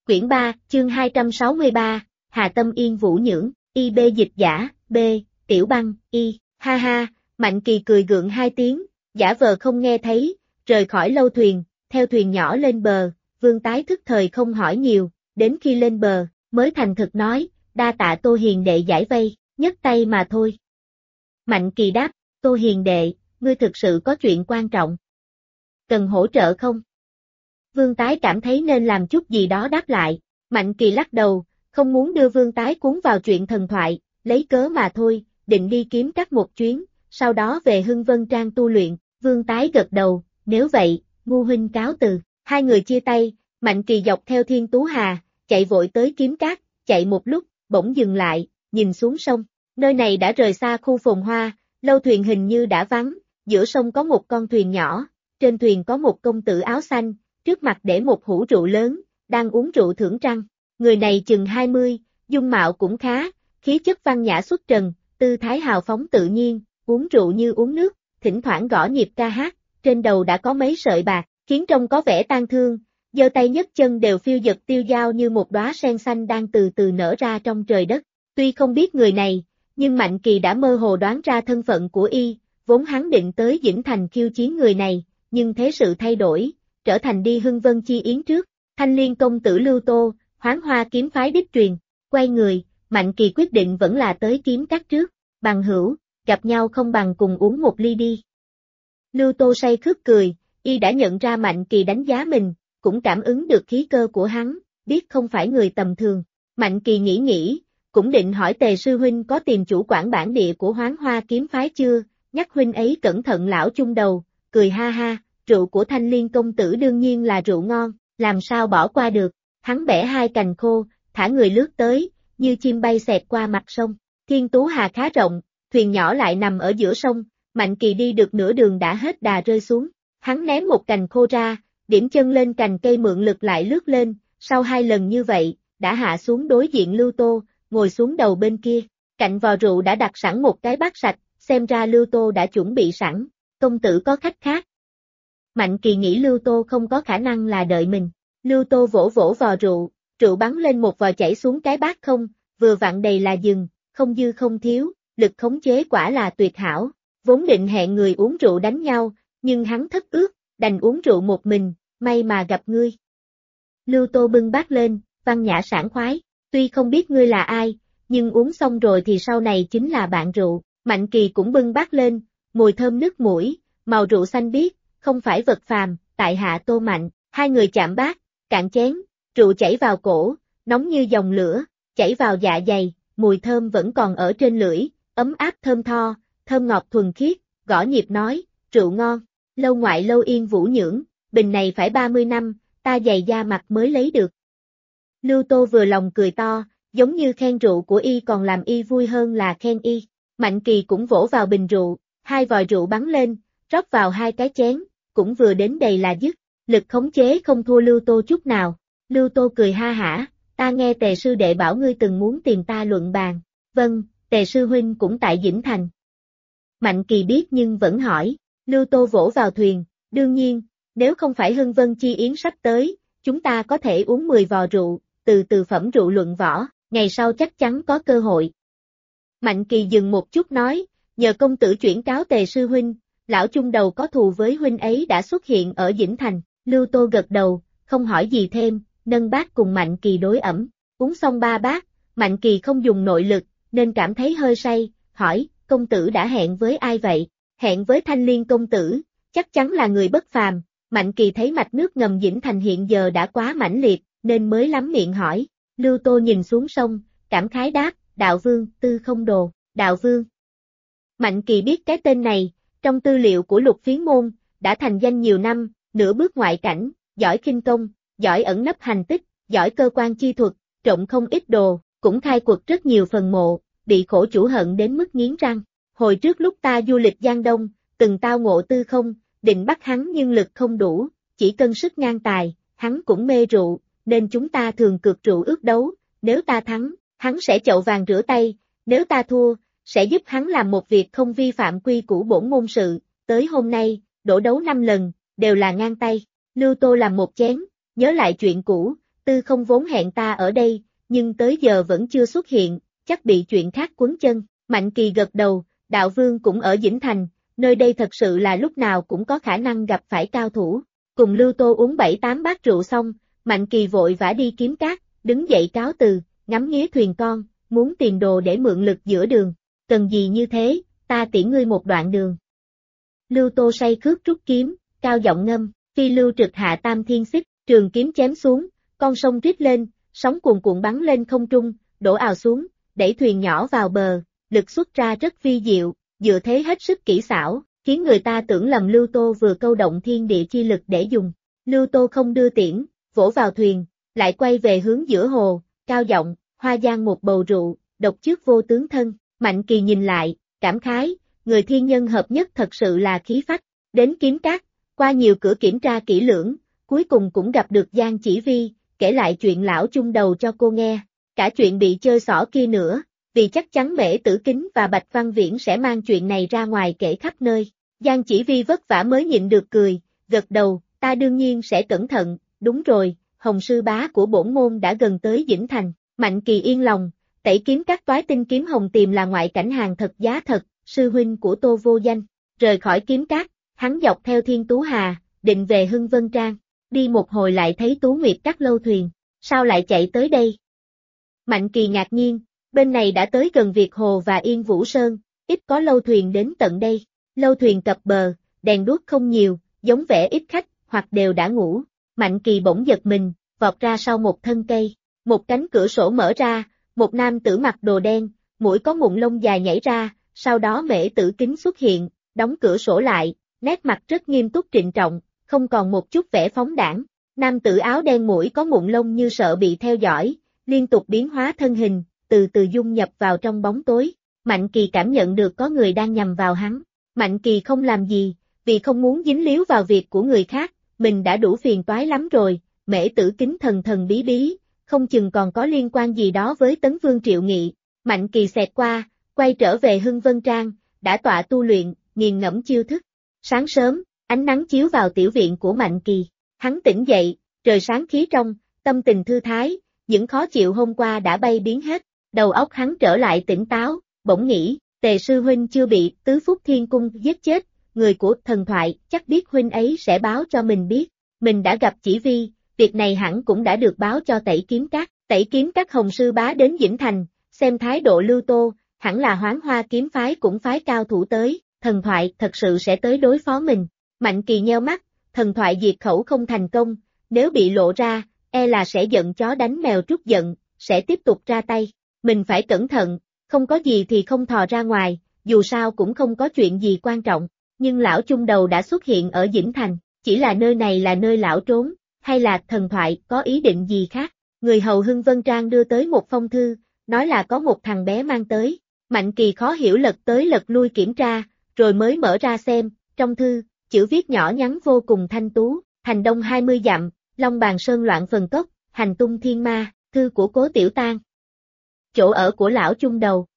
Quyển 3, chương 263, Hà Tâm Yên Vũ Nhưỡng, IB dịch giả, B, Tiểu Băng, Y, ha ha, Mạnh Kỳ cười gượng hai tiếng, giả vờ không nghe thấy, rời khỏi lâu thuyền, theo thuyền nhỏ lên bờ, Vương Tái thức thời không hỏi nhiều, đến khi lên bờ, mới thành thực nói, đa tạ Tô Hiền đệ giải vây, nhấc tay mà thôi. Mạnh Kỳ đáp, Tô Hiền đệ, ngươi thực sự có chuyện quan trọng. Cần hỗ trợ không? Vương Tái cảm thấy nên làm chút gì đó đáp lại, Mạnh Kỳ lắc đầu, không muốn đưa Vương Tái cuốn vào chuyện thần thoại, lấy cớ mà thôi, định đi kiếm cắt một chuyến, sau đó về Hưng Vân Trang tu luyện, Vương Tái gật đầu, nếu vậy, Ngu huynh cáo từ, hai người chia tay, Mạnh Kỳ dọc theo Thiên Tú Hà, chạy vội tới kiếm cát, chạy một lúc, bỗng dừng lại, nhìn xuống sông, nơi này đã rời xa khu phồn hoa, lâu thuyền hình như đã vắng, giữa sông có một con thuyền nhỏ, trên thuyền có một công tử áo xanh, trước mặt để một hũ rượu lớn, đang uống rượu thưởng trăng. Người này chừng 20, dung mạo cũng khá, khí chất văn nhã xuất trần, tư thái hào phóng tự nhiên, uống rượu như uống nước, thỉnh thoảng gõ nhịp ca hát, trên đầu đã có mấy sợi bạc, khiến trông có vẻ tang thương, giơ tay nhấc chân đều phiêu dật tiêu dao như một đóa sen xanh đang từ từ nở ra trong trời đất. Tuy không biết người này, nhưng Mạnh Kỳ đã mơ hồ đoán ra thân phận của y, vốn hắn định tới Dĩnh Thành khiêu chiến người này, nhưng thế sự thay đổi, trở thành đi Hưng Vân Chi Yến trước, Thanh Liên công tử Lưu Tô, Hoán Hoa kiếm phái đích truyền, quay người, Mạnh Kỳ quyết định vẫn là tới kiếm cắt trước, bằng hữu, gặp nhau không bằng cùng uống một ly đi. Lưu Tô say khướt cười, y đã nhận ra Mạnh Kỳ đánh giá mình, cũng cảm ứng được khí cơ của hắn, biết không phải người tầm thường. Mạnh Kỳ nghĩ, cũng định hỏi Tề sư huynh có tìm chủ quản bản địa của Hoán Hoa kiếm phái chưa, nhắc huynh ấy cẩn thận lão chung đầu, cười ha ha, rượu của Thanh Liên công tử đương nhiên là rượu ngon, làm sao bỏ qua được, hắn bẻ hai cành khô, thả người lướt tới, như chim bay xẹt qua mặt sông. Thiên Tú Hà khá rộng, thuyền nhỏ lại nằm ở giữa sông, Mạnh Kỳ đi được nửa đường đã hết đà rơi xuống, hắn ném một cành khô ra, điểm chân lên cành cây mượn lực lại lướt lên, sau hai lần như vậy, đã hạ xuống đối diện Lưu Tô, ngồi xuống đầu bên kia, cạnh vò rượu đã đặt sẵn một cái bát sạch, xem ra Lưu Tô đã chuẩn bị sẵn, công tử có khách khác. Mạnh Kỳ nghĩ Lưu Tô không có khả năng là đợi mình, Lưu Tô vỗ vỗ vò rượu, rượu bắn lên một vò chảy xuống cái bát không, vừa vặn đầy là dừng, không dư không thiếu, lực khống chế quả là tuyệt hảo, vốn định hẹn người uống rượu đánh nhau, nhưng hắn thất ước, đành uống rượu một mình, may mà gặp ngươi. Lưu Tô bưng bát lên, văn nhã sảng khoái, tuy không biết ngươi là ai, nhưng uống xong rồi thì sau này chính là bạn rượu, Mạnh Kỳ cũng bưng bát lên, mùi thơm nước mũi, màu rượu xanh biếc, không phải vật phàm, tại hạ Tô Mạnh, hai người chạm bát, cạn chén, rượu chảy vào cổ, nóng như dòng lửa, chảy vào dạ dày, mùi thơm vẫn còn ở trên lưỡi, ấm áp thơm tho, thơm ngọt thuần khiết, gõ nhịp nói, rượu ngon, lâu ngoại lâu yên Vũ Nhưỡng, bình này phải 30 năm, ta dày da mặt mới lấy được. Lưu Tô vừa lòng cười to, giống như khen rượu của y còn làm y vui hơn là khen y. Mạnh Kỳ cũng vỗ vào bình rượu, hai vòi rượu bắn lên, rót vào hai cái chén, cũng vừa đến đầy là dứt, lực khống chế không thua Lưu Tô chút nào. Lưu Tô cười ha hả, ta nghe Tề sư đệ bảo ngươi từng muốn tìm ta luận bàn, vâng, Tề sư huynh cũng tại Dĩnh Thành. Mạnh Kỳ biết nhưng vẫn hỏi, Lưu Tô vỗ vào thuyền, đương nhiên, nếu không phải Hưng Vân Chi Yến sắp tới, chúng ta có thể uống 10 vò rượu, từ từ phẩm rượu luận võ, ngày sau chắc chắn có cơ hội. Mạnh Kỳ dừng một chút nói, nhờ công tử chuyển cáo Tề sư huynh, lão chung đầu có thù với huynh ấy đã xuất hiện ở Dĩnh Thành, Lưu Tô gật đầu, không hỏi gì thêm, nâng bát cùng Mạnh Kỳ đối ẩm, uống xong 3 bát, Mạnh Kỳ không dùng nội lực, nên cảm thấy hơi say, hỏi, công tử đã hẹn với ai vậy? Hẹn với Thanh Liên công tử, chắc chắn là người bất phàm, Mạnh Kỳ thấy mạch nước ngầm Dĩnh Thành hiện giờ đã quá mãnh liệt, nên mới lắm miệng hỏi, Lưu Tô nhìn xuống sông, cảm khái đáp, đạo vương, Tư Không Đồ, đạo vương. Mạnh Kỳ biết cái tên này, trong tư liệu của Lục Phiến môn, đã thành danh nhiều năm, nửa bước ngoại cảnh, giỏi khinh công, giỏi ẩn nấp hành tích, giỏi cơ quan chi thuật, trộm không ít đồ, cũng khai quật rất nhiều phần mộ, bị khổ chủ hận đến mức nghiến răng. Hồi trước lúc ta du lịch Giang Đông, từng tao ngộ Tư Không, định bắt hắn nhưng lực không đủ, chỉ cân sức ngang tài, hắn cũng mê rượu, nên chúng ta thường cược rượu ước đấu, nếu ta thắng, hắn sẽ chậu vàng rửa tay, nếu ta thua, sẽ giúp hắn làm một việc không vi phạm quy củ bổn môn sự, tới hôm nay, đổ đấu 5 lần, đều là ngang tay. Lưu Tô làm một chén, nhớ lại chuyện cũ, Tư không vốn hẹn ta ở đây, nhưng tới giờ vẫn chưa xuất hiện, chắc bị chuyện khác quấn chân. Mạnh Kỳ gật đầu, đạo vương cũng ở Dĩnh Thành, nơi đây thật sự là lúc nào cũng có khả năng gặp phải cao thủ. Cùng Lưu Tô uống 7-8 bát rượu xong, Mạnh Kỳ vội vã đi kiếm cát, đứng dậy cáo từ, ngắm nghía thuyền con, muốn tiền đồ để mượn lực giữa đường. Cần gì như thế, ta tiễn ngươi một đoạn đường. Lưu Tô say khước rút kiếm, cao giọng ngâm, phi lưu trực hạ tam thiên xích, trường kiếm chém xuống, con sông rít lên, sóng cuồn cuộn bắn lên không trung, đổ ào xuống, đẩy thuyền nhỏ vào bờ, lực xuất ra rất vi diệu, dựa thế hết sức kỹ xảo, khiến người ta tưởng lầm Lưu Tô vừa câu động thiên địa chi lực để dùng. Lưu Tô không đưa tiễn, vỗ vào thuyền, lại quay về hướng giữa hồ, cao giọng, hoa giang một bầu rượu, độc trước vô tướng thân. Mạnh Kỳ nhìn lại, cảm khái, người thiên nhân hợp nhất thật sự là khí phách. Đến kiếm cát, qua nhiều cửa kiểm tra kỹ lưỡng, cuối cùng cũng gặp được Giang Chỉ Vi, kể lại chuyện lão chung đầu cho cô nghe. Cả chuyện bị chơi xỏ kia nữa, vì chắc chắn Mễ Tử Kính và Bạch Văn Viễn sẽ mang chuyện này ra ngoài kể khắp nơi. Giang Chỉ Vi vất vả mới nhịn được cười, gật đầu, ta đương nhiên sẽ cẩn thận, đúng rồi, Hồng sư bá của bổn môn đã gần tới Dĩnh Thành. Mạnh Kỳ yên lòng, tẩy kiếm các toái tinh kiếm hồng tìm là ngoại cảnh hàng thật giá thật, sư huynh của Tô Vô Danh. Rời khỏi kiếm cát, hắn dọc theo Thiên Tú Hà, định về Hưng Vân Trang. Đi một hồi lại thấy Tú Nguyệt các lâu thuyền, sao lại chạy tới đây? Mạnh Kỳ ngạc nhiên, bên này đã tới gần Việt Hồ và Yên Vũ Sơn, ít có lâu thuyền đến tận đây. Lâu thuyền cập bờ, đèn đuốc không nhiều, giống vẻ ít khách, hoặc đều đã ngủ. Mạnh Kỳ bỗng giật mình, vọt ra sau một thân cây. Một cánh cửa sổ mở ra, một nam tử mặc đồ đen, mũi có mụn lông dài nhảy ra, sau đó Mễ Tử Kính xuất hiện, đóng cửa sổ lại, nét mặt rất nghiêm túc trịnh trọng, không còn một chút vẻ phóng đãng. Nam tử áo đen mũi có mụn lông như sợ bị theo dõi, liên tục biến hóa thân hình, từ từ dung nhập vào trong bóng tối. Mạnh Kỳ cảm nhận được có người đang nhằm vào hắn. Mạnh Kỳ không làm gì, vì không muốn dính líu vào việc của người khác, mình đã đủ phiền toái lắm rồi. Mễ Tử Kính thần thần bí bí, không chừng còn có liên quan gì đó với Tấn Vương Triệu Nghị. Mạnh Kỳ xẹt qua, quay trở về Hưng Vân Trang, đã tọa tu luyện, nghiền ngẫm chiêu thức. Sáng sớm, ánh nắng chiếu vào tiểu viện của Mạnh Kỳ. Hắn tỉnh dậy, trời sáng khí trong, tâm tình thư thái, những khó chịu hôm qua đã bay biến hết. Đầu óc hắn trở lại tỉnh táo, bỗng nghĩ, Tề sư huynh chưa bị Tứ Phúc Thiên Cung giết chết, người của thần thoại chắc biết huynh ấy sẽ báo cho mình biết. Mình đã gặp Chỉ Vi, việc này hẳn cũng đã được báo cho Tẩy Kiếm Các. Tẩy Kiếm Các Hồng sư bá đến Dĩnh Thành, xem thái độ Lưu Tô, hẳn là Hoán Hoa kiếm phái cũng phái cao thủ tới, thần thoại thật sự sẽ tới đối phó mình. Mạnh Kỳ nheo mắt, thần thoại diệt khẩu không thành công, nếu bị lộ ra, e là sẽ giận chó đánh mèo trút giận, sẽ tiếp tục ra tay. Mình phải cẩn thận, không có gì thì không thò ra ngoài, dù sao cũng không có chuyện gì quan trọng. Nhưng lão chung đầu đã xuất hiện ở Dĩnh Thành, chỉ là nơi này là nơi lão trốn, hay là thần thoại có ý định gì khác. Người hầu Hưng Vân Trang đưa tới một phong thư, nói là có một thằng bé mang tới. Mạnh Kỳ khó hiểu lật tới lật lui kiểm tra, rồi mới mở ra xem. Trong thư, chữ viết nhỏ nhắn vô cùng thanh tú, thành đông 20 dặm, Long Bàn Sơn loạn phần cốc, hành tung thiên ma, thư của Cố Tiểu Tang. Chỗ ở của lão chung đầu.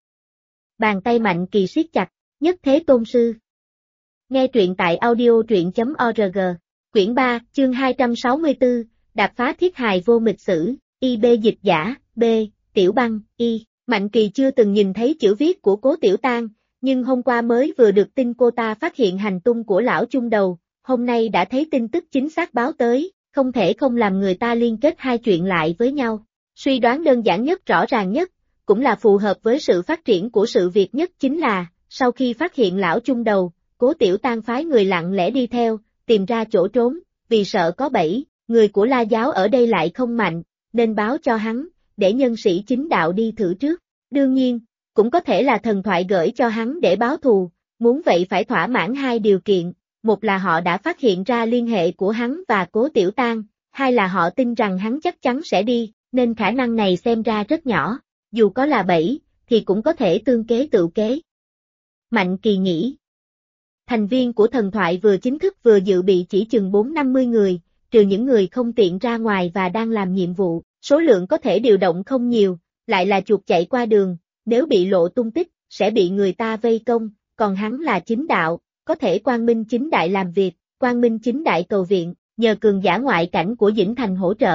Bàn tay Mạnh Kỳ siết chặt, Nhất Thế Tôn Sư. Nghe truyện tại audio.truyện.org. Quyển 3, chương 264, đạp phá thiết hài vô mịch sử, IB dịch giả, B, Tiểu Băng, Y. Mạnh Kỳ chưa từng nhìn thấy chữ viết của Cố Tiểu Tang, nhưng hôm qua mới vừa được tin cô ta phát hiện hành tung của lão chung đầu, hôm nay đã thấy tin tức chính xác báo tới, không thể không làm người ta liên kết hai chuyện lại với nhau. Suy đoán đơn giản nhất rõ ràng nhất, cũng là phù hợp với sự phát triển của sự việc nhất chính là, sau khi phát hiện lão chung đầu, Cố Tiểu Tang phái người lặng lẽ đi theo, tìm ra chỗ trốn, vì sợ có bẫy, người của La giáo ở đây lại không mạnh, nên báo cho hắn, để nhân sĩ chính đạo đi thử trước. Đương nhiên, cũng có thể là thần thoại gửi cho hắn để báo thù, muốn vậy phải thỏa mãn hai điều kiện, một là họ đã phát hiện ra liên hệ của hắn và Cố Tiểu Tang, hai là họ tin rằng hắn chắc chắn sẽ đi, nên khả năng này xem ra rất nhỏ, dù có là bẫy, thì cũng có thể tương kế tự kế. Mạnh Kỳ nghĩ. Thành viên của thần thoại vừa chính thức vừa dự bị chỉ chừng 4-50 người, trừ những người không tiện ra ngoài và đang làm nhiệm vụ, số lượng có thể điều động không nhiều, lại là chuột chạy qua đường, nếu bị lộ tung tích, sẽ bị người ta vây công, còn hắn là chính đạo, có thể quang minh chính đại làm việc, quang minh chính đại cầu viện, nhờ cường giả ngoại cảnh của Dĩnh Thành hỗ trợ.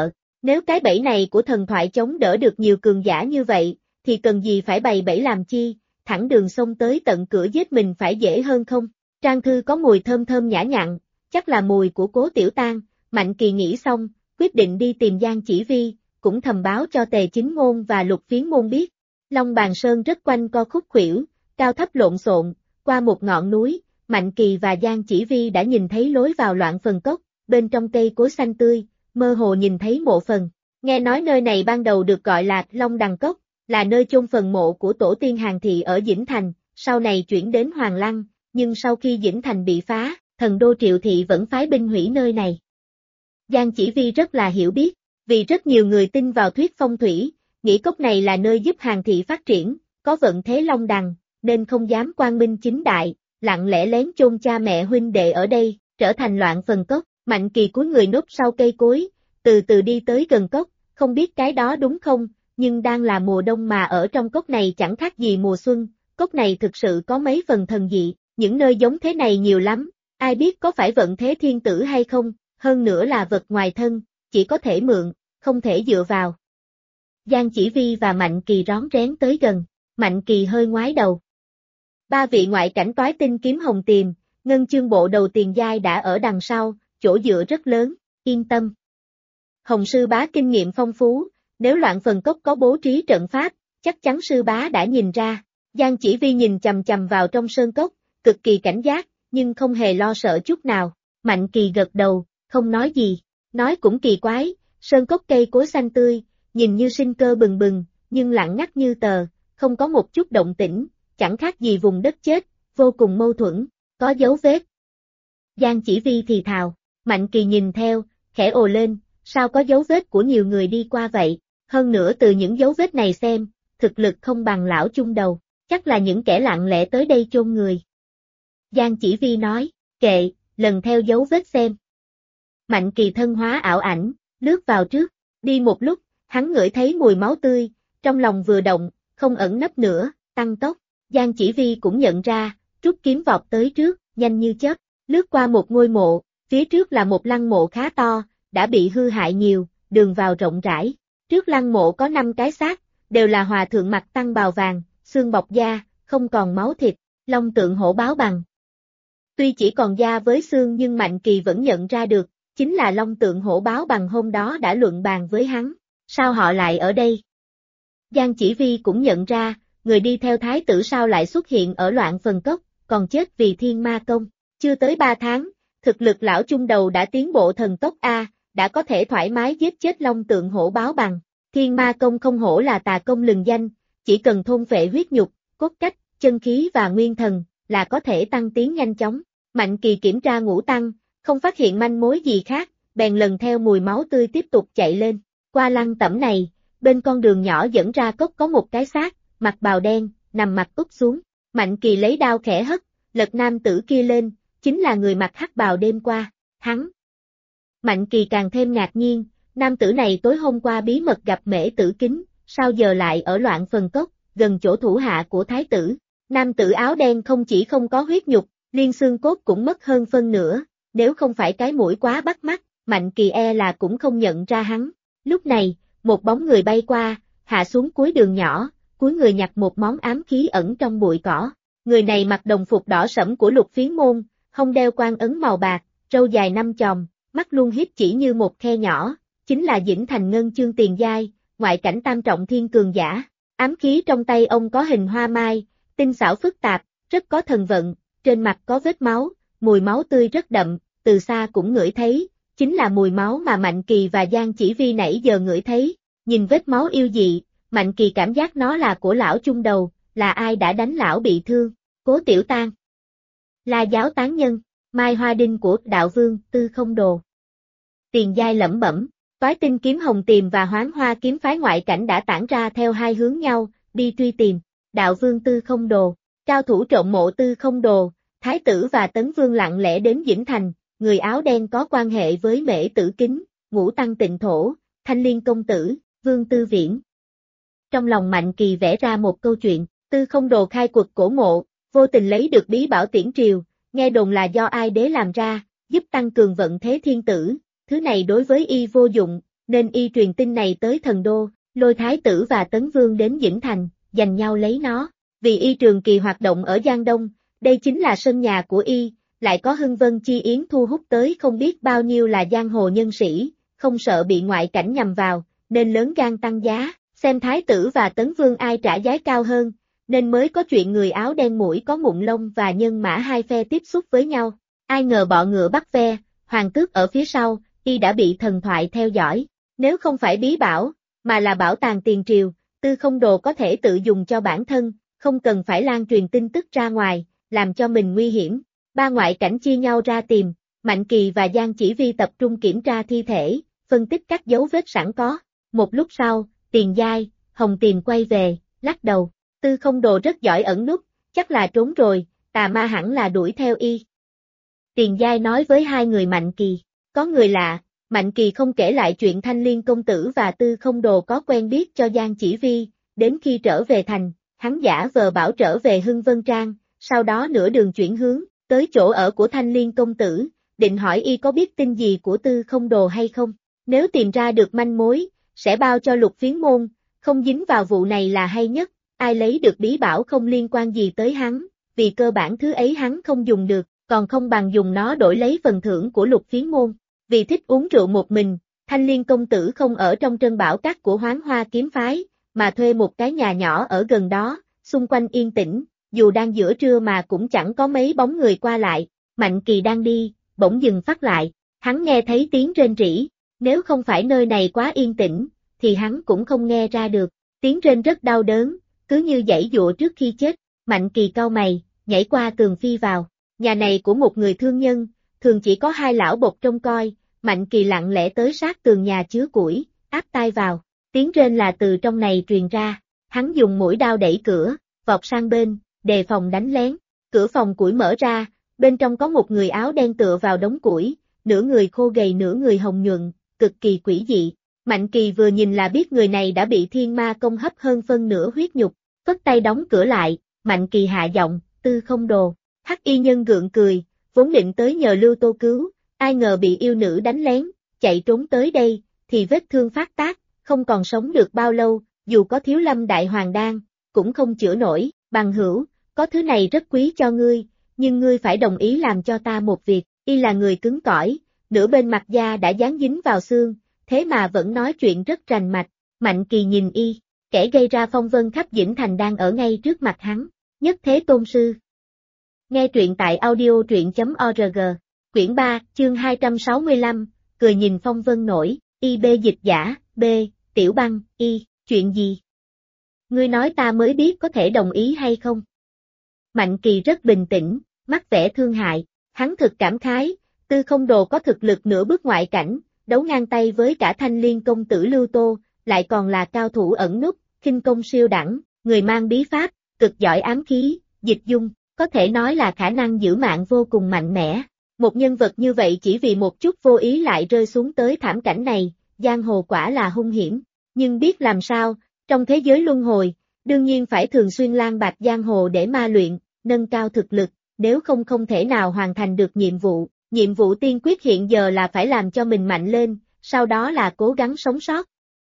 Nếu cái bẫy này của thần thoại chống đỡ được nhiều cường giả như vậy, thì cần gì phải bày bẫy làm chi, thẳng đường xông tới tận cửa giết mình phải dễ hơn không? Trang thư có mùi thơm thơm nhã nhặn, chắc là mùi của Cố Tiểu Tang. Mạnh Kỳ nghĩ xong, quyết định đi tìm Giang Chỉ Vi, cũng thầm báo cho Tề Chính Ngôn và Lục Phiến Môn biết. Long Bàn Sơn rất quanh co khúc khuỷu, cao thấp lộn xộn, qua một ngọn núi, Mạnh Kỳ và Giang Chỉ Vi đã nhìn thấy lối vào Loạn Phần Cốc, bên trong cây cối xanh tươi, mơ hồ nhìn thấy mộ phần. Nghe nói nơi này ban đầu được gọi là Long Đằng Cốc, là nơi chôn phần mộ của tổ tiên Hàn Thị ở Dĩnh Thành, sau này chuyển đến Hoàng Lăng, nhưng sau khi Dĩnh Thành bị phá, thần đô Triệu Thị vẫn phái binh hủy nơi này. Giang Chỉ Vi rất là hiểu biết, vì rất nhiều người tin vào thuyết phong thủy, nghĩ cốc này là nơi giúp Hàn Thị phát triển, có vận thế long đằng, nên không dám quang minh chính đại, lặng lẽ lén chôn cha mẹ huynh đệ ở đây, trở thành Loạn Phần Cốc. Mạnh Kỳ cúi người núp sau cây cối, từ từ đi tới gần cốc, không biết cái đó đúng không, nhưng đang là mùa đông mà ở trong cốc này chẳng khác gì mùa xuân, cốc này thực sự có mấy phần thần dị, những nơi giống thế này nhiều lắm, ai biết có phải vận thế thiên tử hay không, hơn nữa là vật ngoài thân, chỉ có thể mượn, không thể dựa vào. Giang Chỉ Vi và Mạnh Kỳ rón rén tới gần, Mạnh Kỳ hơi ngoái đầu. Ba vị ngoại cảnh toái tinh kiếm hồng tiềm, ngân chương bộ đầu tiền giai đã ở đằng sau, chỗ dựa rất lớn, yên tâm. Hồng sư bá kinh nghiệm phong phú, nếu Loạn Phần Cốc có bố trí trận pháp, chắc chắn sư bá đã nhìn ra. Giang Chỉ Vi nhìn chằm chằm vào trong sơn cốc, cực kỳ cảnh giác, nhưng không hề lo sợ chút nào. Mạnh Kỳ gật đầu, không nói gì. Nói cũng kỳ quái, sơn cốc cây cối xanh tươi, nhìn như sinh cơ bừng bừng, nhưng lặng ngắt như tờ, không có một chút động tĩnh, chẳng khác gì vùng đất chết, vô cùng mâu thuẫn, có dấu vết. Giang Chỉ Vi thì thào, Mạnh Kỳ nhìn theo, khẽ ồ lên, sao có dấu vết của nhiều người đi qua vậy, hơn nữa từ những dấu vết này xem, thực lực không bằng lão chung đầu, chắc là những kẻ lặng lẽ tới đây chôn người. Giang Chỉ Vi nói, kệ, lần theo dấu vết xem. Mạnh Kỳ thân hóa ảo ảnh, lướt vào trước, đi một lúc, hắn ngửi thấy mùi máu tươi, trong lòng vừa động, không ẩn nấp nữa, tăng tốc, Giang Chỉ Vi cũng nhận ra, rút kiếm vọt tới trước, nhanh như chớp, lướt qua một ngôi mộ, phía trước là một lăng mộ khá to, đã bị hư hại nhiều, đường vào rộng rãi, trước lăng mộ có 5 cái xác, đều là hòa thượng mặc tăng bào vàng, xương bọc da, không còn máu thịt, long tượng hổ báo bằng. Tuy chỉ còn da với xương nhưng Mạnh Kỳ vẫn nhận ra được, chính là long tượng hổ báo bằng hôm đó đã luận bàn với hắn, sao họ lại ở đây? Giang Chỉ Vi cũng nhận ra, người đi theo thái tử sao lại xuất hiện ở Loạn Phần Cốc, còn chết vì thiên ma công, chưa tới 3 tháng, thực lực lão chung đầu đã tiến bộ thần tốc A, đã có thể thoải mái giết chết long tượng hổ báo bằng, thiên ma công không hổ là tà công lừng danh, chỉ cần thôn phệ huyết nhục, cốt cách, chân khí và nguyên thần, là có thể tăng tiến nhanh chóng. Mạnh Kỳ kiểm tra ngũ tăng, không phát hiện manh mối gì khác, bèn lần theo mùi máu tươi tiếp tục chạy lên. Qua lăng tẩm này, bên con đường nhỏ dẫn ra cốc có một cái xác, mặc bào đen, nằm mặt úp xuống. Mạnh Kỳ lấy đao khẽ hất, lật nam tử kia lên, chính là người mặc hắc bào đêm qua, hắn. Mạnh Kỳ càng thêm ngạc nhiên, nam tử này tối hôm qua bí mật gặp Mễ Tử Kính, sao giờ lại ở Loạn Phần Cốc, gần chỗ thủ hạ của thái tử. Nam tử áo đen không chỉ không có huyết nhục, liên xương cốt cũng mất hơn phân nửa, nếu không phải cái mũi quá bắt mắt, Mạnh Kỳ e là cũng không nhận ra hắn. Lúc này, một bóng người bay qua, hạ xuống cuối đường nhỏ, cuối người nhặt một món ám khí ẩn trong bụi cỏ. Người này mặc đồng phục đỏ sẫm của Lục Phiến Môn, hông đeo quan ấn màu bạc, râu dài 5 chòm, mắt luôn hiếp chỉ như một khe nhỏ, chính là Dĩnh Thành Ngân Chương Tiền Giai, ngoại cảnh tam trọng thiên cường giả. Ám khí trong tay ông có hình hoa mai, tinh xảo phức tạp, rất có thần vận, trên mặt có vết máu, mùi máu tươi rất đậm, từ xa cũng ngửi thấy, chính là mùi máu mà Mạnh Kỳ và Giang Chỉ Vi nãy giờ ngửi thấy. Nhìn vết máu yêu dị, Mạnh Kỳ cảm giác nó là của lão chung đầu, là ai đã đánh lão bị thương. Cố Tiểu Tang, La Giáo tán nhân, Mai Hoa Đinh của đạo vương Tư Không Đồ. Tiền Giai lẩm bẩm, toái tinh kiếm hồng tiềm và hoán hoa kiếm phái ngoại cảnh đã tản ra theo hai hướng nhau, đi truy tìm. Đạo vương Tư Không Đồ, cao thủ trộm mộ Tư Không Đồ, thái tử và tấn vương lặng lẽ đến Dĩnh Thành, người áo đen có quan hệ với Mễ Tử Kính, Ngũ Tăng Tịnh Thổ, Thanh Liên công tử, Vương Tư Viễn. Trong lòng Mạnh Kỳ vẽ ra một câu chuyện, Tư Không Đồ khai quật cổ mộ, vô tình lấy được bí bảo Tiễn Triều, nghe đồn là do ai đế làm ra, giúp tăng cường vận thế thiên tử, thứ này đối với y vô dụng, nên y truyền tin này tới thần đô, lôi thái tử và tấn vương đến Dĩnh Thành, giành nhau lấy nó. Vì y trường kỳ hoạt động ở Giang Đông, đây chính là sân nhà của y, lại có Hưng Vân Chi Yến thu hút tới không biết bao nhiêu là giang hồ nhân sĩ, không sợ bị ngoại cảnh nhằm vào, nên lớn gan tăng giá, xem thái tử và tấn vương ai trả giá cao hơn, nên mới có chuyện người áo đen mũi có mụn lông và nhân mã hai phe tiếp xúc với nhau. Ai ngờ bọ ngựa bắt ve, hoàng tước ở phía sau, y đã bị thần thoại theo dõi. Nếu không phải bí bảo, mà là bảo tàng tiền triều, Tư Không Đồ có thể tự dùng cho bản thân, không cần phải lan truyền tin tức ra ngoài, làm cho mình nguy hiểm. Ba ngoại cảnh chia nhau ra tìm, Mạnh Kỳ và Giang Chỉ Vi tập trung kiểm tra thi thể, phân tích các dấu vết sẵn có. Một lúc sau, Tiền Giai, Hồng Tiền quay về, lắc đầu. Tư Không Đồ rất giỏi ẩn núp, chắc là trốn rồi, tà ma hẳn là đuổi theo y. Tiền Giai nói với hai người Mạnh Kỳ, có người lạ. Mạnh Kỳ không kể lại chuyện Thanh Liên công tử và Tư Không Đồ có quen biết cho Giang Chỉ Vi, đến khi trở về thành, hắn giả vờ bảo trở về Hưng Vân Trang, sau đó nửa đường chuyển hướng, tới chỗ ở của Thanh Liên công tử, định hỏi y có biết tin gì của Tư Không Đồ hay không, nếu tìm ra được manh mối, sẽ bao cho Lục Phiến môn, không dính vào vụ này là hay nhất, ai lấy được bí bảo không liên quan gì tới hắn, vì cơ bản thứ ấy hắn không dùng được, còn không bằng dùng nó đổi lấy phần thưởng của Lục Phiến môn. Vì thích uống rượu một mình, Thanh Liên công tử không ở trong trân bảo các của Hoán Hoa kiếm phái, mà thuê một cái nhà nhỏ ở gần đó, xung quanh yên tĩnh, dù đang giữa trưa mà cũng chẳng có mấy bóng người qua lại. Mạnh Kỳ đang đi, bỗng dừng phát lại, hắn nghe thấy tiếng rên rỉ, nếu không phải nơi này quá yên tĩnh, thì hắn cũng không nghe ra được, tiếng rên rất đau đớn, cứ như giãy giụa trước khi chết. Mạnh Kỳ cau mày, nhảy qua tường phi vào, nhà này của một người thương nhân, thường chỉ có hai lão bộc trông coi. Mạnh Kỳ lặng lẽ tới sát tường nhà chứa củi, áp tai vào, tiếng rên là từ trong này truyền ra, hắn dùng mũi đao đẩy cửa, vọt sang bên, đề phòng đánh lén, cửa phòng củi mở ra, bên trong có một người áo đen tựa vào đống củi, nửa người khô gầy nửa người hồng nhuận, cực kỳ quỷ dị. Mạnh Kỳ vừa nhìn là biết người này đã bị thiên ma công hấp hơn phân nửa huyết nhục, phất tay đóng cửa lại, Mạnh Kỳ hạ giọng, Tư Không Đồ. Hắc y nhân gượng cười, vốn định tới nhờ Lưu Tô cứu. Ai ngờ bị yêu nữ đánh lén, chạy trốn tới đây, thì vết thương phát tác, không còn sống được bao lâu, dù có thiếu lâm đại hoàng đan, cũng không chữa nổi. Bằng hữu, có thứ này rất quý cho ngươi, nhưng ngươi phải đồng ý làm cho ta một việc. Y là người cứng cỏi, nửa bên mặt da đã dán dính vào xương, thế mà vẫn nói chuyện rất rành mạch. Mạnh Kỳ nhìn y, kẻ gây ra phong vân khắp Dĩnh Thành đang ở ngay trước mặt hắn. Nhất Thế Tôn Sư. Nghe truyện tại audio truyện.org. Quyển 3, chương 265, cười nhìn phong vân nổi, B dịch giả, B, Tiểu Băng, chuyện gì? Ngươi nói ta mới biết có thể đồng ý hay không? Mạnh Kỳ rất bình tĩnh, mắt vẻ thương hại, hắn thực cảm khái, Tư Không Đồ có thực lực nửa bước ngoại cảnh, đấu ngang tay với cả Thanh Liên công tử Lưu Tô, lại còn là cao thủ ẩn núp, khinh công siêu đẳng, người mang bí pháp, cực giỏi ám khí, dịch dung, có thể nói là khả năng giữ mạng vô cùng mạnh mẽ. Một nhân vật như vậy chỉ vì một chút vô ý lại rơi xuống tới thảm cảnh này, giang hồ quả là hung hiểm, nhưng biết làm sao, trong thế giới luân hồi, đương nhiên phải thường xuyên lang bạt giang hồ để ma luyện, nâng cao thực lực, nếu không không thể nào hoàn thành được nhiệm vụ tiên quyết hiện giờ là phải làm cho mình mạnh lên, sau đó là cố gắng sống sót.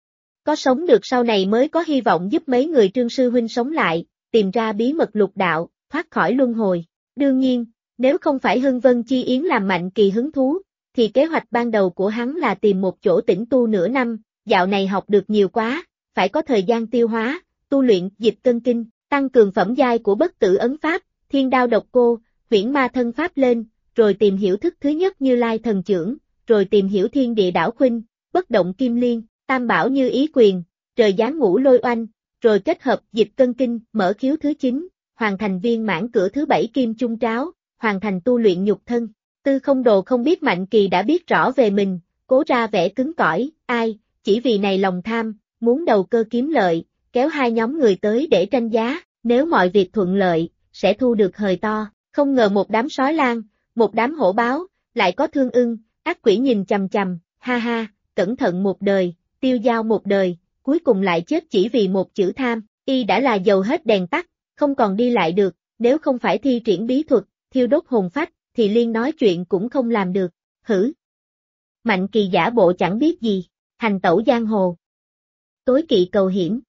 Có sống được sau này mới có hy vọng giúp mấy người Trương sư huynh sống lại, tìm ra bí mật lục đạo, thoát khỏi luân hồi. Đương nhiên, nếu không phải Hưng Vân Chi Yến làm Mạnh Kỳ hứng thú, thì kế hoạch ban đầu của hắn là tìm một chỗ tĩnh tu nửa năm, dạo này học được nhiều quá, phải có thời gian tiêu hóa, tu luyện dịch cân kinh, tăng cường phẩm giai của bất tử ấn pháp, thiên đao độc cô, huyễn ma thân pháp lên, rồi tìm hiểu thức thứ nhất Như Lai thần chưởng, rồi tìm hiểu thiên địa đảo khuynh, bất động kim liên, tam bảo như ý quyền, trời giáng ngũ lôi oanh, rồi kết hợp dịch cân kinh, mở khiếu thứ 9, hoàn thành viên mãn cửa thứ 7 kim trung tráo, hoàn thành tu luyện nhục thân. Tư Không Đồ không biết Mạnh Kỳ đã biết rõ về mình, cố ra vẻ cứng cỏi, ai, chỉ vì này lòng tham, muốn đầu cơ kiếm lợi, kéo hai nhóm người tới để tranh giá, nếu mọi việc thuận lợi, sẽ thu được hời to, không ngờ một đám sói lang, một đám hổ báo, lại có thương ưng, ác quỷ nhìn chằm chằm, ha ha, cẩn thận một đời, tiêu dao một đời, cuối cùng lại chết chỉ vì một chữ tham, y đã là dầu hết đèn tắt, không còn đi lại được, nếu không phải thi triển bí thuật, thiêu đốt hồn phách, thì liên nói chuyện cũng không làm được, hử. Mạnh Kỳ giả bộ chẳng biết gì, hành tẩu giang hồ. Tối kỵ cầu hiểm.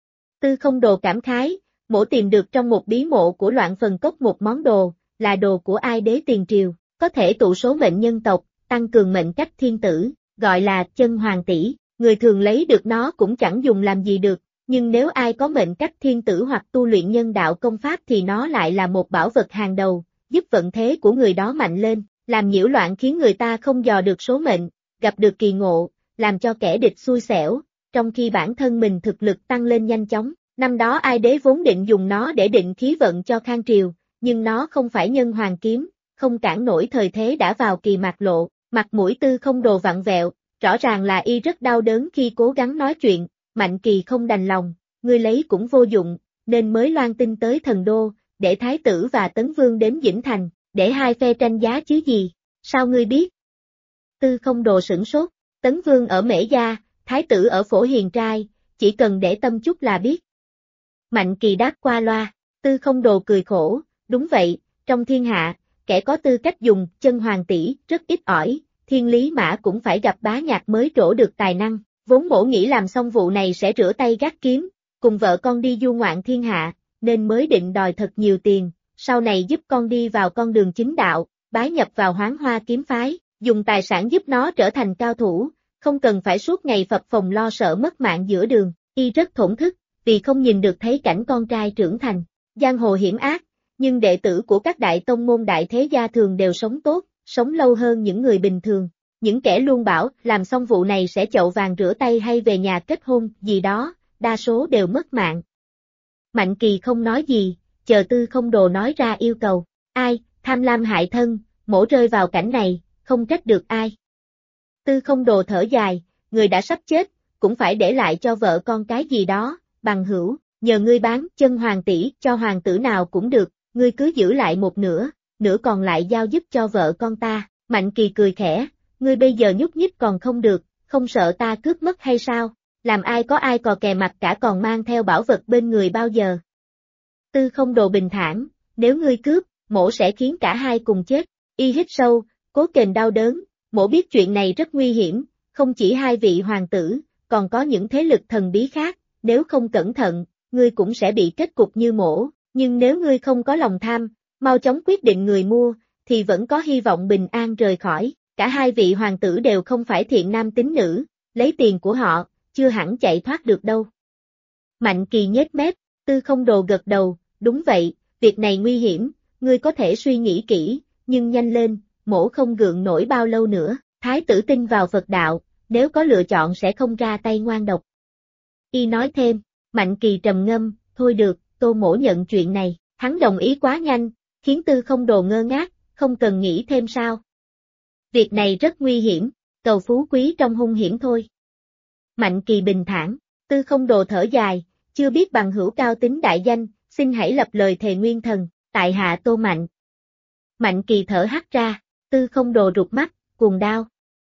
Tư Không Đồ cảm khái, mỗ tìm được trong một bí mộ của Loạn Phần Cốc một món đồ, là đồ của ai đế tiền triều, có thể tụ số mệnh nhân tộc, tăng cường mệnh cách thiên tử, gọi là chân hoàng tỷ, người thường lấy được nó cũng chẳng dùng làm gì được, nhưng nếu ai có mệnh cách thiên tử hoặc tu luyện nhân đạo công pháp thì nó lại là một bảo vật hàng đầu, giúp vận thế của người đó mạnh lên, làm nhiễu loạn khiến người ta không dò được số mệnh, gặp được kỳ ngộ, làm cho kẻ địch xui xẻo, trong khi bản thân mình thực lực tăng lên nhanh chóng. Năm đó ai đế vốn định dùng nó để định khí vận cho Khang Triều, nhưng nó không phải nhân hoàng kiếm, không cản nổi thời thế đã vào kỳ mạt lộ, mặt mũi Tư Không Đồ vặn vẹo, rõ ràng là y rất đau đớn khi cố gắng nói chuyện, Mạnh Kỳ không đành lòng, ngươi lấy cũng vô dụng, nên mới loan tin tới thần đô, để Thái tử và Tấn Vương đến Dĩnh Thành, để hai phe tranh giá chứ gì, sao ngươi biết? Tư Không Đồ sửng sốt, Tấn Vương ở Mễ Gia, Thái tử ở Phổ Hiền Trai, chỉ cần để tâm chút là biết. Mạnh Kỳ đáp qua loa, Tư Không Đồ cười khổ, đúng vậy, trong thiên hạ, kẻ có tư cách dùng chân hoàng tỷ rất ít ỏi, Thiên Lý Mã cũng phải gặp bá nhạc mới trổ được tài năng, vốn mỗ nghĩ làm xong vụ này sẽ rửa tay gác kiếm, cùng vợ con đi du ngoạn thiên hạ, nên mới định đòi thật nhiều tiền, sau này giúp con đi vào con đường chính đạo, bái nhập vào Hoán Hoa kiếm phái, dùng tài sản giúp nó trở thành cao thủ, không cần phải suốt ngày phập phồng lo sợ mất mạng giữa đường, y rất thổn thức, vì không nhìn được thấy cảnh con trai trưởng thành, giang hồ hiểm ác, nhưng đệ tử của các đại tông môn đại thế gia thường đều sống tốt, sống lâu hơn những người bình thường. Những kẻ luôn bảo làm xong vụ này sẽ chậu vàng rửa tay hay về nhà kết hôn gì đó, đa số đều mất mạng. Mạnh Kỳ không nói gì, chờ Tư Không Đồ nói ra yêu cầu, ai, tham lam hại thân, mỗ rơi vào cảnh này, không trách được ai. Tư Không Đồ thở dài, người đã sắp chết, cũng phải để lại cho vợ con cái gì đó, bằng hữu, nhờ ngươi bán chân hoàng tỷ cho hoàng tử nào cũng được, ngươi cứ giữ lại một nửa, nửa còn lại giao giúp cho vợ con ta. Mạnh Kỳ cười khẽ, ngươi bây giờ nhúc nhích còn không được, không sợ ta cướp mất hay sao, làm ai có ai cò kè mặt cả còn mang theo bảo vật bên người bao giờ. Tư Không Đồ bình thản, nếu ngươi cướp, mỗ sẽ khiến cả hai cùng chết, y hít sâu, cố kềm đau đớn, mỗ biết chuyện này rất nguy hiểm, không chỉ hai vị hoàng tử, còn có những thế lực thần bí khác, nếu không cẩn thận, ngươi cũng sẽ bị kết cục như mỗ, nhưng nếu ngươi không có lòng tham, mau chóng quyết định người mua, thì vẫn có hy vọng bình an rời khỏi, cả hai vị hoàng tử đều không phải thiện nam tín nữ, lấy tiền của họ, chưa hẳn chạy thoát được đâu. Mạnh Kỳ nhếch mép, Tư Không Đồ gật đầu, đúng vậy, việc này nguy hiểm, ngươi có thể suy nghĩ kỹ, nhưng nhanh lên, mỗ không gượng nổi bao lâu nữa, Thái tử tin vào Phật đạo, nếu có lựa chọn sẽ không ra tay ngoan độc. Y nói thêm, Mạnh Kỳ trầm ngâm, thôi được, Tô mỗ nhận chuyện này, hắn đồng ý quá nhanh, khiến Tư Không Đồ ngơ ngác, không cần nghĩ thêm sao. Việc này rất nguy hiểm, cầu phú quý trong hung hiểm thôi. Mạnh Kỳ bình thản, Tư Không Đồ thở dài, chưa biết bằng hữu cao tính đại danh, xin hãy lập lời thề nguyên thần, tại hạ Tô Mạnh. Mạnh Kỳ thở hắt ra, Tư Không Đồ rụt mắt, cuồng đao.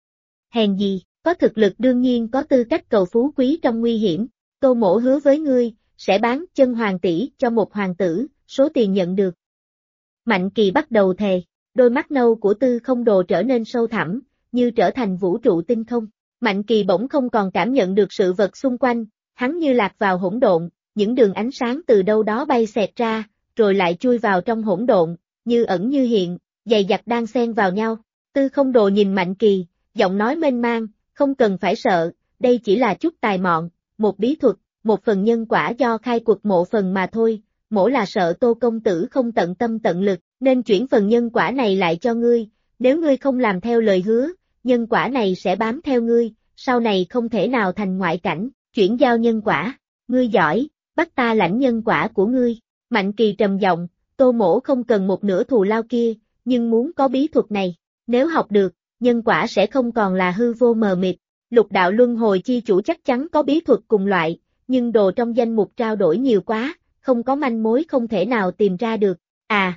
Hèn gì, có thực lực đương nhiên có tư cách cầu phú quý trong nguy hiểm, Tô mỗ hứa với ngươi, sẽ bán chân hoàng tỷ cho một hoàng tử, số tiền nhận được. Mạnh Kỳ bắt đầu thề, đôi mắt nâu của Tư Không Đồ trở nên sâu thẳm, như trở thành vũ trụ tinh không. Mạnh Kỳ bỗng không còn cảm nhận được sự vật xung quanh, hắn như lạc vào hỗn độn, những đường ánh sáng từ đâu đó bay xẹt ra, rồi lại chui vào trong hỗn độn, như ẩn như hiện, dày đặc đang xen vào nhau. Tư Không Đồ nhìn Mạnh Kỳ, giọng nói mênh mang, không cần phải sợ, đây chỉ là chút tài mọn, một bí thuật, một phần nhân quả do khai cuộc mộ phần mà thôi, mỗ là sợ Tô công tử không tận tâm tận lực, nên chuyển phần nhân quả này lại cho ngươi, nếu ngươi không làm theo lời hứa, nhân quả này sẽ bám theo ngươi, sau này không thể nào thành ngoại cảnh, chuyển giao nhân quả, ngươi giỏi, bắt ta lãnh nhân quả của ngươi. Mạnh Kỳ trầm giọng, Tô mỗ không cần một nửa thù lao kia, nhưng muốn có bí thuật này, nếu học được, nhân quả sẽ không còn là hư vô mờ mịt. Lục đạo luân hồi chi chủ chắc chắn có bí thuật cùng loại, nhưng đồ trong danh mục trao đổi nhiều quá, không có manh mối không thể nào tìm ra được. À,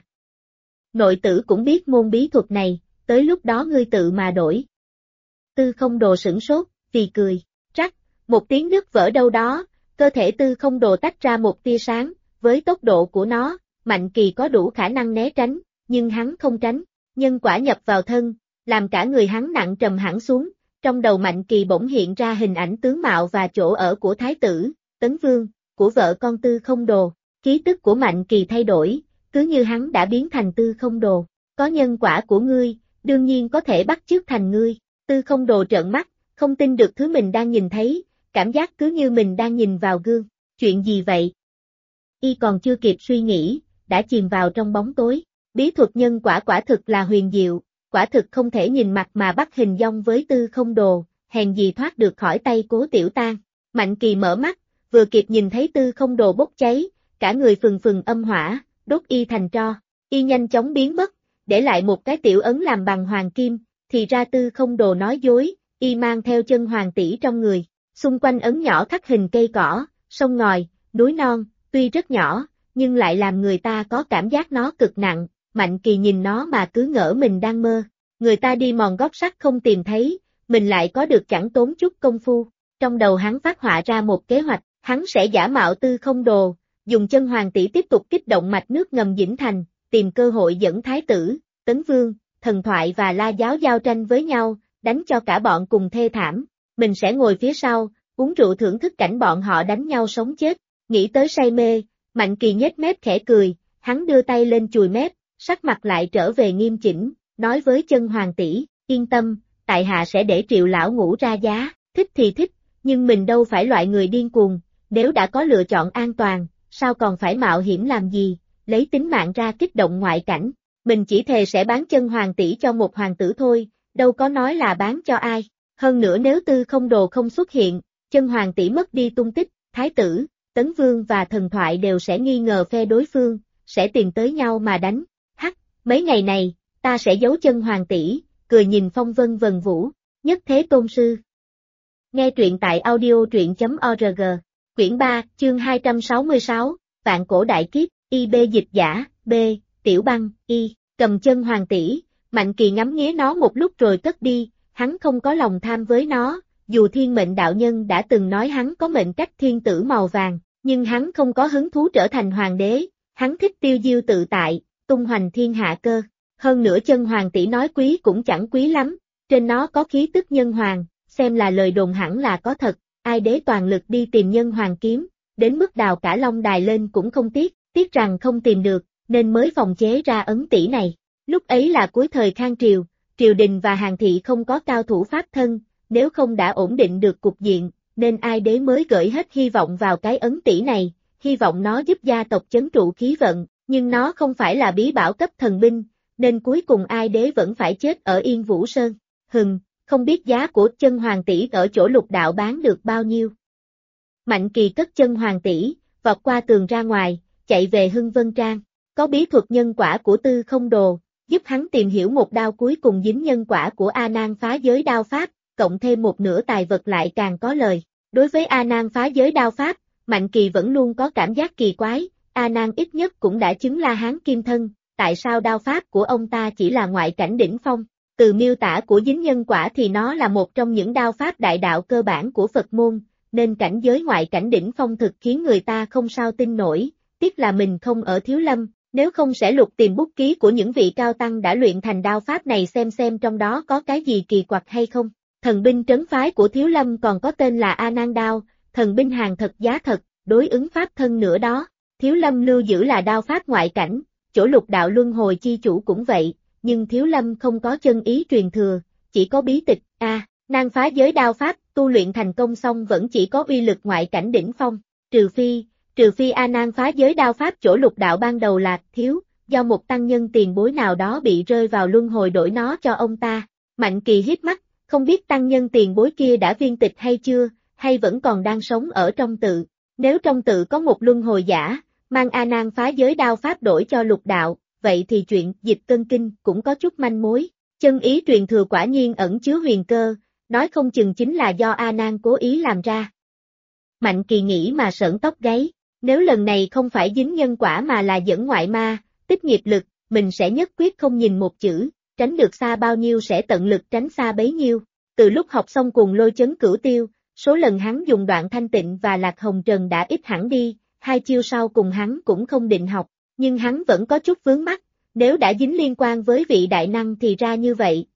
nội tử cũng biết môn bí thuật này, tới lúc đó ngươi tự mà đổi. Tư Không Đồ sửng sốt, vì cười, rắc, một tiếng nứt vỡ đâu đó, cơ thể Tư Không Đồ tách ra một tia sáng, với tốc độ của nó, Mạnh Kỳ có đủ khả năng né tránh, nhưng hắn không tránh, nhân quả nhập vào thân, làm cả người hắn nặng trầm hẳn xuống, Trong đầu Mạnh Kỳ bỗng hiện ra hình ảnh tướng mạo và chỗ ở của Thái tử, Tấn Vương, của vợ con Tư Không Đồ. Khí tức của Mạnh Kỳ thay đổi, cứ như hắn đã biến thành Tư Không Đồ. Có nhân quả của ngươi, đương nhiên có thể bắt chước thành ngươi. Tư Không Đồ trợn mắt, không tin được thứ mình đang nhìn thấy, cảm giác cứ như mình đang nhìn vào gương. Chuyện gì vậy? Y còn chưa kịp suy nghĩ, đã chìm vào trong bóng tối. Bí thuật nhân quả quả thực là huyền diệu, quả thực không thể nhìn mặt mà bắt hình dong với Tư Không Đồ, hèn gì thoát được khỏi tay Cố Tiểu Tang. Mạnh Kỳ mở mắt, vừa kịp nhìn thấy Tư Không Đồ bốc cháy, cả người phừng phừng âm hỏa, đốt y thành tro. Y nhanh chóng biến mất, để lại một cái tiểu ấn làm bằng hoàng kim, thì ra Tư Không Đồ nói dối, y mang theo chân hoàng tỷ trong người. Xung quanh ấn nhỏ khắc hình cây cỏ, sông ngòi, núi non, tuy rất nhỏ, nhưng lại làm người ta có cảm giác nó cực nặng. Mạnh Kỳ nhìn nó mà cứ ngỡ mình đang mơ. Người ta đi mòn gót sắt không tìm thấy, mình lại có được chẳng tốn chút công phu. Trong đầu hắn phát họa ra một kế hoạch, hắn sẽ giả mạo Tư Không Đồ, dùng chân hoàng tỷ tiếp tục kích động mạch nước ngầm Dĩnh Thành, tìm cơ hội dẫn Thái tử, Tấn Vương, Thần Thoại và La Giáo giao tranh với nhau, đánh cho cả bọn cùng thê thảm. Mình sẽ ngồi phía sau, uống rượu thưởng thức cảnh bọn họ đánh nhau sống chết. Nghĩ tới say mê, Mạnh Kỳ nhếch mép khẽ cười, hắn đưa tay lên chùi mép, sắc mặt lại trở về nghiêm chỉnh, nói với chân hoàng tỷ, yên tâm, tại hạ sẽ để Triệu lão ngũ ra giá, thích thì thích, nhưng mình đâu phải loại người điên cuồng, nếu đã có lựa chọn an toàn, sao còn phải mạo hiểm làm gì, lấy tính mạng ra kích động ngoại cảnh, mình chỉ thề sẽ bán chân hoàng tỷ cho một hoàng tử thôi, đâu có nói là bán cho ai, hơn nữa nếu Tư Không Đồ không xuất hiện, chân hoàng tỷ mất đi tung tích, Thái tử, Tấn Vương và Thần Thoại đều sẽ nghi ngờ phe đối phương, sẽ tìm tới nhau mà đánh. Mấy ngày này, ta sẽ giấu chân hoàng tỷ, cười nhìn phong vân vần vũ, nhất thế tôn sư. Nghe truyện tại audio truyện.org, quyển 3, chương 266, Vạn Cổ Đại Kiếp, IB dịch giả, B, Tiểu Băng, Y, cầm chân hoàng tỷ, Mạnh Kỳ ngắm nghía nó một lúc rồi cất đi, hắn không có lòng tham với nó, dù thiên mệnh đạo nhân đã từng nói hắn có mệnh cách thiên tử màu vàng, nhưng hắn không có hứng thú trở thành hoàng đế, hắn thích tiêu diêu tự tại, tung hoành thiên hạ cơ. Hơn nữa chân hoàng tỷ nói quý cũng chẳng quý lắm, trên nó có khí tức nhân hoàng, xem là lời đồn hẳn là có thật, ai đế toàn lực đi tìm nhân hoàng kiếm, đến mức đào cả long đài lên cũng không tiếc rằng không tìm được, nên mới phòng chế ra ấn tỷ này. Lúc ấy là cuối thời Khang Triều, triều đình và hàng thị không có cao thủ pháp thân, nếu không đã ổn định được cục diện, nên ai đế mới gửi hết hy vọng vào cái ấn tỷ này, hy vọng nó giúp gia tộc chấn trụ khí vận, nhưng nó không phải là bí bảo cấp thần binh, nên cuối cùng ai đế vẫn phải chết ở Yên Vũ Sơn. Không biết giá của chân hoàng tỷ ở chỗ Lục Đạo bán được bao nhiêu. Mạnh Kỳ cất chân hoàng tỷ, vọt qua tường ra ngoài, chạy về Hưng Vân Trang, có bí thuật nhân quả của Tư Không Đồ, giúp hắn tìm hiểu một đao cuối cùng dính nhân quả của A Nan phá giới đao pháp, cộng thêm một nửa tài vật lại càng có lời. Đối với A Nan phá giới đao pháp, Mạnh Kỳ vẫn luôn có cảm giác kỳ quái, A Nan ít nhất cũng đã chứng La Hán kim thân, tại sao đao pháp của ông ta chỉ là ngoại cảnh đỉnh phong? Từ miêu tả của dính nhân quả thì nó là một trong những đao pháp đại đạo cơ bản của Phật môn, nên cảnh giới ngoại cảnh đỉnh phong thực khiến người ta không sao tin nổi, tiếc là mình không ở Thiếu Lâm, nếu không sẽ lục tìm bút ký của những vị cao tăng đã luyện thành đao pháp này xem trong đó có cái gì kỳ quặc hay không. Thần binh trấn phái của Thiếu Lâm còn có tên là A Nan đao, thần binh hàng thật giá thật, đối ứng pháp thân nữa đó. Thiếu Lâm lưu giữ là đao pháp ngoại cảnh, chỗ Lục Đạo luân hồi chi chủ cũng vậy, nhưng Thiếu Lâm không có chân ý truyền thừa, chỉ có bí tịch. Nan phá giới đao pháp, tu luyện thành công xong vẫn chỉ có uy lực ngoại cảnh đỉnh phong, trừ phi A Nan phá giới đao pháp chỗ Lục Đạo ban đầu là thiếu, do một tăng nhân tiền bối nào đó bị rơi vào luân hồi đổi nó cho ông ta. Mạnh Kỳ híp mắt, không biết tăng nhân tiền bối kia đã viên tịch hay chưa, hay vẫn còn đang sống ở trong tự. Nếu trong tự có một luân hồi giả, mang A Nan phá giới đao pháp đổi cho Lục Đạo, vậy thì chuyện dịch cân kinh cũng có chút manh mối. Chân ý truyền thừa quả nhiên ẩn chứa huyền cơ, nói không chừng chính là do A Nan cố ý làm ra. Mạnh Kỳ nghĩ mà sởn tóc gáy, nếu lần này không phải dính nhân quả mà là dẫn ngoại ma, tích nghiệp lực, mình sẽ nhất quyết không nhìn một chữ, tránh được xa bao nhiêu sẽ tận lực tránh xa bấy nhiêu. Từ lúc học xong cùng Lôi Chấn Cửu Tiêu, số lần hắn dùng Đoạn Thanh Tịnh và Lạc Hồng Trần đã ít hẳn đi, hai chiêu sau cùng hắn cũng không định học, nhưng hắn vẫn có chút vướng mắc, nếu đã dính liên quan với vị đại năng thì ra như vậy,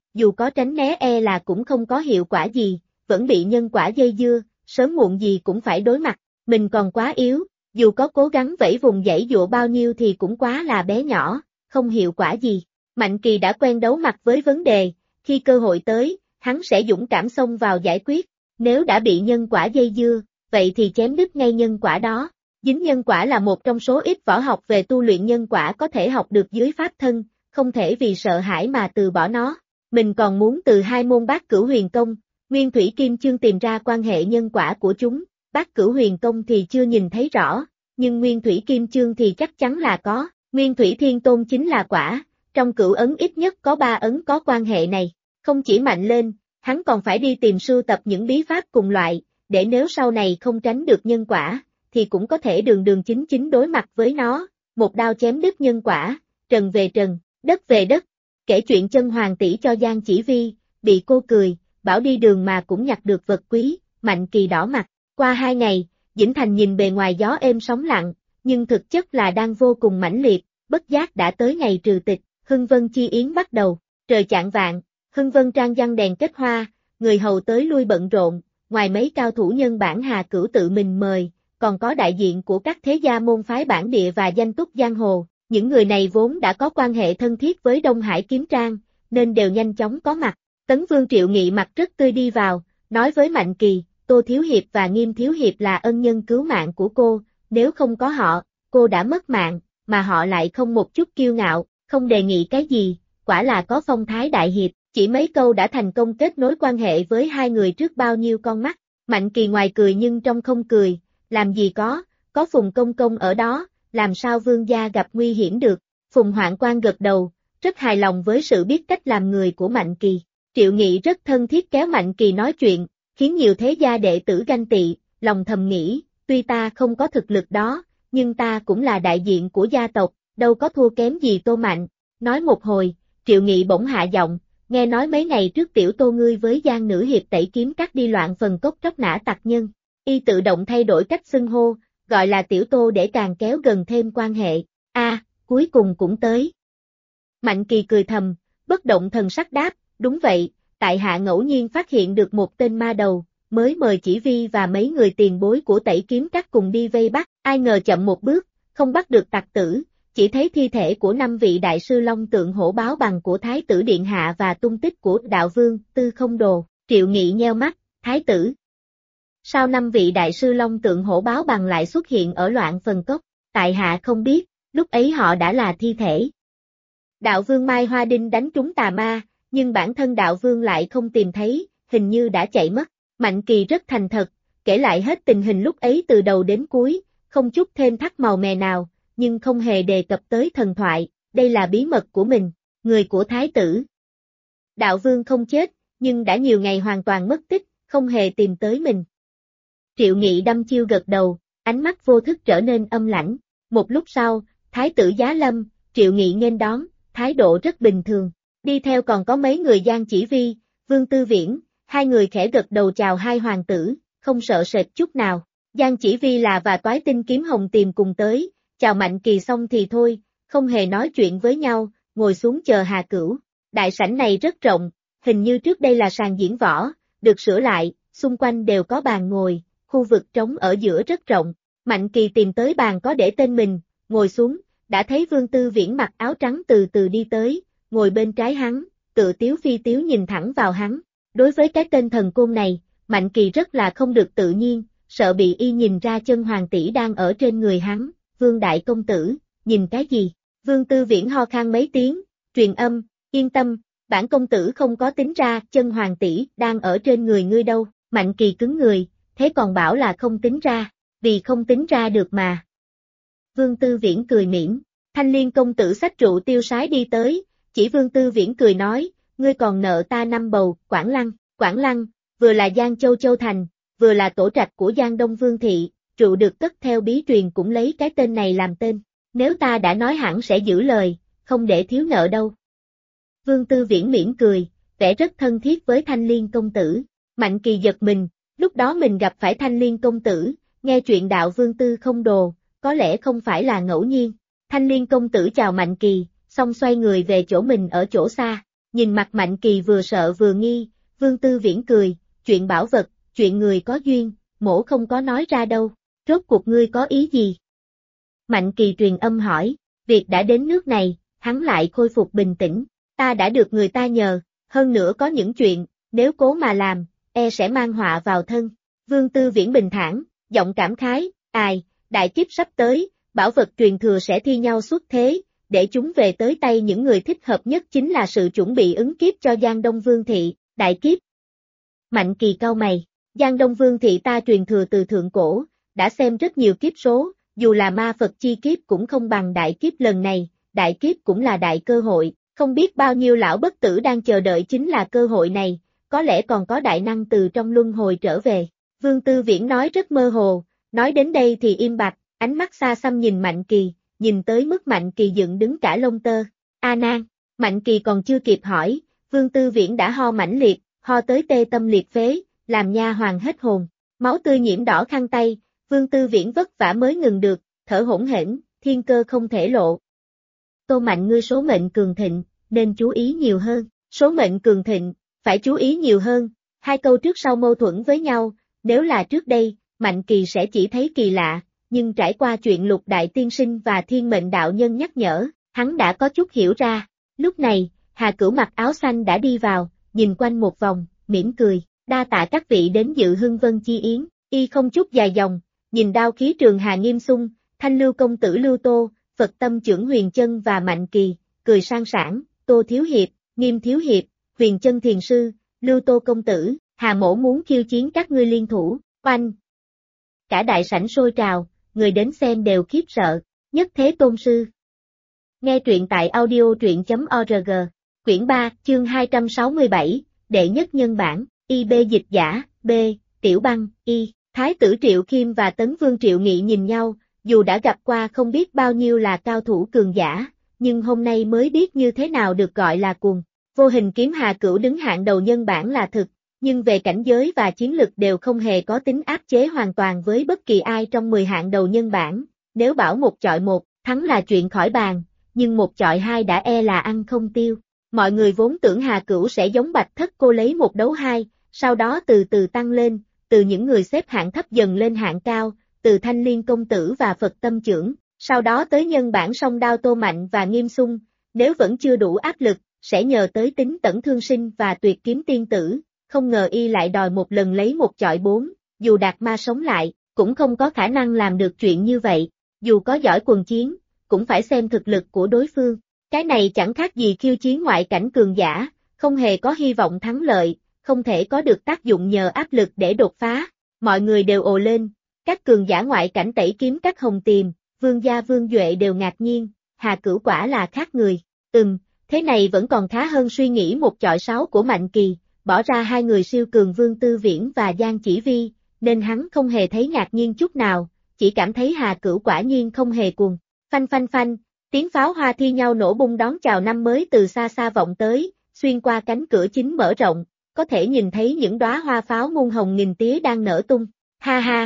dù có tránh né là cũng không có hiệu quả gì, vẫn bị nhân quả dây dưa, sớm muộn gì cũng phải đối mặt, mình còn quá yếu, dù có cố gắng vẫy vùng dãy dụa bao nhiêu thì cũng quá là bé nhỏ, không hiệu quả gì. Mạnh Kỳ đã quen đấu mặt với vấn đề, khi cơ hội tới, hắn sẽ dũng cảm xông vào giải quyết, nếu đã bị nhân quả dây dưa, vậy thì chém đứt ngay nhân quả đó. Dính nhân quả là một trong số ít võ học về tu luyện nhân quả có thể học được dưới pháp thân, không thể vì sợ hãi mà từ bỏ nó. Mình còn muốn từ hai môn Bát Cửu Huyền Công, Nguyên Thủy Kim Chương tìm ra quan hệ nhân quả của chúng, Bát Cửu Huyền Công thì chưa nhìn thấy rõ, nhưng Nguyên Thủy Kim Chương thì chắc chắn là có, Nguyên Thủy Thiên Tôn chính là quả, trong cửu ấn ít nhất có 3 ấn có quan hệ này, không chỉ mạnh lên, hắn còn phải đi tìm sưu tập những bí pháp cùng loại, để nếu sau này không tránh được nhân quả, thì cũng có thể đường đường chính chính đối mặt với nó, một đao chém đứt nhân quả, trần về trần, đất về đất. Kể chuyện chân hoàng tỷ cho Giang Chỉ Vi, bị cô cười, bảo đi đường mà cũng nhặt được vật quý, Mạnh Kỳ đỏ mặt. Qua 2 ngày, Dĩnh Thành nhìn bề ngoài gió êm sóng lặng, nhưng thực chất là đang vô cùng mãnh liệt, bất giác đã tới ngày trừ tịch, Hưng Vân chi yến bắt đầu, trời chạng vạng, Hưng Vân trang giăng đèn kết hoa, người hầu tới lui bận rộn, ngoài mấy cao thủ nhân bản Hà Cửu tự mình mời, còn có đại diện của các thế gia môn phái bản địa và danh túc giang hồ. Những người này vốn đã có quan hệ thân thiết với Đông Hải Kiếm Trang, nên đều nhanh chóng có mặt. Tấn Vương Triệu Nghị mặt rất tươi đi vào, nói với Mạnh Kỳ, Tô Thiếu Hiệp và Nghiêm Thiếu Hiệp là ân nhân cứu mạng của cô, nếu không có họ, cô đã mất mạng, mà họ lại không một chút kiêu ngạo, không đề nghị cái gì, quả là có phong thái đại hiệp, chỉ mấy câu đã thành công kết nối quan hệ với hai người trước bao nhiêu con mắt. Mạnh Kỳ ngoài cười nhưng trong không cười, làm gì có Phùng Công Công ở đó. Làm sao vương gia gặp nguy hiểm được, Phùng Hoạn Quan gật đầu, rất hài lòng với sự biết cách làm người của Mạnh Kỳ. Triệu Nghị rất thân thiết kéo Mạnh Kỳ nói chuyện, khiến nhiều thế gia đệ tử ganh tị, lòng thầm nghĩ, tuy ta không có thực lực đó, nhưng ta cũng là đại diện của gia tộc, đâu có thua kém gì Tô Mạnh. Nói một hồi, Triệu Nghị bỗng hạ giọng, nghe nói mấy ngày trước tiểu Tô ngươi với Giang nữ hiệp tẩy kiếm cắt đi loạn phần cốc tróc nã tặc nhân, y tự động thay đổi cách xưng hô, gọi là tiểu Tô để càng kéo gần thêm quan hệ. Cuối cùng cũng tới. Mạnh Kỳ cười thầm, bất động thần sắc đáp, đúng vậy, tại hạ ngẫu nhiên phát hiện được một tên ma đầu, mới mời Chỉ Vi và mấy người tiền bối của tẩy kiếm các cùng đi vây bắt, ai ngờ chậm một bước, không bắt được tặc tử, chỉ thấy thi thể của 5 vị đại sư Long Tượng Hổ Báo Bằng của Thái tử Điện Hạ và tung tích của Đạo Vương, Tư Không Đồ. Triệu Nghị nheo mắt, Thái tử. Sao 5 vị đại sư Long Tượng Hổ Báo Bằng lại xuất hiện ở loạn phần cốc? Tại hạ không biết, lúc ấy họ đã là thi thể. Đạo Vương Mai Hoa Đinh đánh trúng tà ma, nhưng bản thân Đạo Vương lại không tìm thấy, hình như đã chạy mất. Mạnh Kỳ rất thành thật, kể lại hết tình hình lúc ấy từ đầu đến cuối, không chút thêm thắt màu mè nào, nhưng không hề đề cập tới thần thoại, đây là bí mật của mình, người của Thái tử. Đạo Vương không chết, nhưng đã nhiều ngày hoàn toàn mất tích, không hề tìm tới mình. Triệu Nghị đăm chiêu gật đầu, ánh mắt vô thức trở nên âm lãnh. Một lúc sau, Thái tử giá lâm, Triệu Nghị nghênh đón, thái độ rất bình thường. Đi theo còn có mấy người Giang Chỉ Vi, Vương Tư Viễn, hai người khẽ gật đầu chào hai hoàng tử, không sợ sệt chút nào. Giang Chỉ Vi là và Toái Tinh Kiếm Hồng tìm cùng tới, chào Mạnh Kỳ xong thì thôi, không hề nói chuyện với nhau, ngồi xuống chờ Hà Cửu. Đại sảnh này rất rộng, hình như trước đây là sàn diễn võ, được sửa lại, xung quanh đều có bàn ngồi, khu vực trống ở giữa rất rộng. Mạnh Kỳ tìm tới bàn có để tên mình, ngồi xuống, đã thấy Vương Tư Viễn mặc áo trắng từ từ đi tới, ngồi bên trái hắn, tự tiếu phi tiếu nhìn thẳng vào hắn. Đối với cái tên thần côn này, Mạnh Kỳ rất là không được tự nhiên, sợ bị y nhìn ra chân hoàng tỷ đang ở trên người hắn. Vương đại công tử, nhìn cái gì? Vương Tư Viễn ho khan mấy tiếng, truyền âm, yên tâm, bản công tử không có tính ra chân hoàng tỷ đang ở trên người ngươi đâu. Mạnh Kỳ cứng người, thế còn bảo là không tính ra, vì không tính ra được mà. Vương Tư Viễn cười mỉm, Thanh Liên công tử xách rượu tiêu sái đi tới, chỉ Vương Tư Viễn cười nói, ngươi còn nợ ta 5 bầu. Quảng Lăng, vừa là Giang Châu Châu Thành, vừa là tổ trạch của Giang Đông Vương Thị, rượu được cất theo bí truyền cũng lấy cái tên này làm tên, nếu ta đã nói hẳn sẽ giữ lời, không để thiếu nợ đâu. Vương Tư Viễn mỉm cười, vẻ rất thân thiết với Thanh Liên công tử. Mạnh Kỳ giật mình, lúc đó mình gặp phải Thanh Liên công tử, nghe chuyện đạo Vương Tư Không Đồ, có lẽ không phải là ngẫu nhiên. Thanh Liên công tử chào Mạnh Kỳ, xong xoay người về chỗ mình ở chỗ xa. Nhìn mặt Mạnh Kỳ vừa sợ vừa nghi, Vương Tư Viễn cười, chuyện bảo vật, chuyện người có duyên, mỗ không có nói ra đâu, rốt cuộc ngươi có ý gì? Mạnh Kỳ truyền âm hỏi, việc đã đến nước này, hắn lại khôi phục bình tĩnh, ta đã được người ta nhờ, hơn nữa có những chuyện, nếu cố mà làm, sẽ mang họa vào thân. Vương Tư Viễn bình thản, giọng cảm khái, đại kiếp sắp tới, bảo vật truyền thừa sẽ thi nhau xuất thế, để chúng về tới tay những người thích hợp nhất chính là sự chuẩn bị ứng kiếp cho Giang Đông Vương Thị, đại kiếp. Mạnh Kỳ cau mày, Giang Đông Vương Thị ta truyền thừa từ thượng cổ, đã xem rất nhiều kiếp số, dù là ma Phật chi kiếp cũng không bằng đại kiếp lần này, đại kiếp cũng là đại cơ hội, không biết bao nhiêu lão bất tử đang chờ đợi chính là cơ hội này, có lẽ còn có đại năng từ trong luân hồi trở về. Vương Tư Viễn nói rất mơ hồ, nói đến đây thì im bặt, ánh mắt xa xăm nhìn Mạnh Kỳ, nhìn tới mức Mạnh Kỳ dựng đứng cả lông tơ. A Nan, Mạnh Kỳ còn chưa kịp hỏi, Vương Tư Viễn đã ho mãnh liệt, ho tới tê tâm liệt phế, làm nha hoàn hết hồn, máu tươi nhiễm đỏ khăn tay, Vương Tư Viễn vất vả mới ngừng được, thở hổn hển, thiên cơ không thể lộ. Tô Mạnh ngươi số mệnh cường thịnh, nên chú ý nhiều hơn, số mệnh cường thịnh, phải chú ý nhiều hơn, hai câu trước sau mâu thuẫn với nhau, nếu là trước đây, Mạnh Kỳ sẽ chỉ thấy kỳ lạ, nhưng trải qua chuyện Lục Đại Tiên Sinh và Thiên Mệnh Đạo Nhân nhắc nhở, hắn đã có chút hiểu ra. Lúc này, Hà Cửu mặc áo xanh đã đi vào, nhìn quanh một vòng, mỉm cười, đa tạ các vị đến dự Hưng Vân Chi Yến, y không chút dài dòng, nhìn đao khí Trường Hà Nghiêm Xung, Thanh Lưu Công Tử Lưu Tô, Phật Tâm Chưởng Huyền Chân và Mạnh Kỳ, cười sang sảng, Tô Thiếu Hiệp, Nghiêm Thiếu Hiệp, Huyền Chân Thiền Sư, Lưu Tô Công Tử, Hà Mỗ muốn khiêu chiến các ngươi liên thủ, oanh. Cả đại sảnh sôi trào, người đến xem đều khiếp sợ, Nhất Thế Tôn Sư. Nghe truyện tại audio.org, quyển 3, chương 267, đệ nhất nhân bản, IB dịch giả, B, Tiểu Băng, Y, Thái tử Triệu Khiêm và Tấn Vương Triệu Nghị nhìn nhau, dù đã gặp qua không biết bao nhiêu là cao thủ cường giả, nhưng hôm nay mới biết như thế nào được gọi là cuồng. Vô Hình kiếm Hà Cửu đứng hạng đầu nhân bản là thực, nhưng về cảnh giới và chiến lực đều không hề có tính áp chế hoàn toàn với bất kỳ ai trong 10 hạng đầu nhân bản, nếu bảo một chọi một, thắng là chuyện khỏi bàn, nhưng một chọi hai đã là ăn không tiêu. Mọi người vốn tưởng Hà Cửu sẽ giống Bạch Thất Cô lấy một đấu hai, sau đó từ từ tăng lên, từ những người xếp hạng thấp dần lên hạng cao, từ Thanh Liên Công Tử và Phật Tâm Chưởng, sau đó tới nhân bản song đao Tô Mạnh và Nghiêm Xung, nếu vẫn chưa đủ áp lực, sẽ nhờ tới Tính Tẩn Thương Sinh và Tuyệt Kiếm Tiên Tử, không ngờ y lại đòi một lần lấy một chọi bốn, dù Đạt Ma sống lại, cũng không có khả năng làm được chuyện như vậy, dù có giỏi quần chiến, cũng phải xem thực lực của đối phương. Cái này chẳng khác gì khiêu chiến ngoại cảnh cường giả, không hề có hy vọng thắng lợi, không thể có được tác dụng nhờ áp lực để đột phá. Mọi người đều ồ lên, các cường giả ngoại cảnh tẩy kiếm các hồng tiềm, Vương Gia Vương Duệ đều ngạc nhiên, Hà Cửu quả là khác người. Thế này vẫn còn khá hơn suy nghĩ một chọi sáu của Mạnh Kỳ, bỏ ra hai người siêu cường Vương Tư Viễn và Giang Chỉ Vi, nên hắn không hề thấy ngạc nhiên chút nào, chỉ cảm thấy Hà Cửu quả nhiên không hề cuồng. Phanh phanh phanh, tiếng pháo hoa thi nhau nổ bung đón chào năm mới từ xa xa vọng tới, xuyên qua cánh cửa chính mở rộng, có thể nhìn thấy những đóa hoa pháo muôn hồng nghìn tía đang nở tung. Ha ha!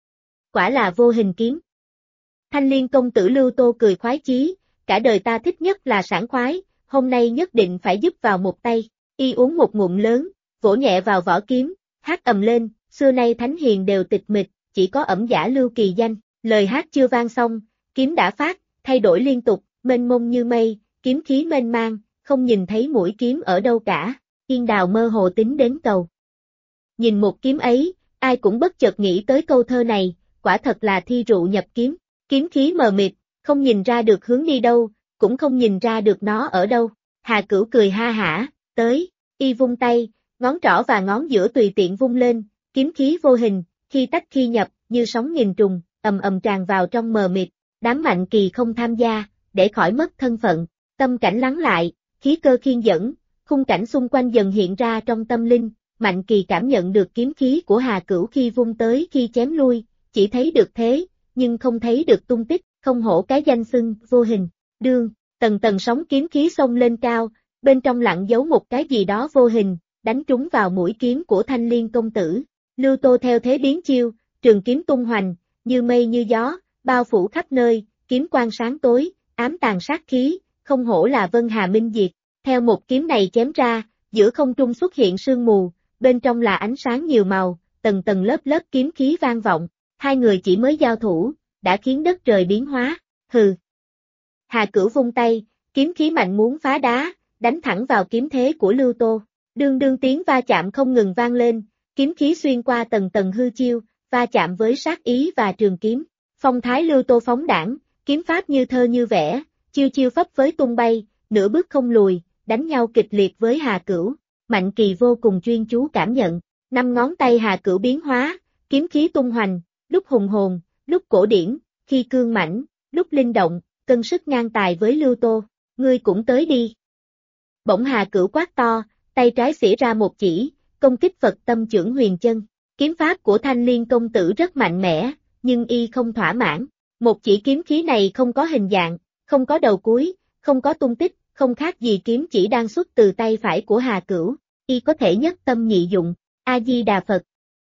Quả là Vô Hình kiếm. Thanh Liên Công Tử Lưu Tô cười khoái chí, cả đời ta thích nhất là sảng khoái, hôm nay nhất định phải giúp vào một tay. Y uống một ngụm lớn, vỗ nhẹ vào vỏ kiếm, hát ầm lên, xưa nay thánh hiền đều tịch mịch, chỉ có ẩn giả lưu kỳ danh. Lời hát chưa vang xong, kiếm đã phát, thay đổi liên tục, mênh mông như mây, kiếm khí mênh mang, không nhìn thấy mũi kiếm ở đâu cả. Yên Đào mơ hồ tính đến cầu. Nhìn một kiếm ấy, ai cũng bất chợt nghĩ tới câu thơ này, quả thật là thi rượu nhập kiếm. Kiếm khí mờ mịt, không nhìn ra được hướng đi đâu, cũng không nhìn ra được nó ở đâu. Hà Cửu cười ha hả, tới, y vung tay, ngón trỏ và ngón giữa tùy tiện vung lên, kiếm khí vô hình, khi tách khi nhập, như sóng nghìn trùng, ầm ầm tràn vào trong mờ mịt. Đám Mạnh Kỳ không tham gia, để khỏi mất thân phận, tâm cảnh lắng lại, khí cơ khiên dẫn, khung cảnh xung quanh dần hiện ra trong tâm linh. Mạnh Kỳ cảm nhận được kiếm khí của Hà Cửu khi vung tới khi chém lui, chỉ thấy được thế, nhưng không thấy được tung tích, không hổ cái danh xưng Vô Hình. Đương, tầng tầng sóng kiếm khí xông lên cao, bên trong lặng giấu một cái gì đó vô hình, đánh trúng vào mũi kiếm của Thanh Liên Công Tử. Lưu Tô theo thế biến chiêu, trường kiếm tung hoành, như mây như gió, bao phủ khắp nơi, kiếm quang sáng tối, ám tàn sát khí, không hổ là Vân Hà Minh Diệt. Theo một kiếm này chém ra, giữa không trung xuất hiện sương mù, bên trong là ánh sáng nhiều màu, tầng tầng lớp lớp kiếm khí vang vọng, hai người chỉ mới giao thủ, đã khiến đất trời biến hóa, hừ. Hà Cửu vung tay, kiếm khí mạnh muốn phá đá, đánh thẳng vào kiếm thế của Lưu Tô. Đương đương tiếng va chạm không ngừng vang lên, kiếm khí xuyên qua tầng tầng hư chiêu, va chạm với sát ý và trường kiếm. Phong thái Lưu Tô phóng đãng, kiếm pháp như thơ như vẽ, chiêu chiêu phấp với tung bay, nửa bước không lùi, đánh nhau kịch liệt với Hà Cửu. Mạnh Kỳ vô cùng chuyên chú cảm nhận, năm ngón tay Hà Cửu biến hóa, kiếm khí tung hoành, lúc hùng hồn, lúc cổ điển, khi cương mãnh, lúc linh động, cân sức ngang tài với Lưu Tô. Ngươi cũng tới đi. Bỗng Hà Cửu quát to, tay trái xỉa ra một chỉ, công kích Phật tâm chưởng huyền chân. Kiếm pháp của Thanh Liên công tử rất mạnh mẽ, nhưng y không thỏa mãn. Một chỉ kiếm khí này không có hình dạng, không có đầu cuối, không có tung tích, không khác gì kiếm chỉ đang xuất từ tay phải của Hà Cửu. Y có thể nhất tâm nhị dụng, A-di-đà Phật.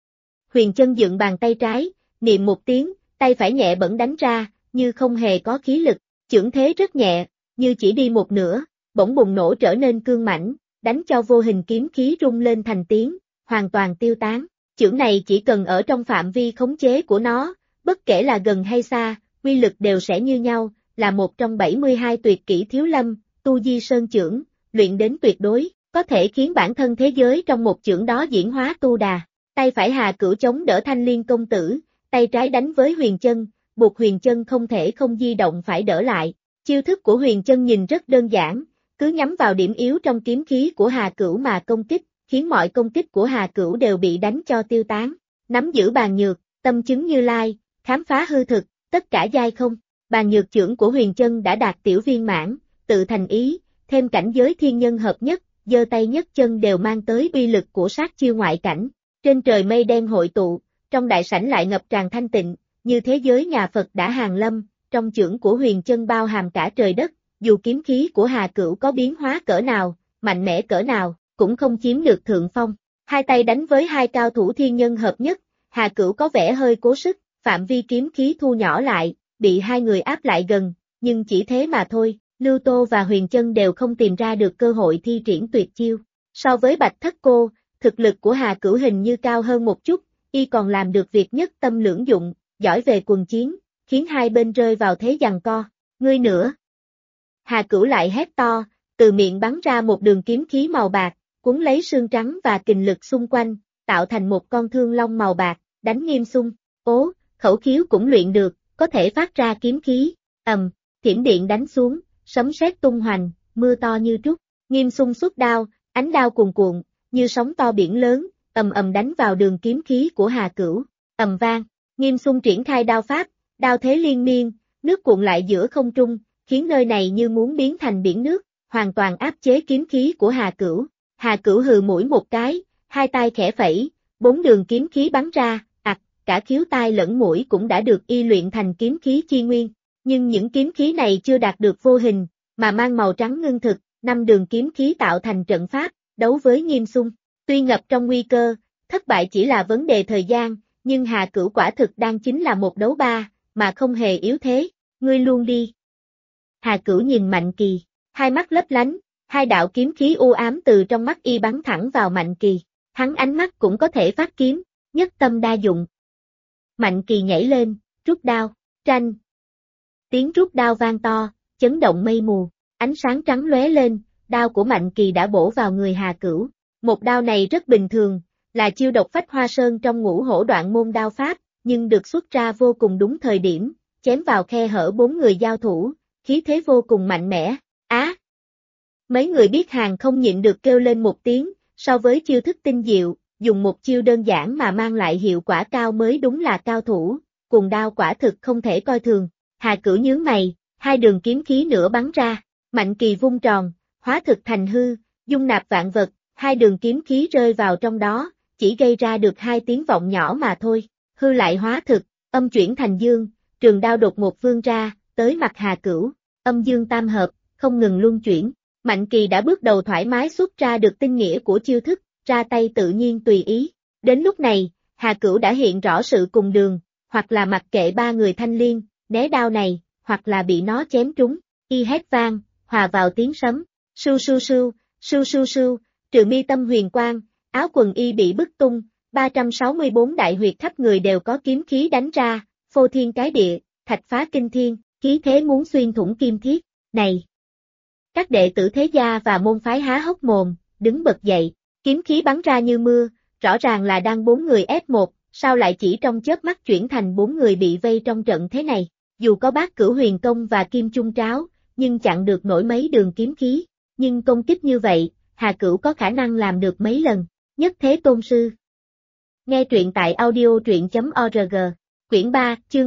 Huyền chân dựng bàn tay trái, niệm một tiếng, tay phải nhẹ bẫng đánh ra, như không hề có khí lực, chưởng thế rất nhẹ, như chỉ đi một nửa, bỗng bùng nổ trở nên cương mãnh, đánh cho vô hình kiếm khí rung lên thành tiếng, hoàn toàn tiêu tán. Chưởng này chỉ cần ở trong phạm vi khống chế của nó, bất kể là gần hay xa, uy lực đều sẽ như nhau, là một trong 72 tuyệt kỹ thiếu lâm, tu di sơn chưởng, luyện đến tuyệt đối, có thể khiến bản thân thế giới trong một chưởng đó diễn hóa tu đà. Tay phải Hà Cửu chống đỡ Thanh Liên công tử, tay trái đánh với huyền chân, buộc huyền chân không thể không di động phải đỡ lại. Chiêu thức của huyền chân nhìn rất đơn giản, cứ nhắm vào điểm yếu trong kiếm khí của Hà Cửu mà công kích, khiến mọi công kích của Hà Cửu đều bị đánh cho tiêu tán. Nắm giữ bàn nhược, tâm chứng Như Lai, khám phá hư thực, tất cả giai không. Bàn nhược chưởng của huyền chân đã đạt tiểu viên mãn, tự thành ý, thêm cảnh giới thiên nhân hợp nhất, giơ tay nhấc chân đều mang tới uy lực của sát chiêu ngoại cảnh. Trên trời mây đen hội tụ, trong đại sảnh lại ngập tràn thanh tịnh, như thế giới nhà Phật đã hàng lâm, trong chưởng của huyền chân bao hàm cả trời đất, dù kiếm khí của Hà Cửu có biến hóa cỡ nào, mạnh mẽ cỡ nào, cũng không chiếm được thượng phong. Hai tay đánh với hai cao thủ thiên nhân hợp nhất, Hà Cửu có vẻ hơi cố sức, phạm vi kiếm khí thu nhỏ lại, bị hai người áp lại gần, nhưng chỉ thế mà thôi, Lưu Tô và Huyền Chân đều không tìm ra được cơ hội thi triển tuyệt chiêu. So với Bạch Thất Cô, thực lực của Hà Cửu hình như cao hơn một chút, y còn làm được việc nhất tâm lưỡng dụng, giỏi về quần chiến, khiến hai bên rơi vào thế giằng co. Ngươi nữa. Hà Cửu lại hét to, từ miệng bắn ra một đường kiếm khí màu bạc, cuốn lấy xương trắng và kình lực xung quanh, tạo thành một con thương long màu bạc, đánh Nghiêm Xung. Ố, khẩu khiếu cũng luyện được, có thể phát ra kiếm khí. Thiểm điện đánh xuống, sấm sét tung hoành, mưa to như trút. Nghiêm Xung xuất đao, ánh đao cuồn cuộn, như sóng to biển lớn, đánh vào đường kiếm khí của Hà Cửu. Vang, Nghiêm Xung triển khai đao pháp, đao thế liên miên, nước cuộn lại giữa không trung, khiến nơi này như muốn biến thành biển nước, hoàn toàn áp chế kiếm khí của Hà Cửu. Hà Cửu hừ mũi một cái, hai tay khẽ phẩy, 4 đường kiếm khí bắn ra, cả khiếu tai lẫn mũi cũng đã được y luyện thành kiếm khí chi nguyên. Nhưng những kiếm khí này chưa đạt được vô hình, mà mang màu trắng ngưng thực, 5 đường kiếm khí tạo thành trận pháp, đấu với Nghiêm Xung. Tuy ngập trong nguy cơ, thất bại chỉ là vấn đề thời gian, nhưng Hà Cửu quả thực đang chính là một đấu ba, mà không hề yếu thế. Ngươi luôn đi. Hà Cửu nhìn Mạnh Kỳ, hai mắt lấp lánh, hai đạo kiếm khí u ám từ trong mắt y bắn thẳng vào Mạnh Kỳ. Hắn ánh mắt cũng có thể phát kiếm, nhất tâm đa dụng. Mạnh Kỳ nhảy lên, rút đao, tranh. Tiếng rút đao vang to, chấn động mây mù, ánh sáng trắng lóe lên, đao của Mạnh Kỳ đã bổ vào người Hà Cửu. Một đao này rất bình thường, là chiêu độc phách hoa sơn trong Ngũ Hổ Đoạn môn đao pháp, nhưng được xuất ra vô cùng đúng thời điểm, chém vào khe hở 4 người giao thủ, khí thế vô cùng mạnh mẽ. Mấy người biết hàng không nhịn được kêu lên một tiếng, so với chiêu thức tinh diệu, dùng một chiêu đơn giản mà mang lại hiệu quả cao mới đúng là cao thủ, cùng đao quả thực không thể coi thường. Hà Cửu nhướng mày, hai đường kiếm khí nữa bắn ra, Mạnh Kỳ vung tròn, hóa thực thành hư, dung nạp vạn vật, hai đường kiếm khí rơi vào trong đó, chỉ gây ra được hai tiếng vọng nhỏ mà thôi, hư lại hóa thực, âm chuyển thành dương, trường đao đột ngột vươn ra, tới mặt Hà Cửu, âm dương tam hợp, không ngừng luân chuyển. Mạnh Kỳ đã bước đầu thoải mái xuất ra được tinh nghĩa của chiêu thức, ra tay tự nhiên tùy ý. Đến lúc này, Hà Cửu đã hiện rõ sự cùng đường, hoặc là mặc kệ ba người Thanh Liên, né đao này, hoặc là bị nó chém trúng, y hét vang, hòa vào tiếng sấm. Sưu sưu sưu, sưu sưu sưu, trừ mi tâm huyền quang, áo quần y bị bứt tung, 364 đại huyệt khắp người đều có kiếm khí đánh ra, phô thiên cái địa, thạch phá kinh thiên, khí thế muốn xuyên thủng kim thiết, này! Các đệ tử thế gia và môn phái há hốc mồm, đứng bật dậy, kiếm khí bắn ra như mưa, rõ ràng là đang 4 người ép 1, sao lại chỉ trong chớp mắt chuyển thành 4 người bị vây trong trận thế này, dù có Bát Cửu Huyền Công và Kim Chung Tráo, nhưng chặn được nổi mấy đường kiếm khí, nhưng công kích như vậy, Hà Cửu có khả năng làm được mấy lần, nhất thế tôn sư. Nghe truyện tại audio truyện.org, quyển 3, chương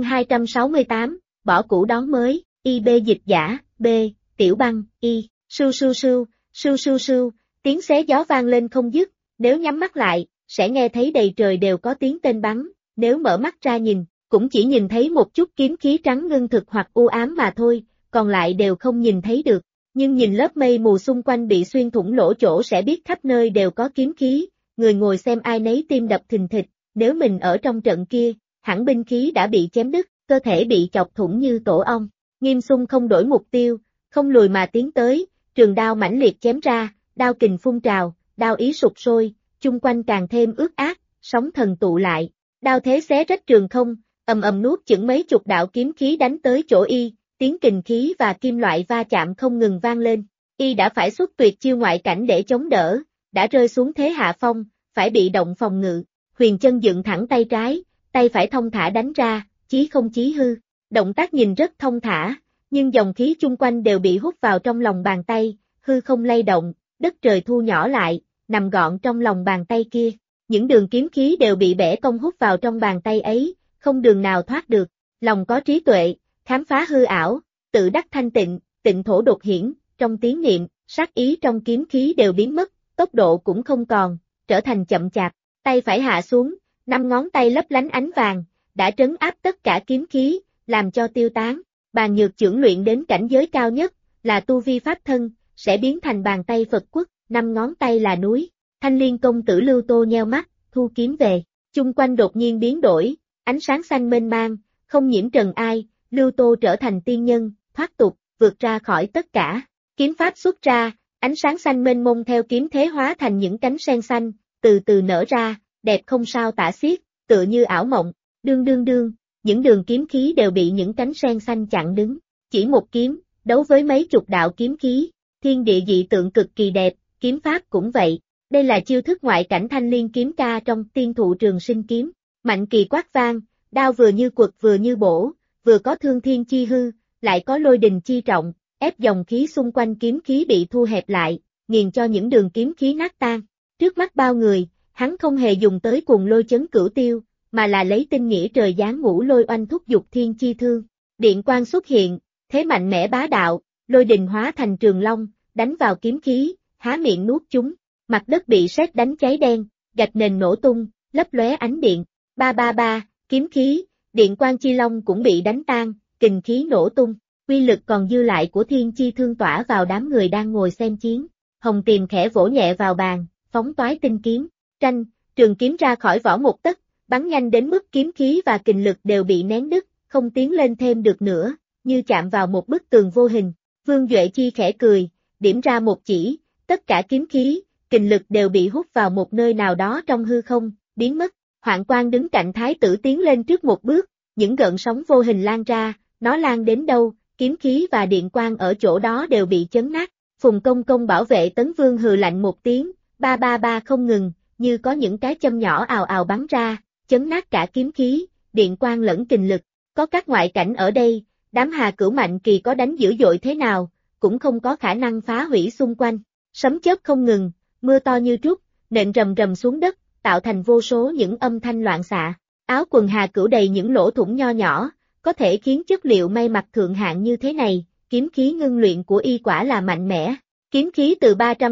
268, bỏ cũ đón mới, IB dịch giả, B, Tiểu Băng, Y, sưu sưu sưu, sưu sưu sưu, tiếng xé gió vang lên không dứt, nếu nhắm mắt lại, sẽ nghe thấy đầy trời đều có tiếng tên bắn, nếu mở mắt ra nhìn, cũng chỉ nhìn thấy một chút kiếm khí trắng ngưng thực hoặc u ám mà thôi, còn lại đều không nhìn thấy được, nhưng nhìn lớp mây mù xung quanh bị xuyên thủng lỗ chỗ sẽ biết khắp nơi đều có kiếm khí, người ngồi xem ai nấy tim đập thình thịch, nếu mình ở trong trận kia, hẳn binh khí đã bị chém đứt, cơ thể bị chọc thủng như tổ ong, Nghiêm Xung không đổi mục tiêu, không lùi mà tiến tới, trường đao mãnh liệt chém ra, đao kình phun trào, đao ý sục sôi, chung quanh càng thêm ướt át, sóng thần tụ lại, đao thế xé rách trường không, ầm ầm nuốt chửng mấy chục đạo kiếm khí đánh tới chỗ y, tiếng kình khí và kim loại va chạm không ngừng vang lên, y đã phải xuất tuyệt chiêu ngoại cảnh để chống đỡ, đã rơi xuống thế hạ phong, phải bị động phòng ngự, huyền chân dựng thẳng tay trái, tay phải thông thả đánh ra, chí không chí hư, động tác nhìn rất thông thả, nhưng dòng khí chung quanh đều bị hút vào trong lòng bàn tay, hư không lay động, đất trời thu nhỏ lại, nằm gọn trong lòng bàn tay kia, những đường kiếm khí đều bị bẻ cong hút vào trong bàn tay ấy, không đường nào thoát được, lòng có trí tuệ, khám phá hư ảo, tự đắc thanh tịnh, tịnh thổ đột hiển, trong tiếng niệm, sát ý trong kiếm khí đều biến mất, tốc độ cũng không còn, trở thành chậm chạp, tay phải hạ xuống, 5 ngón tay lấp lánh ánh vàng, đã trấn áp tất cả kiếm khí, làm cho tiêu tán, bàn nhược chưởng luyện đến cảnh giới cao nhất, là tu vi pháp thân, sẽ biến thành bàn tay Phật quốc, 5 ngón tay là núi, Thanh Liên công tử Lưu Tô nheo mắt, thu kiếm về, chung quanh đột nhiên biến đổi, ánh sáng xanh mênh mang, không nhiễm trần ai, Lưu Tô trở thành tiên nhân, thoát tục, vượt ra khỏi tất cả, kiếm pháp xuất ra, ánh sáng xanh mênh mông theo kiếm thế hóa thành những cánh sen xanh, từ từ nở ra, đẹp không sao tả xiết, tựa như ảo mộng, đương đương đương, những đường kiếm khí đều bị những cánh sen xanh chặn đứng, chỉ một kiếm, đấu với mấy chục đạo kiếm khí, thiên địa dị tượng cực kỳ đẹp, kiếm pháp cũng vậy, đây là chiêu thức ngoại cảnh Thanh Liên kiếm ca trong Tiên Thụ Trường Sinh kiếm, mạnh kỳ quát vang, đao vừa như quật vừa như bổ, vừa có thương thiên chi hư, lại có lôi đình chi trọng, ép dòng khí xung quanh kiếm khí bị thu hẹp lại, nghiền cho những đường kiếm khí nát tan. Trước mắt bao người, hắn không hề dùng tới cuồng lôi chấn cửu tiêu, mà là lấy tinh nghĩa trời giáng ngũ lôi oanh thúc dục thiên chi thương. Điện quang xuất hiện, thế mạnh mẽ bá đạo, lôi đình hóa thành trường long, đánh vào kiếm khí, há miệng nuốt chúng. Mặt đất bị sét đánh cháy đen, gạch nền nổ tung, lấp lóe ánh điện. Ba ba ba, kiếm khí, điện quang chi long cũng bị đánh tan, kình khí nổ tung. Uy lực còn dư lại của thiên chi thương tỏa vào đám người đang ngồi xem chiến. Hồng Tiềm khẽ vỗ nhẹ vào bàn, phóng toái tinh kiếm. Tranh, trường kiếm ra khỏi vỏ một tấc, bắn nhanh đến mức kiếm khí và kình lực đều bị nén đứt, không tiến lên thêm được nữa, như chạm vào một bức tường vô hình. Vương Duệ Chi khẽ cười, điểm ra một chỉ, tất cả kiếm khí, kình lực đều bị hút vào một nơi nào đó trong hư không, biến mất. Hoạn Quan đứng cạnh Thái tử tiến lên trước một bước, những gợn sóng vô hình lan ra, nó lan đến đâu, kiếm khí và điện quang ở chỗ đó đều bị chấn nát. Phùng Công Công bảo vệ Tấn Vương hừ lạnh một tiếng, ba ba ba không ngừng, như có những cái châm nhỏ ào ào bắn ra, chấn nát cả kiếm khí, điện quang lẫn kình lực. Có các ngoại cảnh ở đây, đám Hà Cửu mạnh kỳ có đánh dữ dội thế nào, cũng không có khả năng phá hủy xung quanh. Sấm chớp không ngừng, mưa to như trút, nện rầm rầm xuống đất, tạo thành vô số những âm thanh loạn xạ. Áo quần Hà Cửu đầy những lỗ thủng nho nhỏ, có thể khiến chất liệu may mặc thượng hạng như thế này, kiếm khí ngưng luyện của y quả là mạnh mẽ. Kiếm khí từ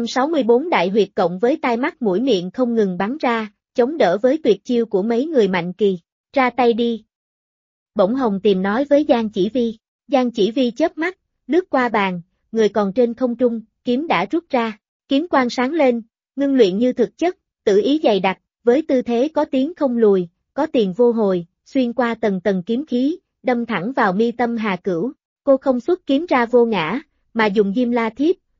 364 đại huyệt cộng với tai mắt mũi miệng không ngừng bắn ra, chống đỡ với tuyệt chiêu của mấy người mạnh kỳ. Ra tay đi. Bỗng Hồng Tiềm nói với Giang Chỉ Vi. Giang Chỉ Vi chớp mắt, lướt qua bàn, người còn trên không trung, kiếm đã rút ra. Kiếm quang sáng lên, ngưng luyện như thực chất, tự ý dày đặc, với tư thế có tiếng không lùi, có tiền vô hồi, xuyên qua tầng tầng kiếm khí, đâm thẳng vào mi tâm Hà Cửu. Cô không xuất kiếm ra vô ngã, mà dùng Diêm La Thiếp,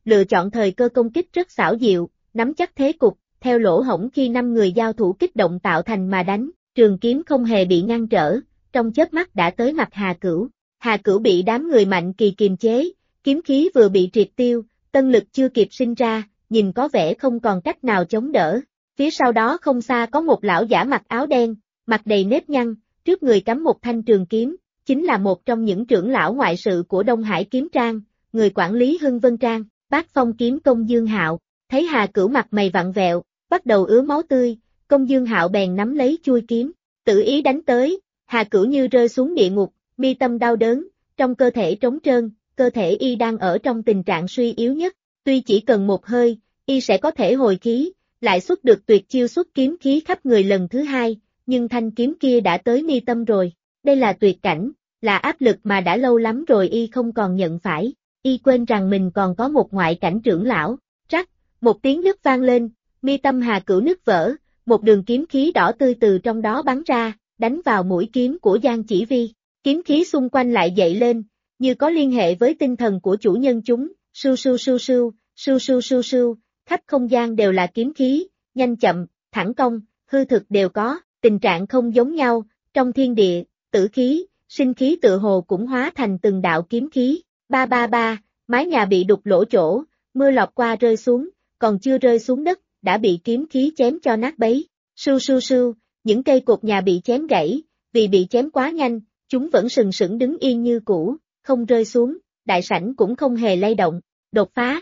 lựa chọn thời cơ công kích rất xảo diệu, nắm chắc thế cục, theo lỗ hổng khi 5 người giao thủ kích động tạo thành mà đánh, trường kiếm không hề bị ngăn trở, trong chớp mắt đã tới mặt Hà Cửu. Hà Cửu bị đám người Mạnh Kỳ kiềm chế, kiếm khí vừa bị triệt tiêu, tân lực chưa kịp sinh ra, nhìn có vẻ không còn cách nào chống đỡ. Phía sau đó không xa có một lão giả mặc áo đen, mặt đầy nếp nhăn, trước người cắm một thanh trường kiếm, chính là một trong những trưởng lão ngoại sự của Đông Hải Kiếm Trang, người quản lý Hưng Vân Trang, Bác Phong kiếm công Dương Hạo. Thấy Hà Cửu mặt mày vặn vẹo, bắt đầu ứa máu tươi, công Dương Hạo bèn nắm lấy chuôi kiếm, tự ý đánh tới. Hà Cửu như rơi xuống địa ngục, mi tâm đau đớn, trong cơ thể trống trơn, cơ thể y đang ở trong tình trạng suy yếu nhất, tuy chỉ cần một hơi, y sẽ có thể hồi khí, lại xuất được tuyệt chiêu xuất kiếm khí khắp người lần thứ hai, nhưng thanh kiếm kia đã tới mi tâm rồi, đây là tuyệt cảnh, là áp lực mà đã lâu lắm rồi y không còn nhận phải, y quên rằng mình còn có một ngoại cảnh trưởng lão, rắc, một tiếng nứt vang lên, mi tâm Hà Cửu nứt vỡ, một đường kiếm khí đỏ tươi từ trong đó bắn ra, đánh vào mũi kiếm của Giang Chỉ Vi, kiếm khí xung quanh lại dậy lên, như có liên hệ với tinh thần của chủ nhân chúng, sưu sưu sưu sưu, sưu sưu sưu sưu, khắp không gian đều là kiếm khí, nhanh chậm, thẳng cong, hư thực đều có, tình trạng không giống nhau, trong thiên địa, tử khí, sinh khí tự hồ cũng hóa thành từng đạo kiếm khí, ba ba ba, mái nhà bị đục lỗ chỗ, mưa lọt qua rơi xuống, còn chưa rơi xuống đất, đã bị kiếm khí chém cho nát bấy, sưu sưu sưu, những cây cột nhà bị chém gãy, vì bị chém quá nhanh, chúng vẫn sừng sững đứng yên như cũ, không rơi xuống, đại sảnh cũng không hề lay động, đột phá.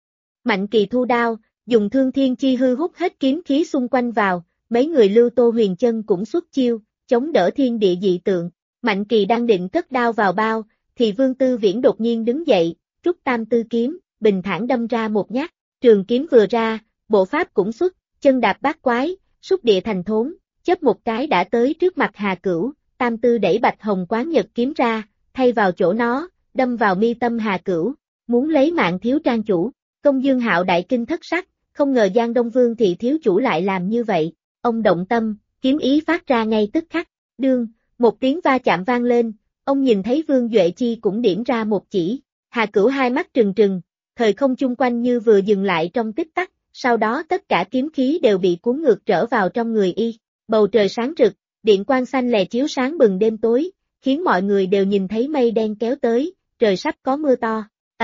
Mạnh Kỳ thu đao, dùng thương thiên chi hư hút hết kiếm khí xung quanh vào, mấy người Lưu Tô Huyền Chân cũng xuất chiêu, chống đỡ thiên địa dị tượng. Mạnh Kỳ đang định cất đao vào bao, thì Vương Tư Viễn đột nhiên đứng dậy, rút tam tư kiếm, bình thản đâm ra một nhát, trường kiếm vừa ra, bộ pháp cũng xuất, chân đạp bát quái, xúc địa thành thốn, chớp một cái đã tới trước mặt Hà Cửu, tam tư đẩy Bạch Hồng Quán Nhật kiếm ra, thay vào chỗ nó, đâm vào mi tâm Hà Cửu, muốn lấy mạng thiếu trang chủ. Công Dương Hạo đại kinh thất sắc, không ngờ Giang Đông Vương thị thiếu chủ lại làm như vậy, ông động tâm, kiếm ý phát ra ngay tức khắc, đương, một tiếng va chạm vang lên, ông nhìn thấy Vương Duệ Chi cũng điểm ra một chỉ, Hà Cửu hai mắt trừng trừng, thời không chung quanh như vừa dừng lại trong tích tắc, sau đó tất cả kiếm khí đều bị cuốn ngược trở vào trong người y, bầu trời sáng rực, điện quang xanh lè chiếu sáng bừng đêm tối, khiến mọi người đều nhìn thấy mây đen kéo tới, trời sắp có mưa to,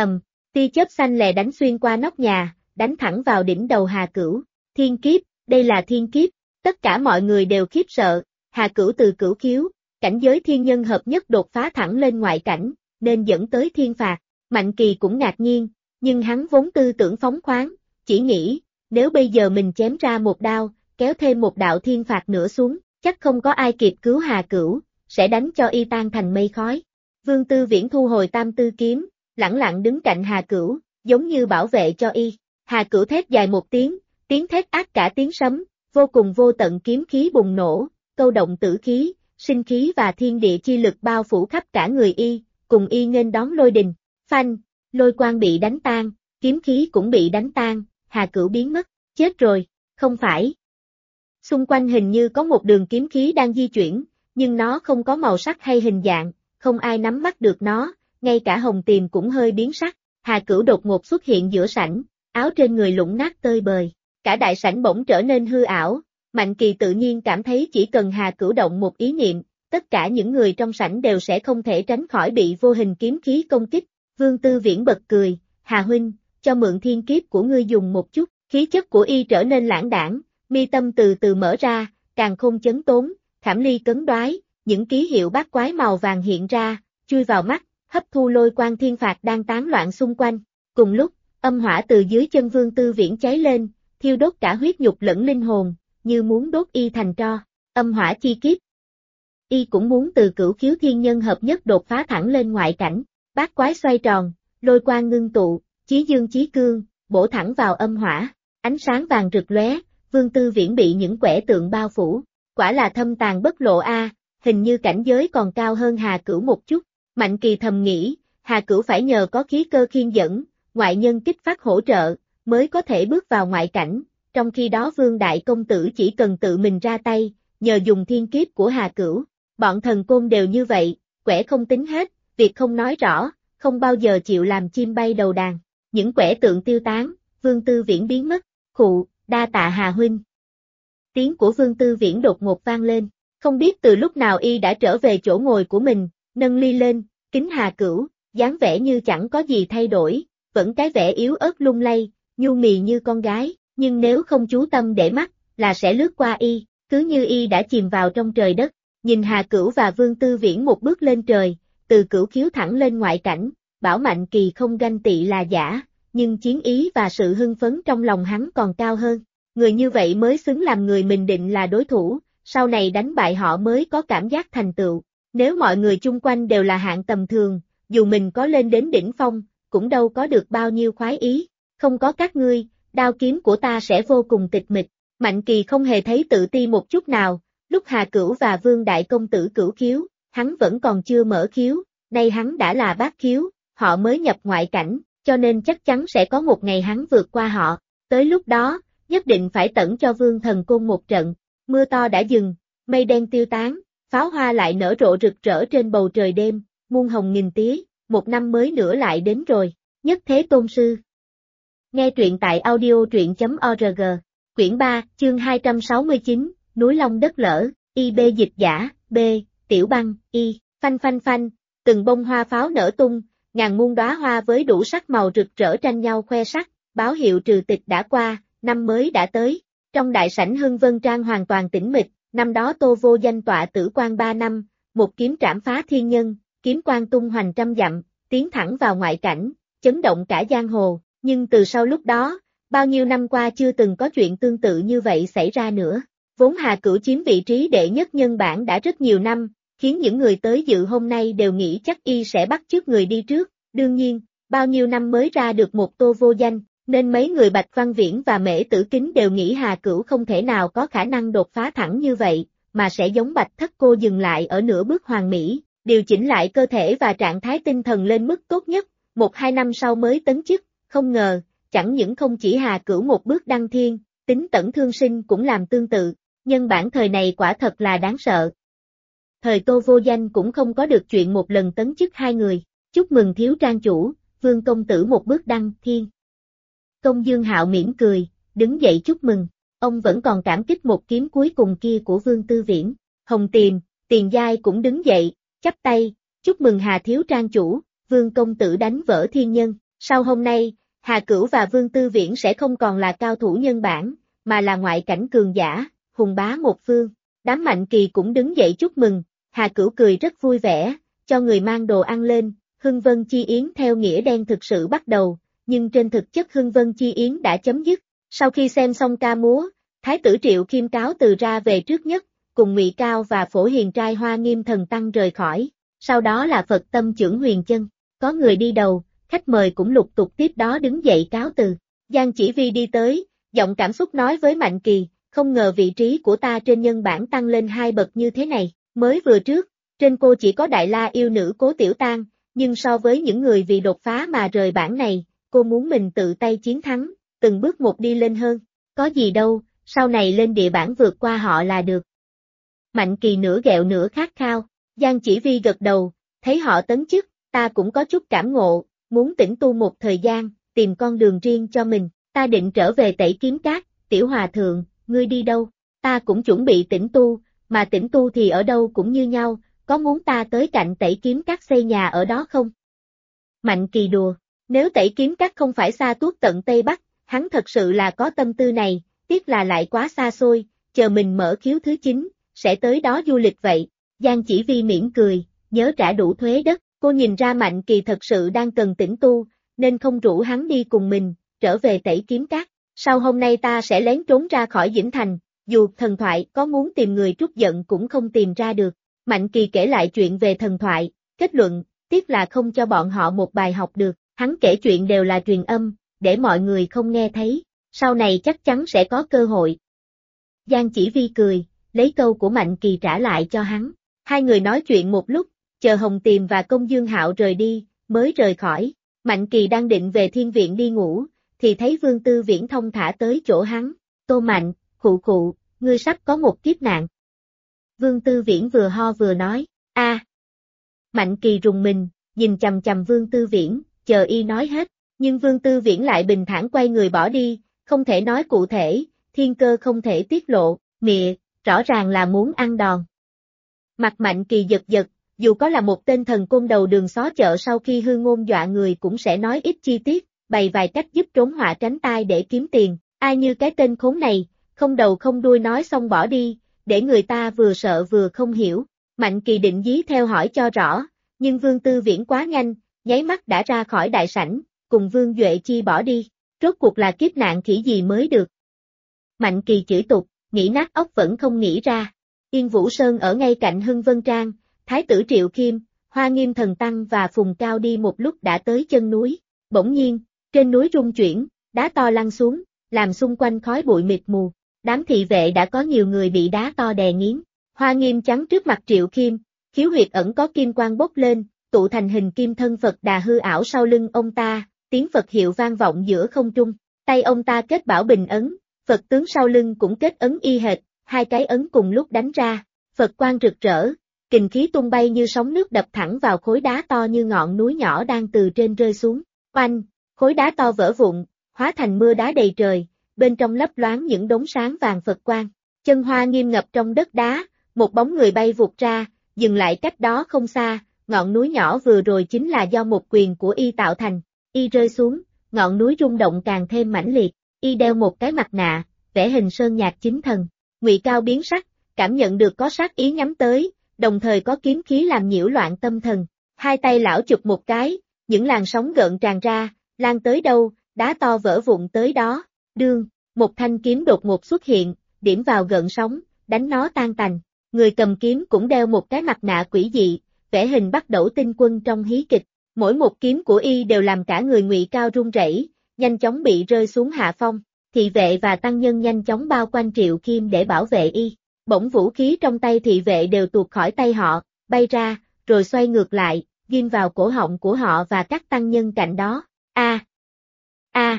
tia chớp xanh lè đánh xuyên qua nóc nhà, đánh thẳng vào đỉnh đầu Hà Cửu. Thiên kiếp, đây là thiên kiếp, tất cả mọi người đều khiếp sợ, Hà Cửu từ cửu khiếu, cảnh giới thiên nhân hợp nhất đột phá thẳng lên ngoại cảnh, nên dẫn tới thiên phạt. Mạnh Kỳ cũng ngạc nhiên, nhưng hắn vốn tư tưởng phóng khoáng, chỉ nghĩ, nếu bây giờ mình chém ra một đao, kéo thêm một đạo thiên phạt nữa xuống, chắc không có ai kịp cứu Hà Cửu, sẽ đánh cho y tan thành mây khói. Vương Tư Viễn thu hồi tam tư kiếm, lẳng lặng đứng cạnh Hà Cửu, giống như bảo vệ cho y. Hà Cửu thét dài một tiếng thét ác cả tiếng sấm, vô cùng vô tận kiếm khí bùng nổ, câu động tử khí, sinh khí và thiên địa chi lực bao phủ khắp cả người y, cùng y nghênh đón lôi đình. Phanh, lôi quang bị đánh tan, kiếm khí cũng bị đánh tan, Hà Cửu biến mất, chết rồi, không phải. Xung quanh hình như có một đường kiếm khí đang di chuyển, nhưng nó không có màu sắc hay hình dạng, không ai nắm bắt được nó, ngay cả Hồng Tiềm cũng hơi biến sắc. Hà Cửu đột ngột xuất hiện giữa sảnh, áo trên người lủng nát tơi bời, cả đại sảnh bỗng trở nên hư ảo. Mạnh Kỳ tự nhiên cảm thấy chỉ cần Hà Cửu động một ý niệm, tất cả những người trong sảnh đều sẽ không thể tránh khỏi bị vô hình kiếm khí công kích. Vương Tư Viễn bật cười, Hà huynh, cho mượn thiên kiếp của ngươi dùng một chút. Khí chất của y trở nên lãng đãng, mi tâm từ từ mở ra, càn khôn chấn tốn, khảm ly cấn đoái, những ký hiệu bát quái màu vàng hiện ra, chui vào mắt, hấp thu lôi quang thiên phạt đang tán loạn xung quanh. Cùng lúc, âm hỏa từ dưới chân Vương Tư Viễn cháy lên, thiêu đốt cả huyết nhục lẫn linh hồn, như muốn đốt y thành tro. Âm hỏa chi kiếp. Y cũng muốn từ cửu khiếu thiên nhân hợp nhất đột phá thẳng lên ngoại cảnh. Bát quái xoay tròn, lôi quang ngưng tụ, chí dương chí cương, bổ thẳng vào âm hỏa. Ánh sáng vàng rực lóe, Vương Tư Viễn bị những quẻ tượng bao phủ. Quả là thâm tàn bất lộ a, hình như cảnh giới còn cao hơn Hà Cửu một chút. Mạnh Kỳ thầm nghĩ, Hà Cửu phải nhờ có khí cơ khiên dẫn, ngoại nhân kích phát hỗ trợ, mới có thể bước vào ngoại cảnh, trong khi đó Vương Đại Công Tử chỉ cần tự mình ra tay, nhờ dùng thiên kiếp của Hà Cửu. Bọn thần côn đều như vậy, quẻ không tính hết, việc không nói rõ, không bao giờ chịu làm chim bay đầu đàn. những quẻ tượng tiêu tán, Vương Tư Viễn biến mất, khụ, đa tạ Hà huynh. Tiếng của Vương Tư Viễn đột ngột vang lên, không biết từ lúc nào y đã trở về chỗ ngồi của mình, nâng ly lên, kính Hà Cửu, dáng vẻ như chẳng có gì thay đổi, vẫn cái vẻ yếu ớt lung lay, nhu mì như con gái, nhưng nếu không chú tâm để mắt, là sẽ lướt qua y, cứ như y đã chìm vào trong trời đất. Nhìn Hà Cửu và Vương Tư Viễn một bước lên trời, từ Cửu Khiếu thẳng lên ngoại cảnh, bảo Mạnh Kỳ không ganh tị là giả, nhưng chiến ý và sự hưng phấn trong lòng hắn còn cao hơn. Người như vậy mới xứng làm người mình định là đối thủ, sau này đánh bại họ mới có cảm giác thành tựu. Nếu mọi người chung quanh đều là hạng tầm thường, dù mình có lên đến đỉnh phong, cũng đâu có được bao nhiêu khoái ý. Không có các ngươi, đao kiếm của ta sẽ vô cùng tịch mịch. Mạnh Kỳ không hề thấy tự ti một chút nào, lúc Hà Cửu và Vương Đại Công Tử Cửu Khiếu, hắn vẫn còn chưa mở khiếu, nay hắn đã là bát khiếu, họ mới nhập ngoại cảnh, cho nên chắc chắn sẽ có một ngày hắn vượt qua họ. Tới lúc đó, nhất định phải tẩn cho Vương Thần Côn một trận. Mưa to đã dừng, mây đen tiêu tán, pháo hoa lại nở rộ rực rỡ trên bầu trời đêm, muôn hồng nghìn tía, một năm mới nữa lại đến rồi. Nhất Thế Tôn Sư. Nghe truyện tại audio truyện.org. Quyển 3, chương 269, Núi Long Đất Lở, IB dịch giả, B, Tiểu Băng, Y, phanh phanh phanh, từng bông hoa pháo nở tung, ngàn muôn đóa hoa với đủ sắc màu rực rỡ tranh nhau khoe sắc, báo hiệu trừ tịch đã qua, năm mới đã tới. Trong đại sảnh Hưng Vân Trang hoàn toàn tĩnh mịch, năm đó Tô Vô Danh tọa tử quan 3 năm, một kiếm trảm phá thiên nhân, kiếm quang tung hoành trăm dặm, tiến thẳng vào ngoại cảnh, chấn động cả giang hồ, nhưng từ sau lúc đó, bao nhiêu năm qua chưa từng có chuyện tương tự như vậy xảy ra nữa. Vốn Hà Cửu chiếm vị trí đệ nhất nhân bản đã rất nhiều năm, khiến những người tới dự hôm nay đều nghĩ chắc y sẽ bắt chước người đi trước, đương nhiên, bao nhiêu năm mới ra được một Tô Vô Danh, nên mấy người Bạch Văn Viễn và Mễ Tử Kính đều nghĩ Hà Cửu không thể nào có khả năng đột phá thẳng như vậy, mà sẽ giống Bạch Thất Cô dừng lại ở nửa bước hoàn mỹ, điều chỉnh lại cơ thể và trạng thái tinh thần lên mức tốt nhất, 1-2 năm sau mới tấn chức, không ngờ, chẳng những không chỉ Hà Cửu một bước đăng thiên, Tính Tẩn Thương Sinh cũng làm tương tự, nhân bản thời này quả thật là đáng sợ. Thời Tô Vô Danh cũng không có được chuyện một lần tấn chức hai người, chúc mừng thiếu trang chủ, Vương công tử một bước đăng thiên. Công Dương Hạo mỉm cười, đứng dậy chúc mừng, ông vẫn còn cảm kích một kiếm cuối cùng kia của Vương Tư Viễn. Hồng Tiềm, Tiền Giai cũng đứng dậy, chắp tay, chúc mừng Hà thiếu trang chủ, Vương công tử đánh vỡ thiên nhân. Sau hôm nay, Hà Cửu và Vương Tư Viễn sẽ không còn là cao thủ nhân bản, mà là ngoại cảnh cường giả, hùng bá một phương. Đám Mạnh Kỳ cũng đứng dậy chúc mừng, Hà Cửu cười rất vui vẻ, cho người mang đồ ăn lên, Hưng Vân Chi Yến theo nghĩa đen thực sự bắt đầu, nhưng trên thực chất Hưng Vân Chi Yến đã chấm dứt. Sau khi xem xong ca múa, Thái tử Triệu Khiêm cáo từ ra về trước nhất, cùng Ngụy Cao và Phổ Hiền trai Hoa Nghiêm thần tăng rời khỏi, sau đó là Phật Tâm Chưởng Huyền Chân, có người đi đầu, khách mời cũng lục tục tiếp đó đứng dậy cáo từ. Giang Chỉ Vi đi tới, giọng cảm xúc nói với Mạnh Kỳ, không ngờ vị trí của ta trên nhân bản tăng lên 2 bậc như thế này, mới vừa trước, trên cô chỉ có Đại La yêu nữ Cố Tiểu Tang, nhưng so với những người vì đột phá mà rời bản này, cô muốn mình tự tay chiến thắng, từng bước một đi lên hơn, có gì đâu, sau này lên địa bản vượt qua họ là được. Mạnh Kỳ nửa ghẹo nửa khát khao, Giang Chỉ Vi gật đầu, thấy họ tấn chức, ta cũng có chút cảm ngộ, muốn tĩnh tu một thời gian, tìm con đường riêng cho mình, ta định trở về Tẩy Kiếm Cát, Tiểu Hòa Thượng, ngươi đi đâu, ta cũng chuẩn bị tĩnh tu, mà tĩnh tu thì ở đâu cũng như nhau, có muốn ta tới cạnh Tẩy Kiếm Cát xây nhà ở đó không? Mạnh Kỳ đùa, nếu Tẩy Kiếm Cát không phải xa tuốt tận Tây Bắc, hắn thật sự là có tâm tư này, tiếc là lại quá xa xôi, chờ mình mở khiếu thứ 9, sẽ tới đó du lịch vậy. Giang Chỉ Vi mỉm cười, nhớ trả đủ thuế đất, cô nhìn ra Mạnh Kỳ thật sự đang cần tĩnh tu, nên không rủ hắn đi cùng mình, trở về Tẩy Kiếm Cát. Sau hôm nay ta sẽ lén trốn ra khỏi Dĩnh Thành, dù thần thoại có muốn tìm người trút giận cũng không tìm ra được. Mạnh Kỳ kể lại chuyện về thần thoại, kết luận, tiếc là không cho bọn họ một bài học được, hắn kể chuyện đều là truyền âm, để mọi người không nghe thấy, sau này chắc chắn sẽ có cơ hội. Giang Chỉ Vi cười, lấy câu của Mạnh Kỳ trả lại cho hắn, hai người nói chuyện một lúc, chờ Hồng Tiềm và Công Dương Hạo rời đi, mới rời khỏi. Mạnh Kỳ đang định về thiên viện đi ngủ, thì thấy Vương Tư Viễn thông thả tới chỗ hắn, Tô Mạnh, khụ khụ, ngươi sắp có một kiếp nạn. Vương Tư Viễn vừa ho vừa nói, a. Mạnh Kỳ rùng mình, nhìn chằm chằm Vương Tư Viễn, chờ y nói hết, Nhưng Vương Tư Viễn lại bình thản quay người bỏ đi, không thể nói cụ thể, thiên cơ không thể tiết lộ, mịa, rõ ràng là muốn ăn đòn. Mặt Mạnh Kỳ giật giật, dù có là một tên thần côn đầu đường xó chợ sau khi hư ngôn dọa người cũng sẽ nói ít chi tiết, bày vài cách giúp trốn họa tránh tai để kiếm tiền, ai như cái tên khốn này, không đầu không đuôi nói xong bỏ đi, để người ta vừa sợ vừa không hiểu. Mạnh Kỳ định dí theo hỏi cho rõ, nhưng Vương Tư Viễn quá nhanh, nháy mắt đã ra khỏi đại sảnh, cùng Vương Duệ Chi bỏ đi, rốt cuộc là kiếp nạn khỉ gì mới được. Mạnh Kỳ chửi tục, nghĩ nát óc vẫn không nghĩ ra. Yên Vũ Sơn ở ngay cạnh Hưng Vân Trang, Thái tử Triệu Kim, Hoa Nghiêm Thần Tăng và Phùng Cao đi một lúc đã tới chân núi. Bỗng nhiên, trên núi rung chuyển, đá to lăn xuống, làm xung quanh khói bụi mịt mù. Đám thị vệ đã có nhiều người bị đá to đè nghiến. Hoa Nghiêm chắn trước mặt Triệu Kim, khiếu huyệt ẩn có kim quang bốc lên, tụ thành hình kim thân Phật Đà hư ảo sau lưng ông ta, tiếng Phật hiệu vang vọng giữa không trung. Tay ông ta kết bảo bình ấn, Phật tướng sau lưng cũng kết ấn y hệt, hai cái ấn cùng lúc đánh ra, Phật quang rực rỡ, kình khí tung bay như sóng nước đập thẳng vào khối đá to như ngọn núi nhỏ đang từ trên rơi xuống. Oanh, khối đá to vỡ vụn, hóa thành mưa đá đầy trời, bên trong lấp loáng những đốm sáng vàng Phật quang. Chân Hoa Nghiêm ngập trong đất đá, một bóng người bay vụt ra, dừng lại cách đó không xa, ngọn núi nhỏ vừa rồi chính là do một quyền của y tạo thành. Y rơi xuống, ngọn núi rung động càng thêm mãnh liệt, y đeo một cái mặt nạ, vẽ hình sơn nhạc chính thần. Ngụy Cao biến sắc, cảm nhận được có sát ý nhắm tới, đồng thời có kiếm khí làm nhiễu loạn tâm thần. Hai tay lão chụp một cái, những làn sóng gợn tràn ra, lan tới đâu, đá to vỡ vụn tới đó. Đương, một thanh kiếm đột ngột xuất hiện, điểm vào gợn sóng, đánh nó tan tành. Người cầm kiếm cũng đeo một cái mặt nạ quỷ dị, vẽ hình bắt đầu tinh quân trong hí kịch. Mỗi một kiếm của y đều làm cả người Ngụy Cao run rẩy, nhanh chóng bị rơi xuống hạ phong. Thị vệ và tăng nhân nhanh chóng bao quanh Triệu Kim để bảo vệ y. Bỗng vũ khí trong tay thị vệ đều tuột khỏi tay họ, bay ra, rồi xoay ngược lại, ghim vào cổ họng của họ và các tăng nhân cạnh đó. A, a,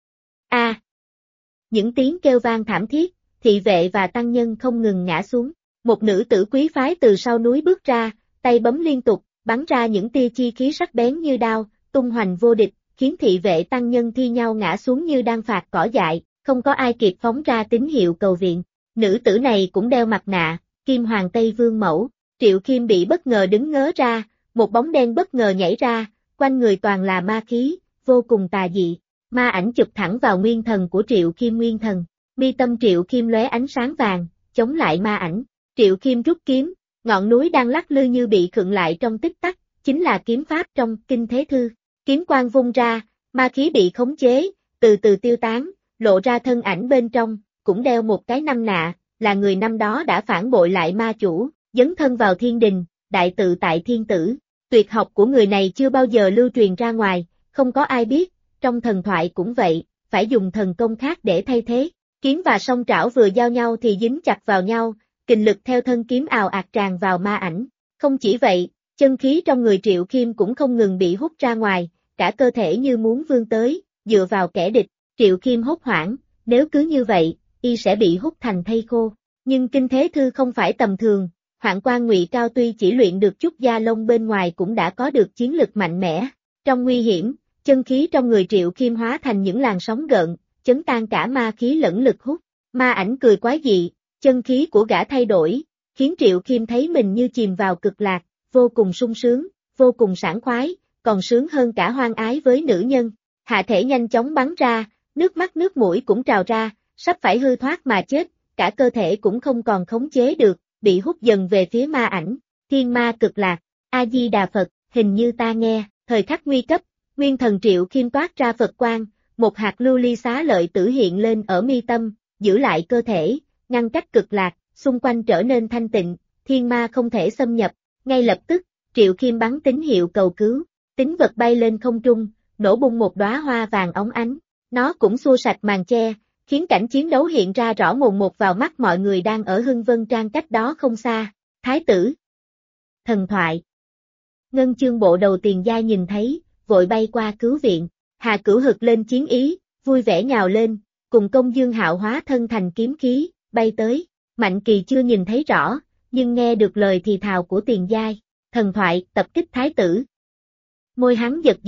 a. Những tiếng kêu vang thảm thiết, thị vệ và tăng nhân không ngừng ngã xuống. Một nữ tử quý phái từ sau núi bước ra, tay bấm liên tục, bắn ra những tia chi khí sắc bén như đao, tung hoành vô địch, khiến thị vệ tăng nhân thi nhau ngã xuống như đang phạt cỏ dại, không có ai kịp phóng ra tín hiệu cầu viện. Nữ tử này cũng đeo mặt nạ, Kim Hoàng Tây Vương mẫu. Triệu Kim bị bất ngờ đứng ngớ ra, một bóng đen bất ngờ nhảy ra, quanh người toàn là ma khí, vô cùng tà dị. Ma ảnh chụp thẳng vào nguyên thần của Triệu Kim nguyên thần. Mi tâm Triệu Kim lóe ánh sáng vàng, chống lại ma ảnh. Triệu Kim rút kiếm, ngọn núi đang lắc lư như bị khựng lại trong tích tắc, chính là kiếm pháp trong Kinh Thế Thư. Kiếm quang vung ra, ma khí bị khống chế, từ từ tiêu tán, lộ ra thân ảnh bên trong, cũng đeo một cái năm nạ, là người năm đó đã phản bội lại ma chủ, dấn thân vào thiên đình, đại tự tại thiên tử. Tuyệt học của người này chưa bao giờ lưu truyền ra ngoài, không có ai biết, trong thần thoại cũng vậy, phải dùng thần công khác để thay thế. Kiếm và song trảo vừa giao nhau thì dính chặt vào nhau, kình lực theo thân kiếm ào ạt tràn vào ma ảnh. Không chỉ vậy, chân khí trong người Triệu Kim cũng không ngừng bị hút ra ngoài, cả cơ thể như muốn vươn tới, dựa vào kẻ địch. Triệu Kim hốt hoảng, nếu cứ như vậy, y sẽ bị hút thành thây khô. Nhưng Kinh Thế Thư không phải tầm thường, Hoạn Quan Ngụy Cao tuy chỉ luyện được chút da lông bên ngoài cũng đã có được chiến lực mạnh mẽ. Trong nguy hiểm, chân khí trong người Triệu Kim hóa thành những làn sóng gợn, chấn tan cả ma khí lẫn lực hút. Ma ảnh cười quái dị, chân khí của gã thay đổi, khiến Triệu Kim thấy mình như chìm vào cực lạc, vô cùng sung sướng, vô cùng sảng khoái, còn sướng hơn cả hoan ái với nữ nhân. Hạ thể nhanh chóng bắn ra, nước mắt nước mũi cũng trào ra, sắp phải hư thoát mà chết, cả cơ thể cũng không còn khống chế được, bị hút dần về phía ma ảnh. Thiên ma cực lạc, A-di-đà Phật, hình như ta nghe, thời khắc nguy cấp, nguyên thần Triệu Kim toát ra Phật quang, một hạt lưu ly xá lợi tử hiện lên ở mi tâm, giữ lại cơ thể, ngăn cách cực lạc, xung quanh trở nên thanh tịnh, thiên ma không thể xâm nhập. Ngay lập tức, Triệu Kim bắn tín hiệu cầu cứu, tín vật bay lên không trung, nổ bung một đóa hoa vàng óng ánh. Nó cũng xua sạch màn che, khiến cảnh chiến đấu hiện ra rõ mồn một vào mắt mọi người đang ở Hưng Vân Trang cách đó không xa. Thái tử. Thần thoại. Ngân Chương bộ đầu Tiền Giai nhìn thấy, vội bay qua cứu viện. Hà Cửu hực lên chiến ý, vui vẻ nhào lên, cùng Công Dương Hạo hóa thân thành kiếm khí, bay tới. Mạnh Kỳ chưa nhìn thấy rõ, nhưng nghe được lời thì thào của Tiền Giai. Thần thoại, tập kích thái tử. Môi hắn giật giật,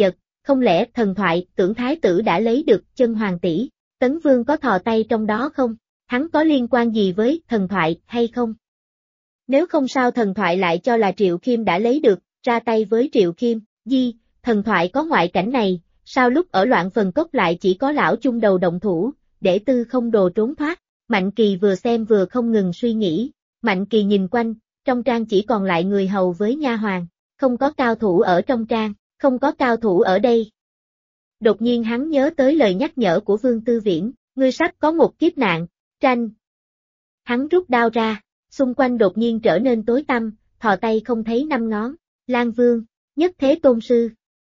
không lẽ thần thoại tưởng thái tử đã lấy được chân hoàng tỷ, Tấn Vương có thò tay trong đó không? Hắn có liên quan gì với thần thoại hay không? Nếu không sao thần thoại lại cho là Triệu Khiêm đã lấy được, ra tay với Triệu Khiêm, thần thoại có ngoại cảnh này, sao lúc ở Loạn Phần Cốc lại chỉ có lão chung đầu động thủ, để Tư Không Đồ trốn thoát, Mạnh Kỳ vừa xem vừa không ngừng suy nghĩ, Mạnh Kỳ nhìn quanh, trong trang chỉ còn lại người hầu với nha hoàn, không có cao thủ ở trong trang, không có cao thủ ở đây. Đột nhiên hắn nhớ tới lời nhắc nhở của Vương Tư Viễn, ngươi sắp có một kiếp nạn, tranh. Hắn rút đao ra, xung quanh đột nhiên trở nên tối tăm, thò tay không thấy năm ngón, Lan Vương, Nhất Thế Tôn Sư.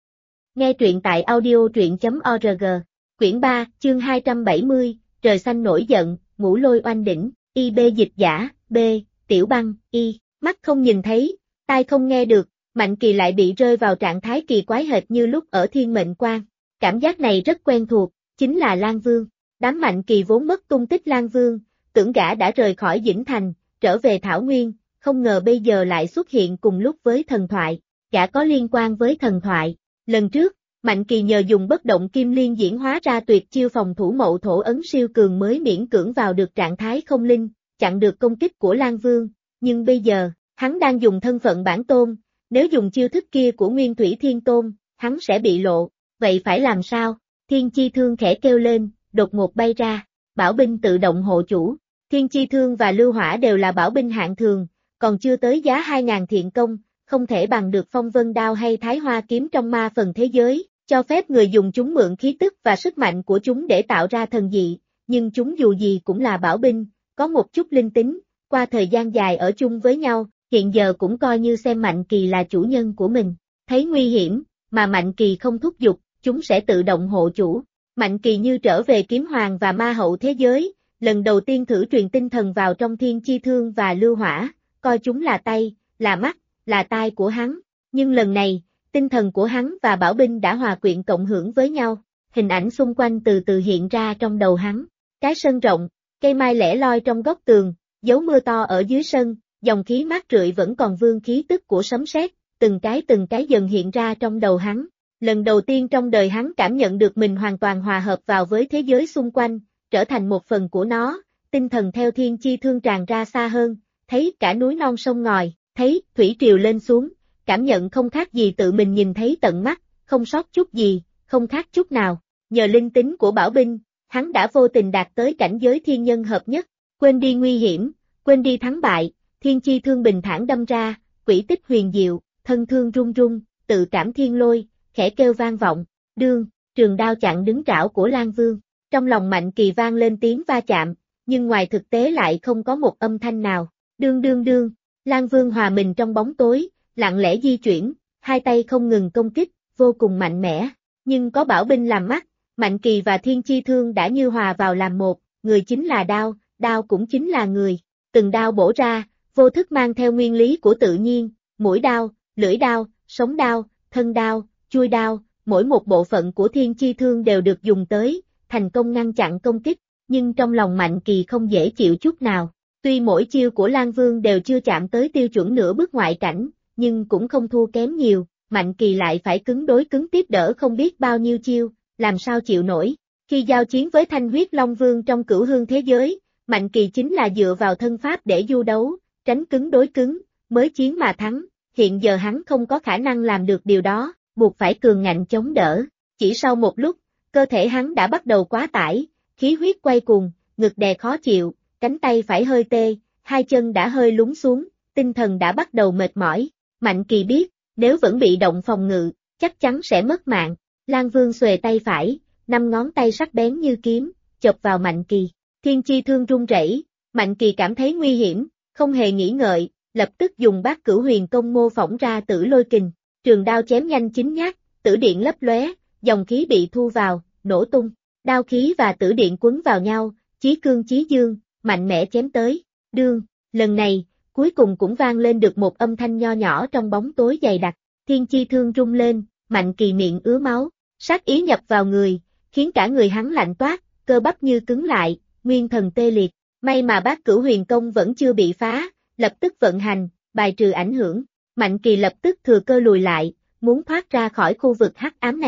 Nghe truyện tại audio.org, quyển 3, chương 270, trời xanh nổi giận, ngũ lôi oanh đỉnh, IB dịch giả, B, Tiểu Băng, Y, mắt không nhìn thấy, tai không nghe được, Mạnh Kỳ lại bị rơi vào trạng thái kỳ quái hệt như lúc ở Thiên Mệnh Quan. Cảm giác này rất quen thuộc, chính là Lan Vương. Đám Mạnh Kỳ vốn mất tung tích Lan Vương, tưởng gã đã rời khỏi Dĩnh Thành, trở về Thảo Nguyên, không ngờ bây giờ lại xuất hiện cùng lúc với thần thoại. Gã có liên quan với thần thoại. Lần trước, Mạnh Kỳ nhờ dùng bất động kim liên diễn hóa ra tuyệt chiêu phòng thủ mậu thổ ấn siêu cường mới miễn cưỡng vào được trạng thái không linh, chặn được công kích của Lan Vương. Nhưng bây giờ, hắn đang dùng thân phận bản tôn, nếu dùng chiêu thức kia của Nguyên Thủy Thiên Tôn, hắn sẽ bị lộ. Vậy phải làm sao? Thiên Chi Thương khẽ kêu lên, đột ngột bay ra, bảo binh tự động hộ chủ. Thiên Chi Thương và Lưu Hỏa đều là bảo binh hạng thường, còn chưa tới giá 2.000 thiện công, không thể bằng được Phong Vân Đao hay Thái Hoa Kiếm trong ma phần thế giới, cho phép người dùng chúng mượn khí tức và sức mạnh của chúng để tạo ra thần dị, nhưng chúng dù gì cũng là bảo binh, có một chút linh tính, qua thời gian dài ở chung với nhau, hiện giờ cũng coi như xem Mạnh Kỳ là chủ nhân của mình. Thấy nguy hiểm, mà Mạnh Kỳ không thúc giục, chúng sẽ tự động hộ chủ. Mạnh Kỳ như trở về Kiếm Hoàng và Ma Hậu thế giới, lần đầu tiên thử truyền tinh thần vào trong Thiên Chi Thương và Lưu Hỏa, coi chúng là tay, là mắt, là tai của hắn. Nhưng lần này, tinh thần của hắn và bảo binh đã hòa quyện cộng hưởng với nhau, hình ảnh xung quanh từ từ hiện ra trong đầu hắn. Cái sân rộng, cây mai lẻ loi trong góc tường, dấu mưa to ở dưới sân, dòng khí mát rượi vẫn còn vương khí tức của sấm sét, từng cái dần hiện ra trong đầu hắn. Lần đầu tiên trong đời hắn cảm nhận được mình hoàn toàn hòa hợp vào với thế giới xung quanh, trở thành một phần của nó, tinh thần theo Thiên Chi Thương tràn ra xa hơn, thấy cả núi non sông ngòi, thấy thủy triều lên xuống, cảm nhận không khác gì tự mình nhìn thấy tận mắt, không sót chút gì, không khác chút nào. Nhờ linh tính của bảo binh, hắn đã vô tình đạt tới cảnh giới thiên nhân hợp nhất, quên đi nguy hiểm, quên đi thắng bại, Thiên Chi Thương bình thản đâm ra, quỷ tích huyền diệu, thân thương run run, tự cảm thiên lôi, khẽ kêu vang vọng, đương, trường đao chặn đứng trảo của Lan Vương. Trong lòng Mạnh Kỳ vang lên tiếng va chạm, nhưng ngoài thực tế lại không có một âm thanh nào. Đương, Lan Vương hòa mình trong bóng tối, lặng lẽ di chuyển, hai tay không ngừng công kích, vô cùng mạnh mẽ. Nhưng có bảo binh làm mắt, Mạnh Kỳ và Thiên Chi Thương đã như hòa vào làm một, người chính là đao, đao cũng chính là người. Từng đao bổ ra, vô thức mang theo nguyên lý của tự nhiên, mũi đao, lưỡi đao, sống đao, thân đao, chui đao, mỗi một bộ phận của Thiên Chi Thương đều được dùng tới, thành công ngăn chặn công kích, nhưng trong lòng Mạnh Kỳ không dễ chịu chút nào. Tuy mỗi chiêu của Lan Vương đều chưa chạm tới tiêu chuẩn nửa bước ngoại cảnh, nhưng cũng không thua kém nhiều, Mạnh Kỳ lại phải cứng đối cứng tiếp đỡ không biết bao nhiêu chiêu, làm sao chịu nổi. Khi giao chiến với Thanh Huyết Long Vương trong Cửu Hương thế giới, Mạnh Kỳ chính là dựa vào thân pháp để du đấu, tránh cứng đối cứng, mới chiến mà thắng, hiện giờ hắn không có khả năng làm được điều đó, buộc phải cường ngạnh chống đỡ. Chỉ sau một lúc, cơ thể hắn đã bắt đầu quá tải, khí huyết quay cuồng, ngực đè khó chịu, cánh tay phải hơi tê, hai chân đã hơi lún xuống, tinh thần đã bắt đầu mệt mỏi. Mạnh Kỳ biết, nếu vẫn bị động phòng ngự, chắc chắn sẽ mất mạng. Lan Vương xuề tay phải, 5 ngón tay sắc bén như kiếm, chộp vào Mạnh Kỳ. Thiên Chi Thương run rẩy, Mạnh Kỳ cảm thấy nguy hiểm, không hề nghĩ ngợi, lập tức dùng Bát Cửu Huyền Công mô phỏng ra Tử Lôi Kình, trường đao chém nhanh chính nhát, tử điện lấp lóe, dòng khí bị thu vào, nổ tung, đao khí và tử điện quấn vào nhau, chí cương chí dương, mạnh mẽ chém tới. Đương, lần này, cuối cùng cũng vang lên được một âm thanh nho nhỏ trong bóng tối dày đặc. Thiên Chi Thương rung lên, Mạnh Kỳ miệng ứa máu, sát ý nhập vào người, khiến cả người hắn lạnh toát, cơ bắp như cứng lại, nguyên thần tê liệt. May mà Bát Cửu Huyền Công vẫn chưa bị phá, lập tức vận hành, bài trừ ảnh hưởng. Mạnh Kỳ lập tức thừa cơ lùi lại, muốn thoát ra khỏi khu vực hắc ám này.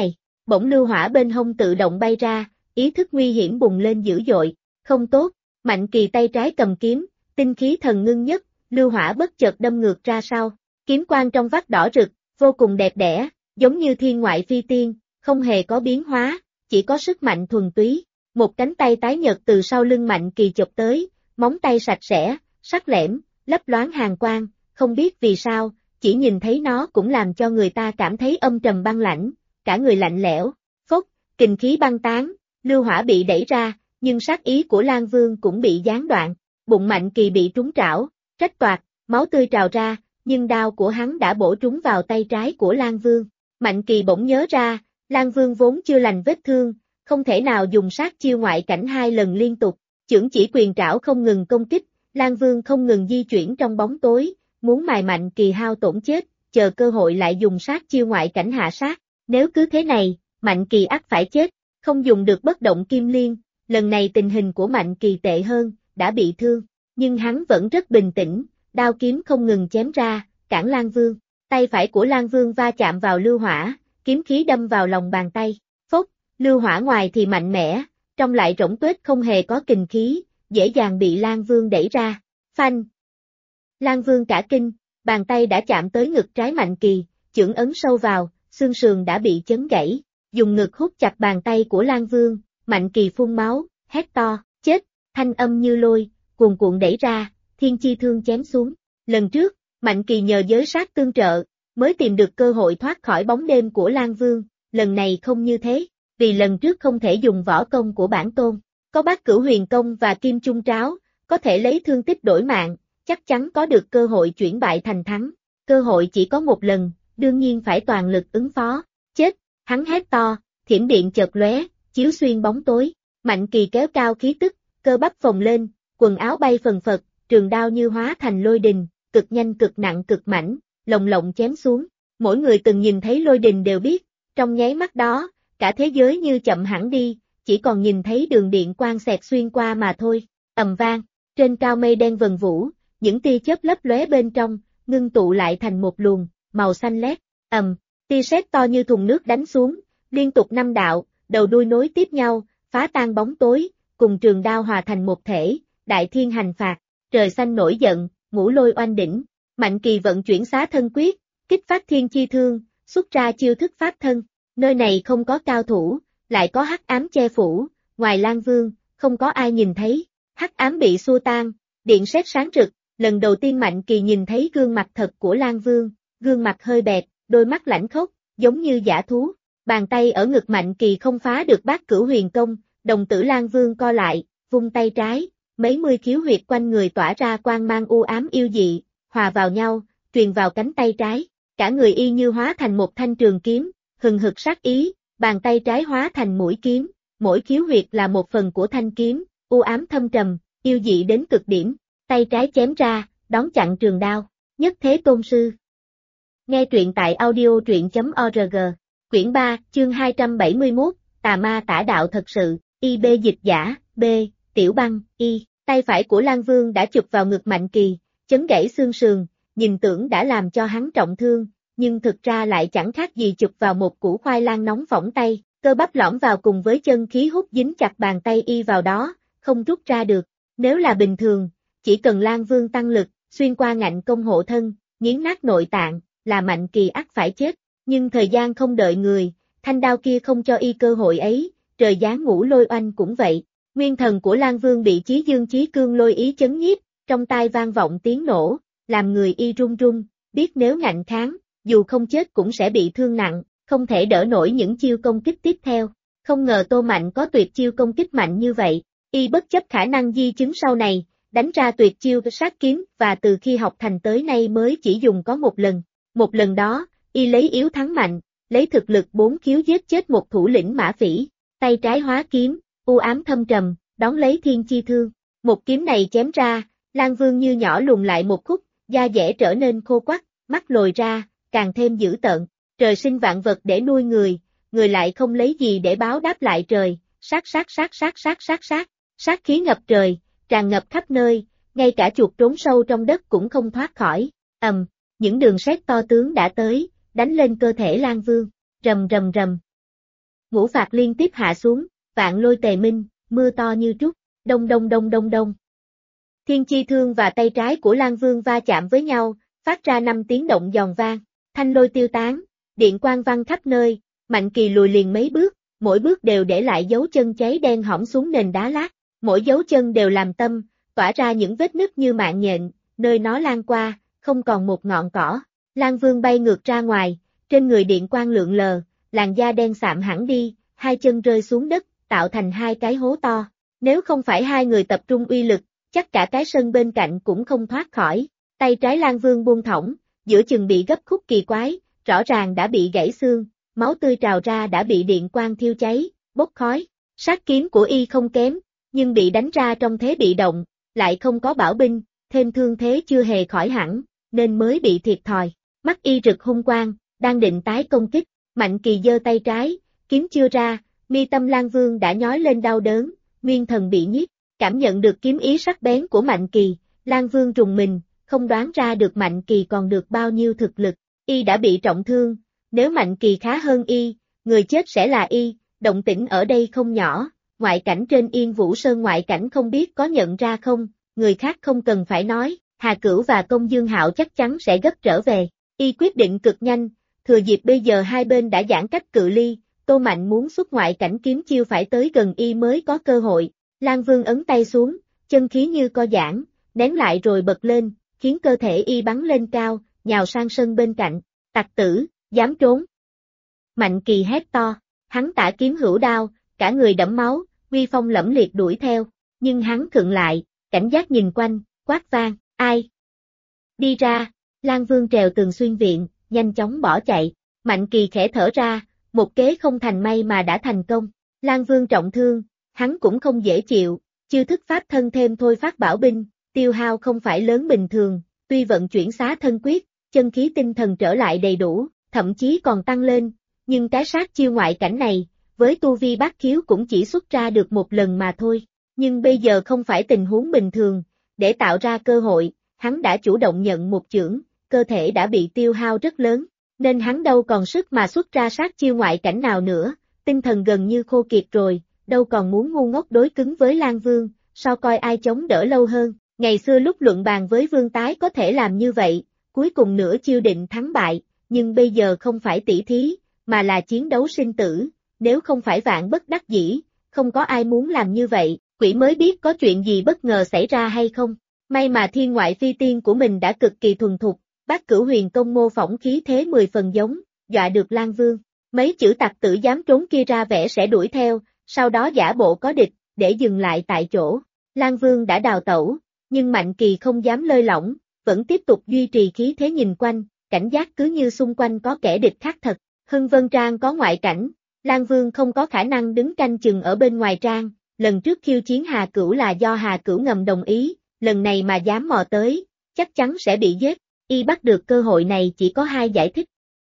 Bỗng lưu hỏa bên hông tự động bay ra, ý thức nguy hiểm bùng lên dữ dội, không tốt, Mạnh Kỳ tay trái cầm kiếm, tinh khí thần ngưng nhất, lưu hỏa bất chợt đâm ngược ra sau, kiếm quang trong vắt đỏ rực, vô cùng đẹp đẽ, giống như thiên ngoại phi tiên, không hề có biến hóa, chỉ có sức mạnh thuần túy, một cánh tay tái nhợt từ sau lưng Mạnh Kỳ chụp tới, móng tay sạch sẽ, sắc lẻm, lấp loáng hàn quang, không biết vì sao, chỉ nhìn thấy nó cũng làm cho người ta cảm thấy âm trầm băng lãnh, cả người lạnh lẽo, phốc, kình khí băng tán, lưu hỏa bị đẩy ra, nhưng sát ý của Lan Vương cũng bị gián đoạn, bụng Mạnh Kỳ bị trúng trảo, rách toạc, máu tươi trào ra, nhưng đao của hắn đã bổ trúng vào tay trái của Lan Vương. Mạnh Kỳ bỗng nhớ ra, Lan Vương vốn chưa lành vết thương, không thể nào dùng sát chiêu ngoại cảnh 2 lần liên tục, chưởng chỉ quyền trảo không ngừng công kích, Lan Vương không ngừng di chuyển trong bóng tối, muốn mài Mạnh Kỳ hao tổn chết, chờ cơ hội lại dùng sát chiêu ngoại cảnh hạ sát, nếu cứ thế này, Mạnh Kỳ ắt phải chết, không dùng được bất động kim liên, lần này tình hình của Mạnh Kỳ tệ hơn, đã bị thương, nhưng hắn vẫn rất bình tĩnh, đao kiếm không ngừng chém ra, cản Lan Vương, tay phải của Lan Vương va chạm vào lưu hỏa, kiếm khí đâm vào lòng bàn tay, phốc, lưu hỏa ngoài thì mạnh mẽ, trong lại rỗng tuếch không hề có kình khí, dễ dàng bị Lan Vương đẩy ra, phanh. Lan Vương cả kinh, bàn tay đã chạm tới ngực trái Mạnh Kỳ, chưởng ấn sâu vào, xương sườn đã bị chấn gãy, dùng ngực hút chặt bàn tay của Lan Vương, Mạnh Kỳ phun máu, hét to, chết, thanh âm như lôi, cuồn cuộn đẩy ra, thiên chi thương chém xuống. Lần trước, Mạnh Kỳ nhờ giới sát tương trợ, mới tìm được cơ hội thoát khỏi bóng đêm của Lan Vương, lần này không như thế, vì lần trước không thể dùng võ công của bản tôn, có Bát Cửu Huyền Công và Kim Trung Tráo, có thể lấy thương tích đổi mạng, chắc chắn có được cơ hội chuyển bại thành thắng, cơ hội chỉ có một lần, đương nhiên phải toàn lực ứng phó, chết, hắn hét to, thiểm điện chợt lóe, chiếu xuyên bóng tối, Mạnh Kỳ kéo cao khí tức, cơ bắp phồng lên, quần áo bay phần phật, trường đao như hóa thành lôi đình, cực nhanh cực nặng cực mãnh, lồng lộng chém xuống, mỗi người từng nhìn thấy lôi đình đều biết, trong nháy mắt đó, cả thế giới như chậm hẳn đi, chỉ còn nhìn thấy đường điện quang xẹt xuyên qua mà thôi, ầm vang, trên cao mây đen vần vũ, những tia chớp lấp lóe bên trong, ngưng tụ lại thành một luồng, màu xanh lét, tia sét to như thùng nước đánh xuống, liên tục 5 đạo, đầu đuôi nối tiếp nhau, phá tan bóng tối, cùng trường đao hòa thành một thể, đại thiên hành phạt, trời xanh nổi giận, ngũ lôi oanh đỉnh, Mạnh Kỳ vận chuyển xá thân quyết, kích phát thiên chi thương, xuất ra chiêu thức pháp thân, nơi này không có cao thủ, lại có hắc ám che phủ, ngoài Lan Vương, không có ai nhìn thấy, hắc ám bị xua tan, điện sét sáng rực, lần đầu tiên Mạnh Kỳ nhìn thấy gương mặt thật của Lan Vương, gương mặt hơi bẹt, đôi mắt lãnh khốc, giống như dã thú, bàn tay ở ngực Mạnh Kỳ không phá được Bát Cửu Huyền Công, đồng tử Lan Vương co lại, vung tay trái, mấy mươi khiếu huyệt quanh người tỏa ra quang mang u ám yêu dị, hòa vào nhau, truyền vào cánh tay trái, cả người y như hóa thành một thanh trường kiếm, hừng hực sát ý, bàn tay trái hóa thành mũi kiếm, mỗi khiếu huyệt là một phần của thanh kiếm, u ám thâm trầm, yêu dị đến cực điểm, tay trái chém ra, đón chặn trường đao, nhất thế tôn sư. Nghe truyện tại audio.org, quyển 3, chương 271, Tà Ma Tả Đạo Thật Sự, IB dịch giả, B, Tiểu Băng, Y, tay phải của Lan Vương đã chụp vào ngực Mạnh Kỳ, chấn gãy xương sườn, nhìn tưởng đã làm cho hắn trọng thương, nhưng thực ra lại chẳng khác gì chụp vào một củ khoai lang nóng phỏng tay, cơ bắp lõm vào cùng với chân khí hút dính chặt bàn tay y vào đó, không rút ra được. Nếu là bình thường, chỉ cần Lan Vương tăng lực, xuyên qua ngạnh công hộ thân, nghiến nát nội tạng, là Mạnh Kỳ ắt phải chết, nhưng thời gian không đợi người, thanh đao kia không cho y cơ hội ấy, trời giáng ngũ lôi oanh cũng vậy. Nguyên thần của Lan Vương bị chí dương chí cương lôi ý chấn nhiếp, trong tai vang vọng tiếng nổ, làm người y run run, biết nếu ngạnh kháng, dù không chết cũng sẽ bị thương nặng, không thể đỡ nổi những chiêu công kích tiếp theo. Không ngờ Tô Mạnh có tuyệt chiêu công kích mạnh như vậy, y bất chấp khả năng di chứng sau này, đánh ra tuyệt chiêu sát kiếm và từ khi học thành tới nay mới chỉ dùng có một lần. Một lần đó, y lấy yếu thắng mạnh, lấy thực lực 4 khiếu giết chết một thủ lĩnh Mã Phỉ, tay trái hóa kiếm, u ám thâm trầm, đón lấy thiên chi thương. Một kiếm này chém ra, Lan Vương như nhỏ lùn lại một khúc, da dẻ trở nên khô quắt, mắt lồi ra, càng thêm dữ tợn. Trời sinh vạn vật để nuôi người lại không lấy gì để báo đáp lại trời, sát khí ngập trời, tràn ngập khắp nơi, ngay cả chuột trốn sâu trong đất cũng không thoát khỏi. Những đường sét to tướng đã tới, đánh lên cơ thể Lan Vương, rầm rầm rầm. ngũ phạt liên tiếp hạ xuống, vạn lôi tề minh, mưa to như trút, đông đông đông đông đông. Thiên chi thương và tay trái của Lang Vương va chạm với nhau, phát ra 5 tiếng động giòn vang, thanh lôi tiêu tán, điện quang văng khắp nơi, Mạnh Kỳ lùi liền mấy bước, mỗi bước đều để lại dấu chân cháy đen hõm xuống nền đá lát, mỗi dấu chân đều làm tâm, tỏa ra những vết nứt như mạng nhện, nơi nó lan qua, không còn một ngọn cỏ. Lang Vương bay ngược ra ngoài, trên người điện quang lượn lờ, làn da đen sạm hẳn đi, hai chân rơi xuống đất, tạo thành hai cái hố to. Nếu không phải hai người tập trung uy lực, chắc cả cái sân bên cạnh cũng không thoát khỏi. Tay trái Lang Vương buông thõng, giữa chừng bị gấp khúc kỳ quái, rõ ràng đã bị gãy xương, máu tươi trào ra đã bị điện quang thiêu cháy, bốc khói. Sát kiếm của y không kém, nhưng bị đánh ra trong thế bị động, lại không có bảo binh, thêm thương thế chưa hề khỏi hẳn, nên mới bị thiệt thòi. Mắt y rực hung quang, đang định tái công kích, Mạnh Kỳ giơ tay trái, kiếm chưa ra, mi tâm Lang Vương đã nhói lên đau đớn, nguyên thần bị nhiếp, cảm nhận được kiếm ý sắc bén của Mạnh Kỳ, Lang Vương rùng mình, không đoán ra được Mạnh Kỳ còn được bao nhiêu thực lực, y đã bị trọng thương, nếu Mạnh Kỳ khá hơn y, người chết sẽ là y, động tĩnh ở đây không nhỏ, ngoại cảnh trên Yên Vũ Sơn ngoại cảnh không biết có nhận ra không, người khác không cần phải nói, Hà Cửu và Công Dương Hạo chắc chắn sẽ gấp trở về, y quyết định cực nhanh, thừa dịp bây giờ hai bên đã giãn cách cự ly, Tô Mạnh muốn xuất ngoại cảnh kiếm chiêu phải tới gần y mới có cơ hội, Lang Vương ấn tay xuống, chân khí như co giãn, nén lại rồi bật lên, khiến cơ thể y bắn lên cao, nhào sang sân bên cạnh, tặc tử, dám trốn. Mạnh Kỳ hét to, hắn tả kiếm hữu đao, cả người đẫm máu, uy phong lẫm liệt đuổi theo, nhưng hắn khựng lại, cảnh giác nhìn quanh, quát vang, ai? Đi ra, Lang Vương trèo tường xuyên viện, nhanh chóng bỏ chạy, Mạnh Kỳ khẽ thở ra, một kế không thành may mà đã thành công, Lang Vương trọng thương, hắn cũng không dễ chịu, chiêu thức pháp thân thêm thôi phát bảo binh, tiêu hao không phải lớn bình thường, tuy vận chuyển xá thân quyết, chân khí tinh thần trở lại đầy đủ, thậm chí còn tăng lên, nhưng cái sát chiêu ngoại cảnh này, với tu vi bát khiếu cũng chỉ xuất ra được một lần mà thôi, nhưng bây giờ không phải tình huống bình thường, để tạo ra cơ hội, hắn đã chủ động nhận một chưởng, cơ thể đã bị tiêu hao rất lớn, nên hắn đâu còn sức mà xuất ra sát chiêu ngoại cảnh nào nữa, tinh thần gần như khô kiệt rồi, đâu còn muốn ngu ngốc đối cứng với Lang Vương, so coi ai chống đỡ lâu hơn, ngày xưa lúc luận bàn với Vương Tái có thể làm như vậy, cuối cùng nửa chiêu định thắng bại, nhưng bây giờ không phải tỷ thí, mà là chiến đấu sinh tử, nếu không phải vạn bất đắc dĩ, không có ai muốn làm như vậy, quỷ mới biết có chuyện gì bất ngờ xảy ra hay không. May mà thiên ngoại phi tiên của mình đã cực kỳ thuần thục, Bát Cửu Huyền Công mô phỏng khí thế 10 phần giống, dọa được Lang Vương. Mấy chữ tặc tử dám trốn kia ra vẻ sẽ đuổi theo, sau đó giả bộ có địch, để dừng lại tại chỗ. Lang Vương đã đào tẩu, nhưng Mạnh Kỳ không dám lơi lỏng, vẫn tiếp tục duy trì khí thế nhìn quanh, cảnh giác cứ như xung quanh có kẻ địch khác thật. Hưng Vân Trang có ngoại cảnh, Lang Vương không có khả năng đứng canh chừng ở bên ngoài trang, lần trước khiêu chiến Hà Cửu là do Hà Cửu ngầm đồng ý, lần này mà dám mò tới, chắc chắn sẽ bị giết, y bắt được cơ hội này chỉ có hai giải thích.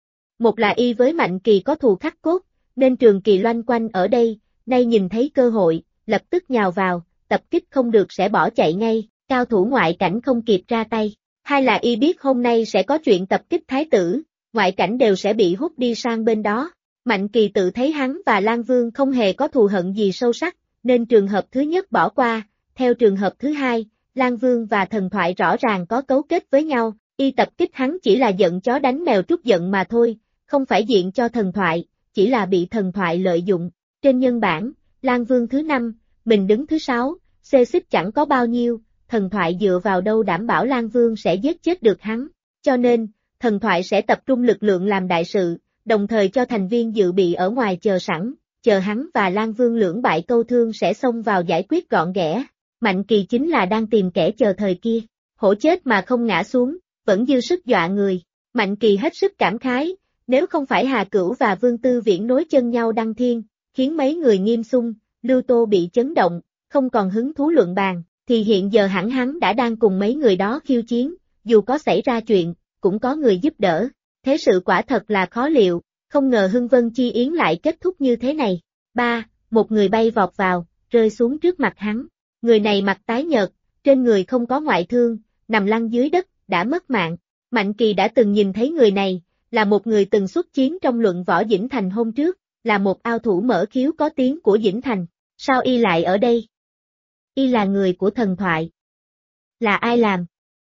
Một là y với Mạnh Kỳ có thù khắc cốt, nên trường kỳ loanh quanh ở đây, nay nhìn thấy cơ hội, lập tức nhào vào, tập kích không được sẽ bỏ chạy ngay, cao thủ ngoại cảnh không kịp ra tay. Hai là y biết hôm nay sẽ có chuyện tập kích thái tử, ngoại cảnh đều sẽ bị hút đi sang bên đó. Mạnh Kỳ tự thấy hắn và Lang Vương không hề có thù hận gì sâu sắc, nên trường hợp thứ nhất bỏ qua, theo trường hợp thứ hai, Lang Vương và Thần Thoại rõ ràng có cấu kết với nhau, y tập kích hắn chỉ là giận chó đánh mèo trút giận mà thôi, không phải diện cho Thần Thoại, chỉ là bị Thần Thoại lợi dụng. Trên nhân bản, Lang Vương thứ 5, mình đứng thứ 6, xê xích chẳng có bao nhiêu, Thần Thoại dựa vào đâu đảm bảo Lang Vương sẽ giết chết được hắn, cho nên, Thần Thoại sẽ tập trung lực lượng làm đại sự, đồng thời cho thành viên dự bị ở ngoài chờ sẵn, chờ hắn và Lang Vương lưỡng bại câu thương sẽ xông vào giải quyết gọn ghẽ. Mạnh Kỳ chính là đang tìm kẻ chờ thời kia, hổ chết mà không ngã xuống, vẫn dư sức dọa người. Mạnh Kỳ hết sức cảm khái, nếu không phải Hà Cửu và Vương Tư Viễn nối chân nhau đăng thiên, khiến mấy người Nghiêm Xung, Lưu Tô bị chấn động, không còn hứng thú luận bàn, thì hiện giờ hẳn hắn đã đang cùng mấy người đó khiêu chiến, dù có xảy ra chuyện, cũng có người giúp đỡ. Thế sự quả thật là khó liệu, không ngờ Hưng Vân Chi Yến lại kết thúc như thế này. Một người bay vọt vào, rơi xuống trước mặt hắn. Người này mặt tái nhợt, trên người không có ngoại thương, nằm lăn dưới đất, đã mất mạng. Mạnh Kỳ đã từng nhìn thấy người này, là một người từng xuất chiến trong luận võ Dĩnh Thành hôm trước, là một ao thủ mở khiếu có tiếng của Dĩnh Thành. Sao y lại ở đây? Y là người của thần thoại. Là ai làm?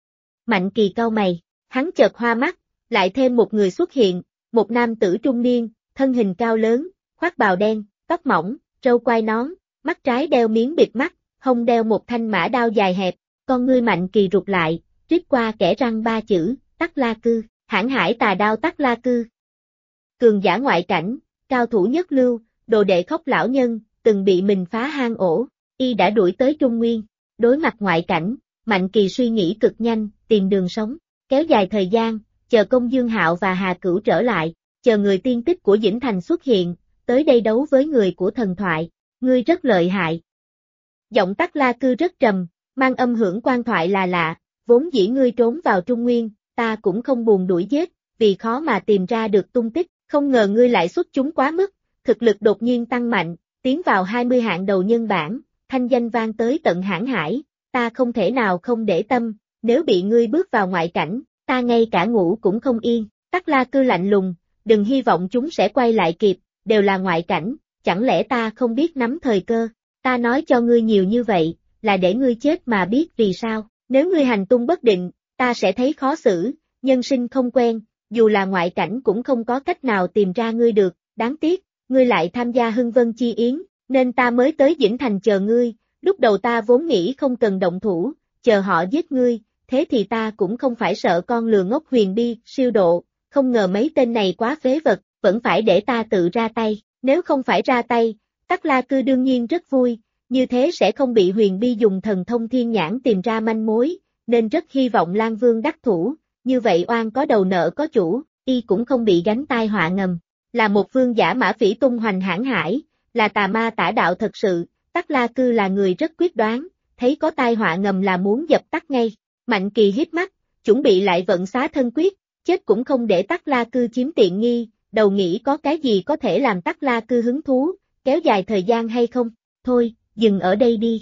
Mạnh Kỳ cau mày, hắn chợt hoa mắt, lại thêm một người xuất hiện, một nam tử trung niên, thân hình cao lớn, khoác bào đen, tóc mỏng, râu quai nón, mắt trái đeo miếng bịt mắt, hông đeo một thanh mã đao dài hẹp, con ngươi Mạnh Kỳ rụt lại, rít qua kẽ răng ba chữ, Tắc La Cư, hãn hải tà đao Tắc La Cư. Cường giả ngoại cảnh, cao thủ nhất lưu, đồ đệ Khốc lão nhân, từng bị mình phá hang ổ, y đã đuổi tới Trung Nguyên, đối mặt ngoại cảnh, Mạnh Kỳ suy nghĩ cực nhanh, tìm đường sống, kéo dài thời gian, chờ Công Dương Hạo và Hà Cửu trở lại, chờ người tiên tích của Dĩnh Thành xuất hiện, tới đây đấu với người của thần thoại, ngươi rất lợi hại. Giọng Tắc La Cư rất trầm, mang âm hưởng quan thoại là lạ, vốn dĩ ngươi trốn vào Trung Nguyên, ta cũng không buồn đuổi giết, vì khó mà tìm ra được tung tích, không ngờ ngươi lại xuất chúng quá mức, thực lực đột nhiên tăng mạnh, tiến vào 20 hạng đầu nhân bảng, thanh danh vang tới tận hãn hải, ta không thể nào không để tâm, nếu bị ngươi bước vào ngoại cảnh, ta ngay cả ngủ cũng không yên. Tắc La Cư lạnh lùng, đừng hy vọng chúng sẽ quay lại kịp, đều là ngoại cảnh, chẳng lẽ ta không biết nắm thời cơ, ta nói cho ngươi nhiều như vậy, là để ngươi chết mà biết vì sao, nếu ngươi hành tung bất định, ta sẽ thấy khó xử, nhân sinh không quen, dù là ngoại cảnh cũng không có cách nào tìm ra ngươi được, đáng tiếc, ngươi lại tham gia Hưng Vân Chi Yến, nên ta mới tới Dĩnh Thành chờ ngươi, lúc đầu ta vốn nghĩ không cần động thủ, chờ họ giết ngươi, thế thì ta cũng không phải sợ con lừa ngốc Huyền Bi, siêu độ, không ngờ mấy tên này quá phế vật, vẫn phải để ta tự ra tay, nếu không phải ra tay, Tắc La Cư đương nhiên rất vui, như thế sẽ không bị Huyền Bi dùng thần thông thiên nhãn tìm ra manh mối, nên rất hy vọng Lan Vương đắc thủ, như vậy oan có đầu nợ có chủ, y cũng không bị gánh tai họa ngầm, là một vương giả Mã Phỉ tung hoành hãn hải, là tà ma tả đạo thật sự, Tắc La Cư là người rất quyết đoán, thấy có tai họa ngầm là muốn dập tắt ngay. Mạnh Kỳ hít mắt, chuẩn bị lại vận xá thân quyết, chết cũng không để Tắc La Cư chiếm tiện nghi, đầu nghĩ có cái gì có thể làm Tắc La Cư hứng thú, kéo dài thời gian hay không, thôi, dừng ở đây đi.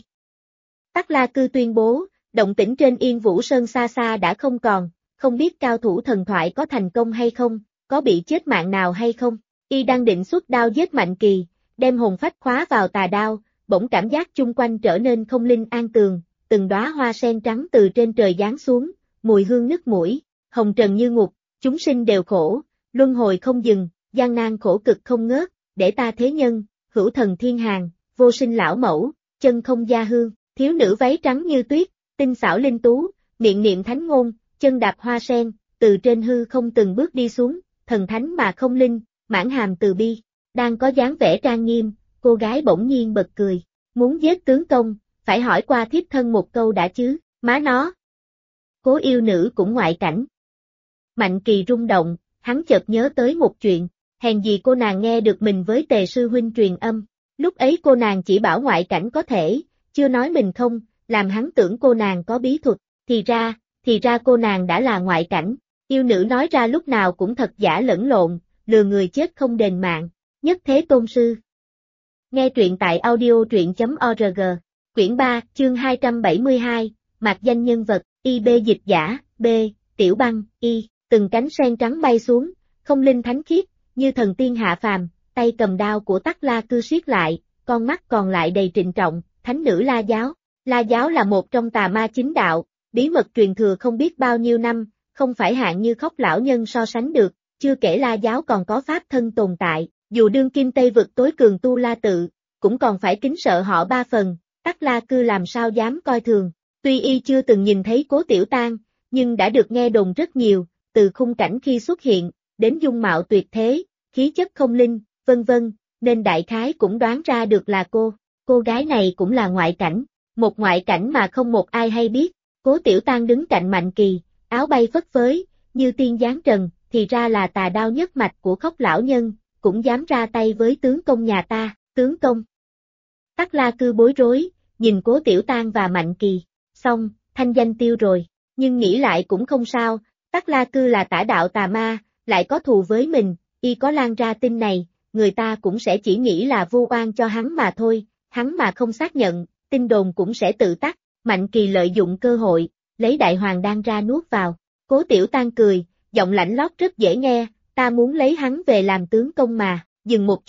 Tắc La Cư tuyên bố, động tĩnh trên Yên Vũ Sơn xa xa đã không còn, không biết cao thủ thần thoại có thành công hay không, có bị chết mạng nào hay không, y đang định xuất đao giết Mạnh Kỳ, đem hồn phách khóa vào tà đao, bỗng cảm giác chung quanh trở nên không linh an tường, từng đóa hoa sen trắng từ trên trời giáng xuống, mùi hương nức mũi, hồng trần như ngục, chúng sinh đều khổ, luân hồi không dừng, gian nan khổ cực không ngớt, để ta thế nhân, hữu thần thiên hàng, vô sinh lão mẫu, chân không gia hương, thiếu nữ váy trắng như tuyết, tinh xảo linh tú, miệng niệm thánh ngôn, chân đạp hoa sen, từ trên hư không từng bước đi xuống, thần thánh mà không linh, mãn hàm từ bi, đang có dáng vẻ trang nghiêm, cô gái bỗng nhiên bật cười, muốn giết tướng công, phải hỏi qua thiếp thân một câu đã chứ, má nó. Cố yêu nữ cũng ngoại cảnh. Mạnh Kỳ rung động, hắn chợt nhớ tới một chuyện, hèn gì cô nàng nghe được mình với Tề sư huynh truyền âm, lúc ấy cô nàng chỉ bảo ngoại cảnh có thể, chưa nói mình không, làm hắn tưởng cô nàng có bí thuật, thì ra cô nàng đã là ngoại cảnh, yêu nữ nói ra lúc nào cũng thật giả lẫn lộn, lừa người chết không đền mạng, nhất thế tôn sư. Nghe truyện tại audio.org, quyển 3, chương 272, mạc danh nhân vật, IB dịch giả, B, Tiểu Băng, Y, từng cánh sen trắng bay xuống, không linh thánh khiết, như thần tiên hạ phàm, tay cầm đao của Tắc La Cư siết lại, con mắt còn lại đầy trịnh trọng, thánh nữ La Giáo. La Giáo là một trong tà ma chính đạo, bí mật truyền thừa không biết bao nhiêu năm, không phải hạng như Khốc lão nhân so sánh được, chưa kể La Giáo còn có pháp thân tồn tại, dù đương kim Tây vực tối cường Tu La Tự, cũng còn phải kính sợ họ ba phần, Tắc La Cư làm sao dám coi thường, tuy y chưa từng nhìn thấy Cố Tiểu Tang, nhưng đã được nghe đồn rất nhiều, từ khung cảnh khi xuất hiện, đến dung mạo tuyệt thế, khí chất không linh, vân vân, nên đại khái cũng đoán ra được là cô gái này cũng là ngoại cảnh, một ngoại cảnh mà không một ai hay biết, Cố Tiểu Tang đứng cạnh Mạnh Kỳ, áo bay phất phới, như tiên giáng trần, thì ra là tà đao nhất mạch của Khốc lão nhân, cũng dám ra tay với tướng công nhà ta, tướng công. Tắc La Cư bối rối, nhìn Cố Tiểu Tang và Mạnh Kỳ, xong, thanh danh tiêu rồi, nhưng nghĩ lại cũng không sao, Tắc La Cư là tả đạo tà ma, lại có thù với mình, y có lan ra tin này, người ta cũng sẽ chỉ nghĩ là vu oan cho hắn mà thôi, hắn mà không xác nhận, tin đồn cũng sẽ tự tắt, Mạnh Kỳ lợi dụng cơ hội, lấy đại hoàng đan ra nuốt vào, Cố Tiểu Tang cười, giọng lạnh lót rất dễ nghe, ta muốn lấy hắn về làm tướng công mà, dừng một chút,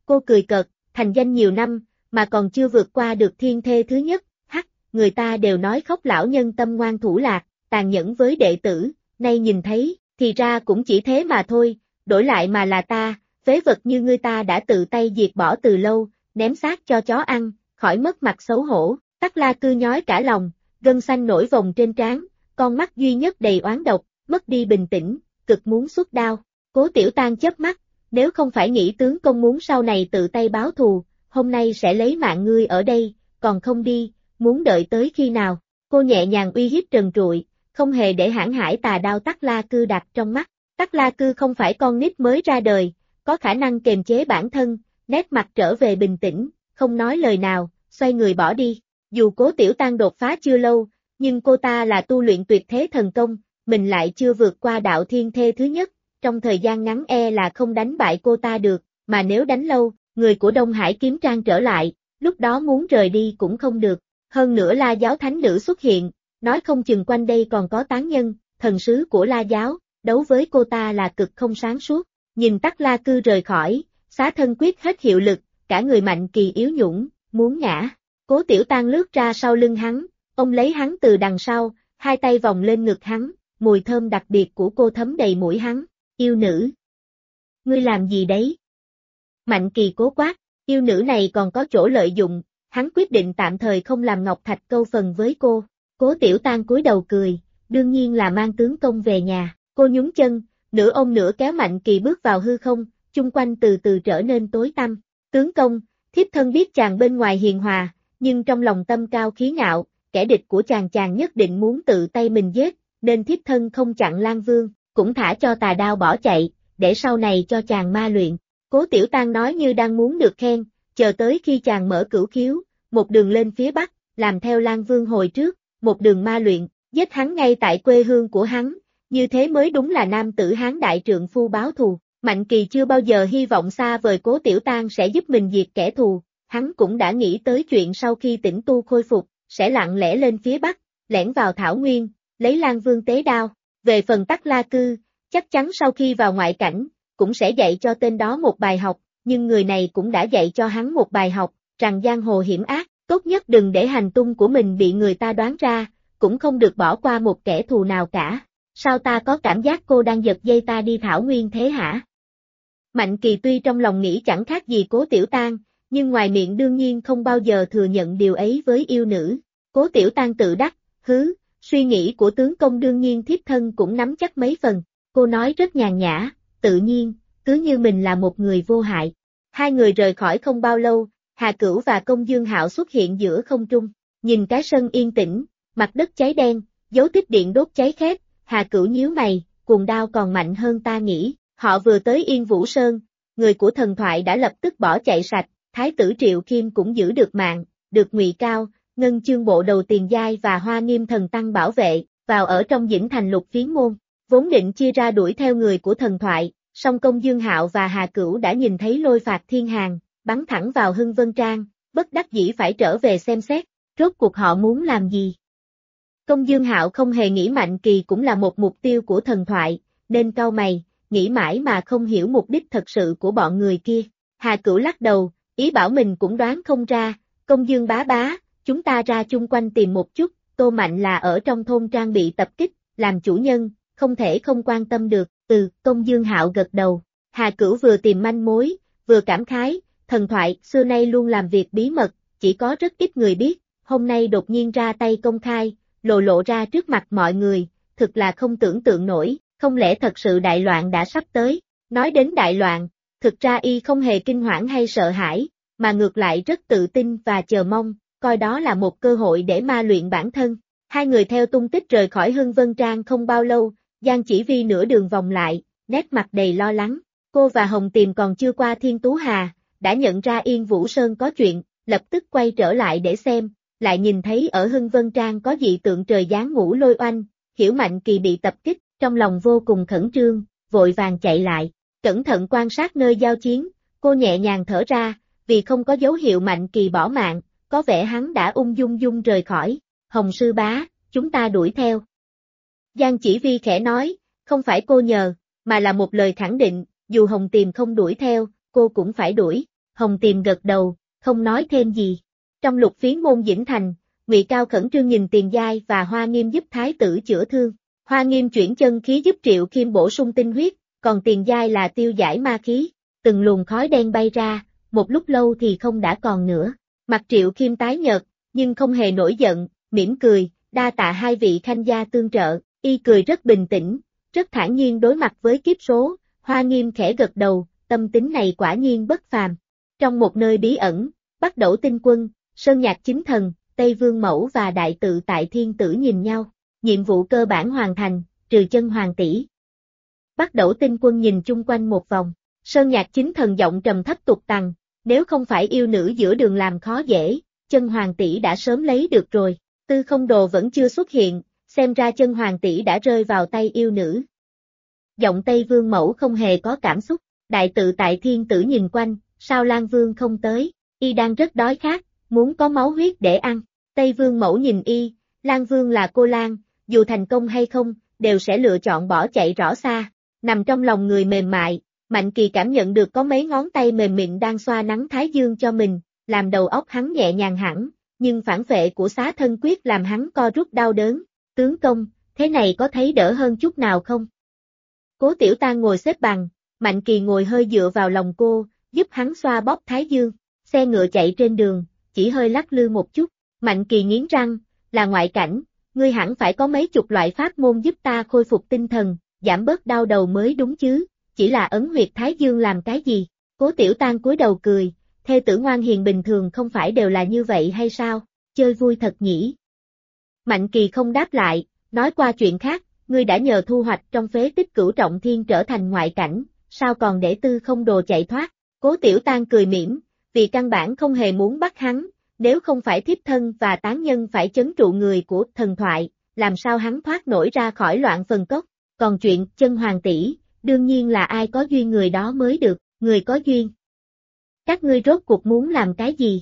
Cô cười cợt, thành danh nhiều năm, mà còn chưa vượt qua được thiên thê thứ nhất, người ta đều nói Khốc lão nhân tâm ngoan thủ lạc, tàn nhẫn với đệ tử, nay nhìn thấy, thì ra cũng chỉ thế mà thôi, đổi lại mà là ta, phế vật như ngươi ta đã tự tay diệt bỏ từ lâu, ném xác cho chó ăn, khỏi mất mặt xấu hổ, Tắc La Cư nhói cả lòng, gân xanh nổi vòng trên trán, con mắt duy nhất đầy oán độc, mất đi bình tĩnh, cực muốn xuất đao. Cố Tiểu Tan chớp mắt, nếu không phải nghĩ tướng công muốn sau này tự tay báo thù, hôm nay sẽ lấy mạng ngươi ở đây, còn không đi, muốn đợi tới khi nào? Cô nhẹ nhàng uy hiếp trần trụi, không hề để hãn hải tà đao Tắc La Cư đặt trong mắt. Tắc La Cư không phải con nít mới ra đời, có khả năng kiềm chế bản thân, nét mặt trở về bình tĩnh, không nói lời nào, xoay người bỏ đi. Dù Cố Tiểu Tan đột phá chưa lâu, nhưng cô ta là tu luyện tuyệt thế thần công, mình lại chưa vượt qua đạo thiên thê thứ nhất, trong thời gian ngắn là không đánh bại cô ta được, mà nếu đánh lâu, người của Đông Hải kiếm trang trở lại, lúc đó muốn rời đi cũng không được. Hơn nữa La giáo thánh nữ xuất hiện, nói không chừng quanh đây còn có tán nhân, thần sứ của La giáo, đấu với cô ta là cực không sáng suốt. Nhìn Tắc La Cư rời khỏi, xá thân quyết hết hiệu lực, cả người Mạnh Kỳ yếu nhũn, muốn ngã. Cố Tiểu Tan lướt ra sau lưng hắn, ôm lấy hắn từ đằng sau, hai tay vòng lên ngực hắn, mùi thơm đặc biệt của cô thấm đầy mũi hắn. Yêu nữ! Ngươi làm gì đấy? Mạnh Kỳ cố quát, yêu nữ này còn có chỗ lợi dụng, hắn quyết định tạm thời không làm Ngọc Thạch câu phần với cô. Cố Tiểu Tan cúi đầu cười, đương nhiên là mang tướng công về nhà. Cô nhún chân, nửa ôm nửa kéo Mạnh Kỳ bước vào hư không, chung quanh từ từ trở nên tối tăm. Tướng công, thiếp thân biết chàng bên ngoài hiền hòa, nhưng trong lòng tâm cao khí ngạo, kẻ địch của chàng nhất định muốn tự tay mình giết, nên thiếp thân không chặn Lan Vương, cũng thả cho tà đao bỏ chạy, để sau này cho chàng ma luyện. Cố Tiểu Tan nói như đang muốn được khen, chờ tới khi chàng mở cửu khiếu, một đường lên phía bắc, làm theo Lan Vương hồi trước, một đường ma luyện, giết hắn ngay tại quê hương của hắn, như thế mới đúng là nam tử Hán đại trượng phu báo thù. Mạnh Kỳ chưa bao giờ hy vọng xa vời Cố Tiểu Tan sẽ giúp mình diệt kẻ thù, hắn cũng đã nghĩ tới chuyện sau khi tĩnh tu khôi phục, sẽ lặng lẽ lên phía bắc, lẻn vào Thảo Nguyên, lấy Lan Vương tế đao. Về phần Tắc La Cư, chắc chắn sau khi vào ngoại cảnh, cũng sẽ dạy cho tên đó một bài học, nhưng người này cũng đã dạy cho hắn một bài học, rằng giang hồ hiểm ác, tốt nhất đừng để hành tung của mình bị người ta đoán ra, cũng không được bỏ qua một kẻ thù nào cả. Sao ta có cảm giác cô đang giật dây ta đi Thảo Nguyên thế hả? Mạnh Kỳ tuy trong lòng nghĩ chẳng khác gì Cố Tiểu Tan, nhưng ngoài miệng đương nhiên không bao giờ thừa nhận điều ấy với yêu nữ. Cố Tiểu Tan tự đắc, suy nghĩ của tướng công đương nhiên thiếp thân cũng nắm chắc mấy phần. Cô nói rất nhàn nhã, tự nhiên, cứ như mình là một người vô hại. Hai người rời khỏi không bao lâu, Hà Cửu và Công Dương Hạo xuất hiện giữa không trung. Nhìn cái sân yên tĩnh, mặt đất cháy đen, dấu tích điện đốt cháy khét, Hà Cửu nhíu mày, cuồng đao còn mạnh hơn ta nghĩ. Họ vừa tới Yên Vũ Sơn, người của thần thoại đã lập tức bỏ chạy sạch, Thái tử Triệu Kim cũng giữ được mạng, được Ngụy Cao, Ngân Chương bộ đầu tiền giai và Hoa Nghiêm thần tăng bảo vệ, vào ở trong Dĩnh Thành Lục Phiến môn. Vốn định chia ra đuổi theo người của thần thoại, song Công Dương Hạo và Hà Cửu đã nhìn thấy lôi phạt thiên hàng, bắn thẳng vào Hưng Vân Trang, bất đắc dĩ phải trở về xem xét, rốt cuộc họ muốn làm gì. Công Dương Hạo không hề nghĩ Mạnh Kỳ cũng là một mục tiêu của thần thoại, nên cau mày, nghĩ mãi mà không hiểu mục đích thật sự của bọn người kia. Hà Cửu lắc đầu, ý bảo mình cũng đoán không ra, Công Dương bá bá, chúng ta ra chung quanh tìm một chút, Tô Mạnh là ở trong thôn trang bị tập kích, làm chủ nhân, không thể không quan tâm được. Công Dương Hạo gật đầu. Hà Cửu vừa tìm manh mối, vừa cảm khái, thần thoại xưa nay luôn làm việc bí mật, chỉ có rất ít người biết, hôm nay đột nhiên ra tay công khai, lộ ra trước mặt mọi người, thực là không tưởng tượng nổi, không lẽ thật sự đại loạn đã sắp tới. Nói đến đại loạn, thực ra y không hề kinh hoảng hay sợ hãi, mà ngược lại rất tự tin và chờ mong, coi đó là một cơ hội để ma luyện bản thân. Hai người theo tung tích rời khỏi Hưng Vân Trang không bao lâu, Giang Chỉ Vi nửa đường vòng lại, nét mặt đầy lo lắng. Cô và Hồng Tiềm còn chưa qua Thiên Tú Hà, đã nhận ra Yên Vũ Sơn có chuyện, lập tức quay trở lại để xem, lại nhìn thấy ở Hưng Vân Trang có dị tượng trời giáng ngũ lôi oanh, hiểu Mạnh Kỳ bị tập kích, trong lòng vô cùng khẩn trương, vội vàng chạy lại, cẩn thận quan sát nơi giao chiến, cô nhẹ nhàng thở ra, vì không có dấu hiệu Mạnh Kỳ bỏ mạng, có vẻ hắn đã ung dung rời khỏi. Hồng sư bá, chúng ta đuổi theo. Giang Chỉ Vi khẽ nói, không phải cô nhờ, mà là một lời khẳng định, dù Hồng Tiềm không đuổi theo, cô cũng phải đuổi. Hồng Tiềm gật đầu, không nói thêm gì. Trong Lục Phiến môn Dĩnh Thành, Ngụy Cao khẩn trương nhìn Tiền Giai và Hoa Nghiêm giúp thái tử chữa thương. Hoa Nghiêm chuyển chân khí giúp Triệu Khiêm bổ sung tinh huyết, còn Tiền Giai là tiêu giải ma khí. Từng luồng khói đen bay ra, một lúc lâu thì không đã còn nữa. Mặt Triệu Khiêm tái nhợt, nhưng không hề nổi giận, mỉm cười, đa tạ hai vị khanh gia tương trợ. Y cười rất bình tĩnh, rất thản nhiên đối mặt với kiếp số. Hoa Nghiêm khẽ gật đầu, tâm tính này quả nhiên bất phàm. Trong một nơi bí ẩn, Bắc Đẩu Tinh Quân, Sơn Nhạc Chính Thần, Tây Vương Mẫu và Đại Tự Tại Thiên Tử nhìn nhau. Nhiệm vụ cơ bản hoàn thành, trừ Chân Hoàng tỷ. Bắc Đẩu Tinh Quân nhìn chung quanh một vòng. Sơn Nhạc Chính Thần giọng trầm thấp tục tằng, nếu không phải yêu nữ giữa đường làm khó dễ, Chân Hoàng tỷ đã sớm lấy được rồi. Tư Không Đồ vẫn chưa xuất hiện, xem ra Chân Hoàng tỷ đã rơi vào tay yêu nữ. Giọng Tây Vương Mẫu không hề có cảm xúc. Đại Tự Tại Thiên Tử nhìn quanh, sao Lan Vương không tới? Y đang rất đói khát, muốn có máu huyết để ăn. Tây Vương Mẫu nhìn Y, Lan Vương là cô Lan, dù thành công hay không, đều sẽ lựa chọn bỏ chạy rõ xa. Nằm trong lòng người mềm mại, Mạnh Kỳ cảm nhận được có mấy ngón tay mềm mịn đang xoa nắng thái dương cho mình, làm đầu óc hắn nhẹ nhàng hẳn, nhưng phản vệ của xá thân quyết làm hắn co rút đau đớn. Tướng công, thế này có thấy đỡ hơn chút nào không? Cố Tiểu Tang ngồi xếp bằng, Mạnh Kỳ ngồi hơi dựa vào lòng cô, giúp hắn xoa bóp thái dương. Xe ngựa chạy trên đường, chỉ hơi lắc lư một chút. Mạnh Kỳ nghiến răng, là ngoại cảnh, ngươi hẳn phải có mấy chục loại pháp môn giúp ta khôi phục tinh thần, giảm bớt đau đầu mới đúng chứ, chỉ là ấn huyệt thái dương làm cái gì? Cố Tiểu Tang cúi đầu cười, thê tử ngoan hiền bình thường không phải đều là như vậy hay sao, chơi vui thật nhỉ. Mạnh Kỳ không đáp lại, nói qua chuyện khác, ngươi đã nhờ thu hoạch trong phế tích Cửu Trọng Thiên trở thành ngoại cảnh, sao còn để Tư Không Đồ chạy thoát? Cố Tiểu Tang cười mỉm, vì căn bản không hề muốn bắt hắn, nếu không phải thiếp thân và tán nhân phải trấn trụ người của thần thoại, làm sao hắn thoát nổi ra khỏi loạn phần cốc? Còn chuyện Chân Hoàng tỷ, đương nhiên là ai có duyên người đó mới được, người có duyên. Các ngươi rốt cuộc muốn làm cái gì?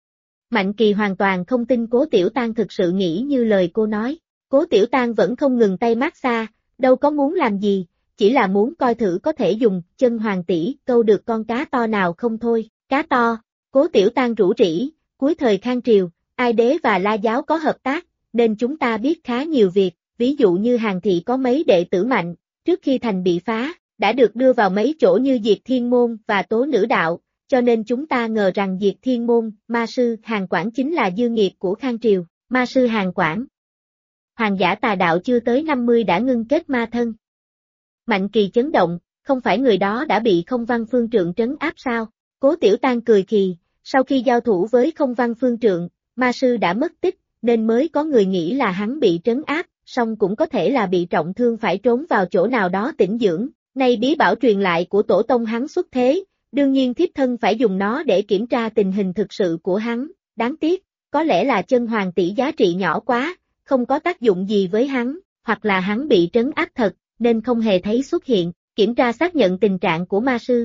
Mạnh Kỳ hoàn toàn không tin Cố Tiểu Tang thực sự nghĩ như lời cô nói. Cố Tiểu Tang vẫn không ngừng tay massage, đâu có muốn làm gì, chỉ là muốn coi thử có thể dùng Chân Hoàng tỷ câu được con cá to nào không thôi. Cá to? Cố Tiểu Tang rủ rỉ, cuối thời Khang Triều, Ai Đế và La Giáo có hợp tác, nên chúng ta biết khá nhiều việc, ví dụ như Hàn Thị có mấy đệ tử mạnh, trước khi thành bị phá, đã được đưa vào mấy chỗ như Diệt Thiên Môn và Tố Nữ Đạo, cho nên chúng ta ngờ rằng Diệt Thiên Môn, ma sư Hàn Quảng chính là dư nghiệp của Khang Triều. Ma sư Hàn Quảng. Hoàng giả tà đạo chưa tới 50 đã ngưng kết ma thân. Mạnh Kỳ chấn động, không phải người đó đã bị Không Văn Phương Trượng trấn áp sao? Cố Tiểu Tang cười khì, sau khi giao thủ với Không Văn Phương Trượng, ma sư đã mất tích, nên mới có người nghĩ là hắn bị trấn áp, song cũng có thể là bị trọng thương phải trốn vào chỗ nào đó tĩnh dưỡng. Nay bí bảo truyền lại của tổ tông hắn xuất thế, đương nhiên thiếp thân phải dùng nó để kiểm tra tình hình thực sự của hắn, đáng tiếc, có lẽ là Chân Hoàng tỷ giá trị nhỏ quá, không có tác dụng gì với hắn, hoặc là hắn bị trấn áp thật, nên không hề thấy xuất hiện, kiểm tra xác nhận tình trạng của ma sư.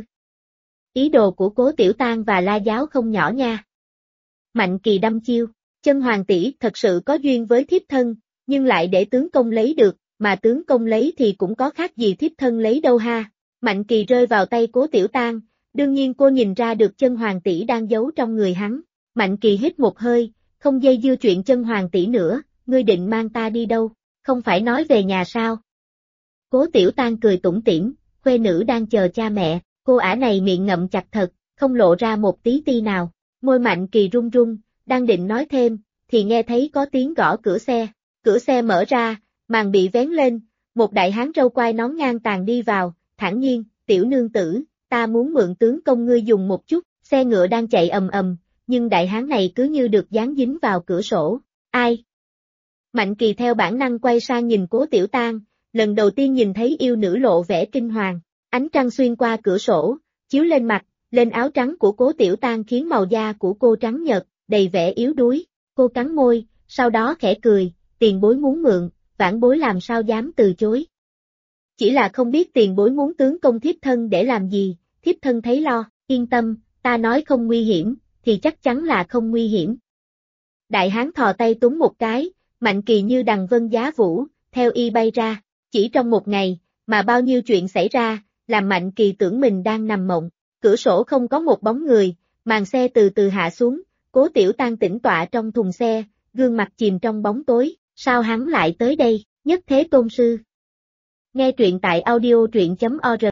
Ý đồ của Cố Tiểu Tang và La Giáo không nhỏ nha. Mạnh Kỳ đâm chiêu, Chân Hoàng tỷ thật sự có duyên với thiếp thân, nhưng lại để tướng công lấy được, mà tướng công lấy thì cũng có khác gì thiếp thân lấy đâu ha. Mạnh Kỳ rơi vào tay Cố Tiểu Tang, đương nhiên cô nhìn ra được Chân Hoàng tỷ đang giấu trong người hắn. Mạnh Kỳ hít một hơi, không dây dưa chuyện Chân Hoàng tỷ nữa, ngươi định mang ta đi đâu, không phải nói về nhà sao? Cố Tiểu Tang cười tủm tỉm, khuê nữ đang chờ cha mẹ, cô ả này miệng ngậm chặt thật, không lộ ra một tí ti nào. Môi Mạnh Kỳ run run, đang định nói thêm, thì nghe thấy có tiếng gõ cửa xe mở ra, màn bị vén lên, một đại hán râu quai nón ngang tàn đi vào, thản nhiên, tiểu nương tử, ta muốn mượn tướng công ngươi dùng một chút, xe ngựa đang chạy ầm ầm, nhưng đại hán này cứ như được dán dính vào cửa sổ, ai? Mạnh Kỳ theo bản năng quay sang nhìn Cố Tiểu Tang, lần đầu tiên nhìn thấy yêu nữ lộ vẻ kinh hoàng, ánh trăng xuyên qua cửa sổ, chiếu lên mặt, lên áo trắng của Cố Tiểu Tang khiến màu da của cô trắng nhợt, đầy vẻ yếu đuối, cô cắn môi, sau đó khẽ cười, tiền bối muốn mượn, vãn bối làm sao dám từ chối. Chỉ là không biết tiền bối muốn tướng công thiếp thân để làm gì, thiếp thân thấy lo, yên tâm, ta nói không nguy hiểm, thì chắc chắn là không nguy hiểm. Đại hán thò tay túm một cái, Mạnh Kỳ như đằng vân giá vũ, theo y bay ra, chỉ trong một ngày, mà bao nhiêu chuyện xảy ra, làm Mạnh Kỳ tưởng mình đang nằm mộng, cửa sổ không có một bóng người, Màn xe từ từ hạ xuống, Cố Tiểu Tan tĩnh tọa trong thùng xe, gương mặt chìm trong bóng tối, sao hắn lại tới đây, Nhất Thế Tôn Sư. Nghe truyện tại audio truyện.org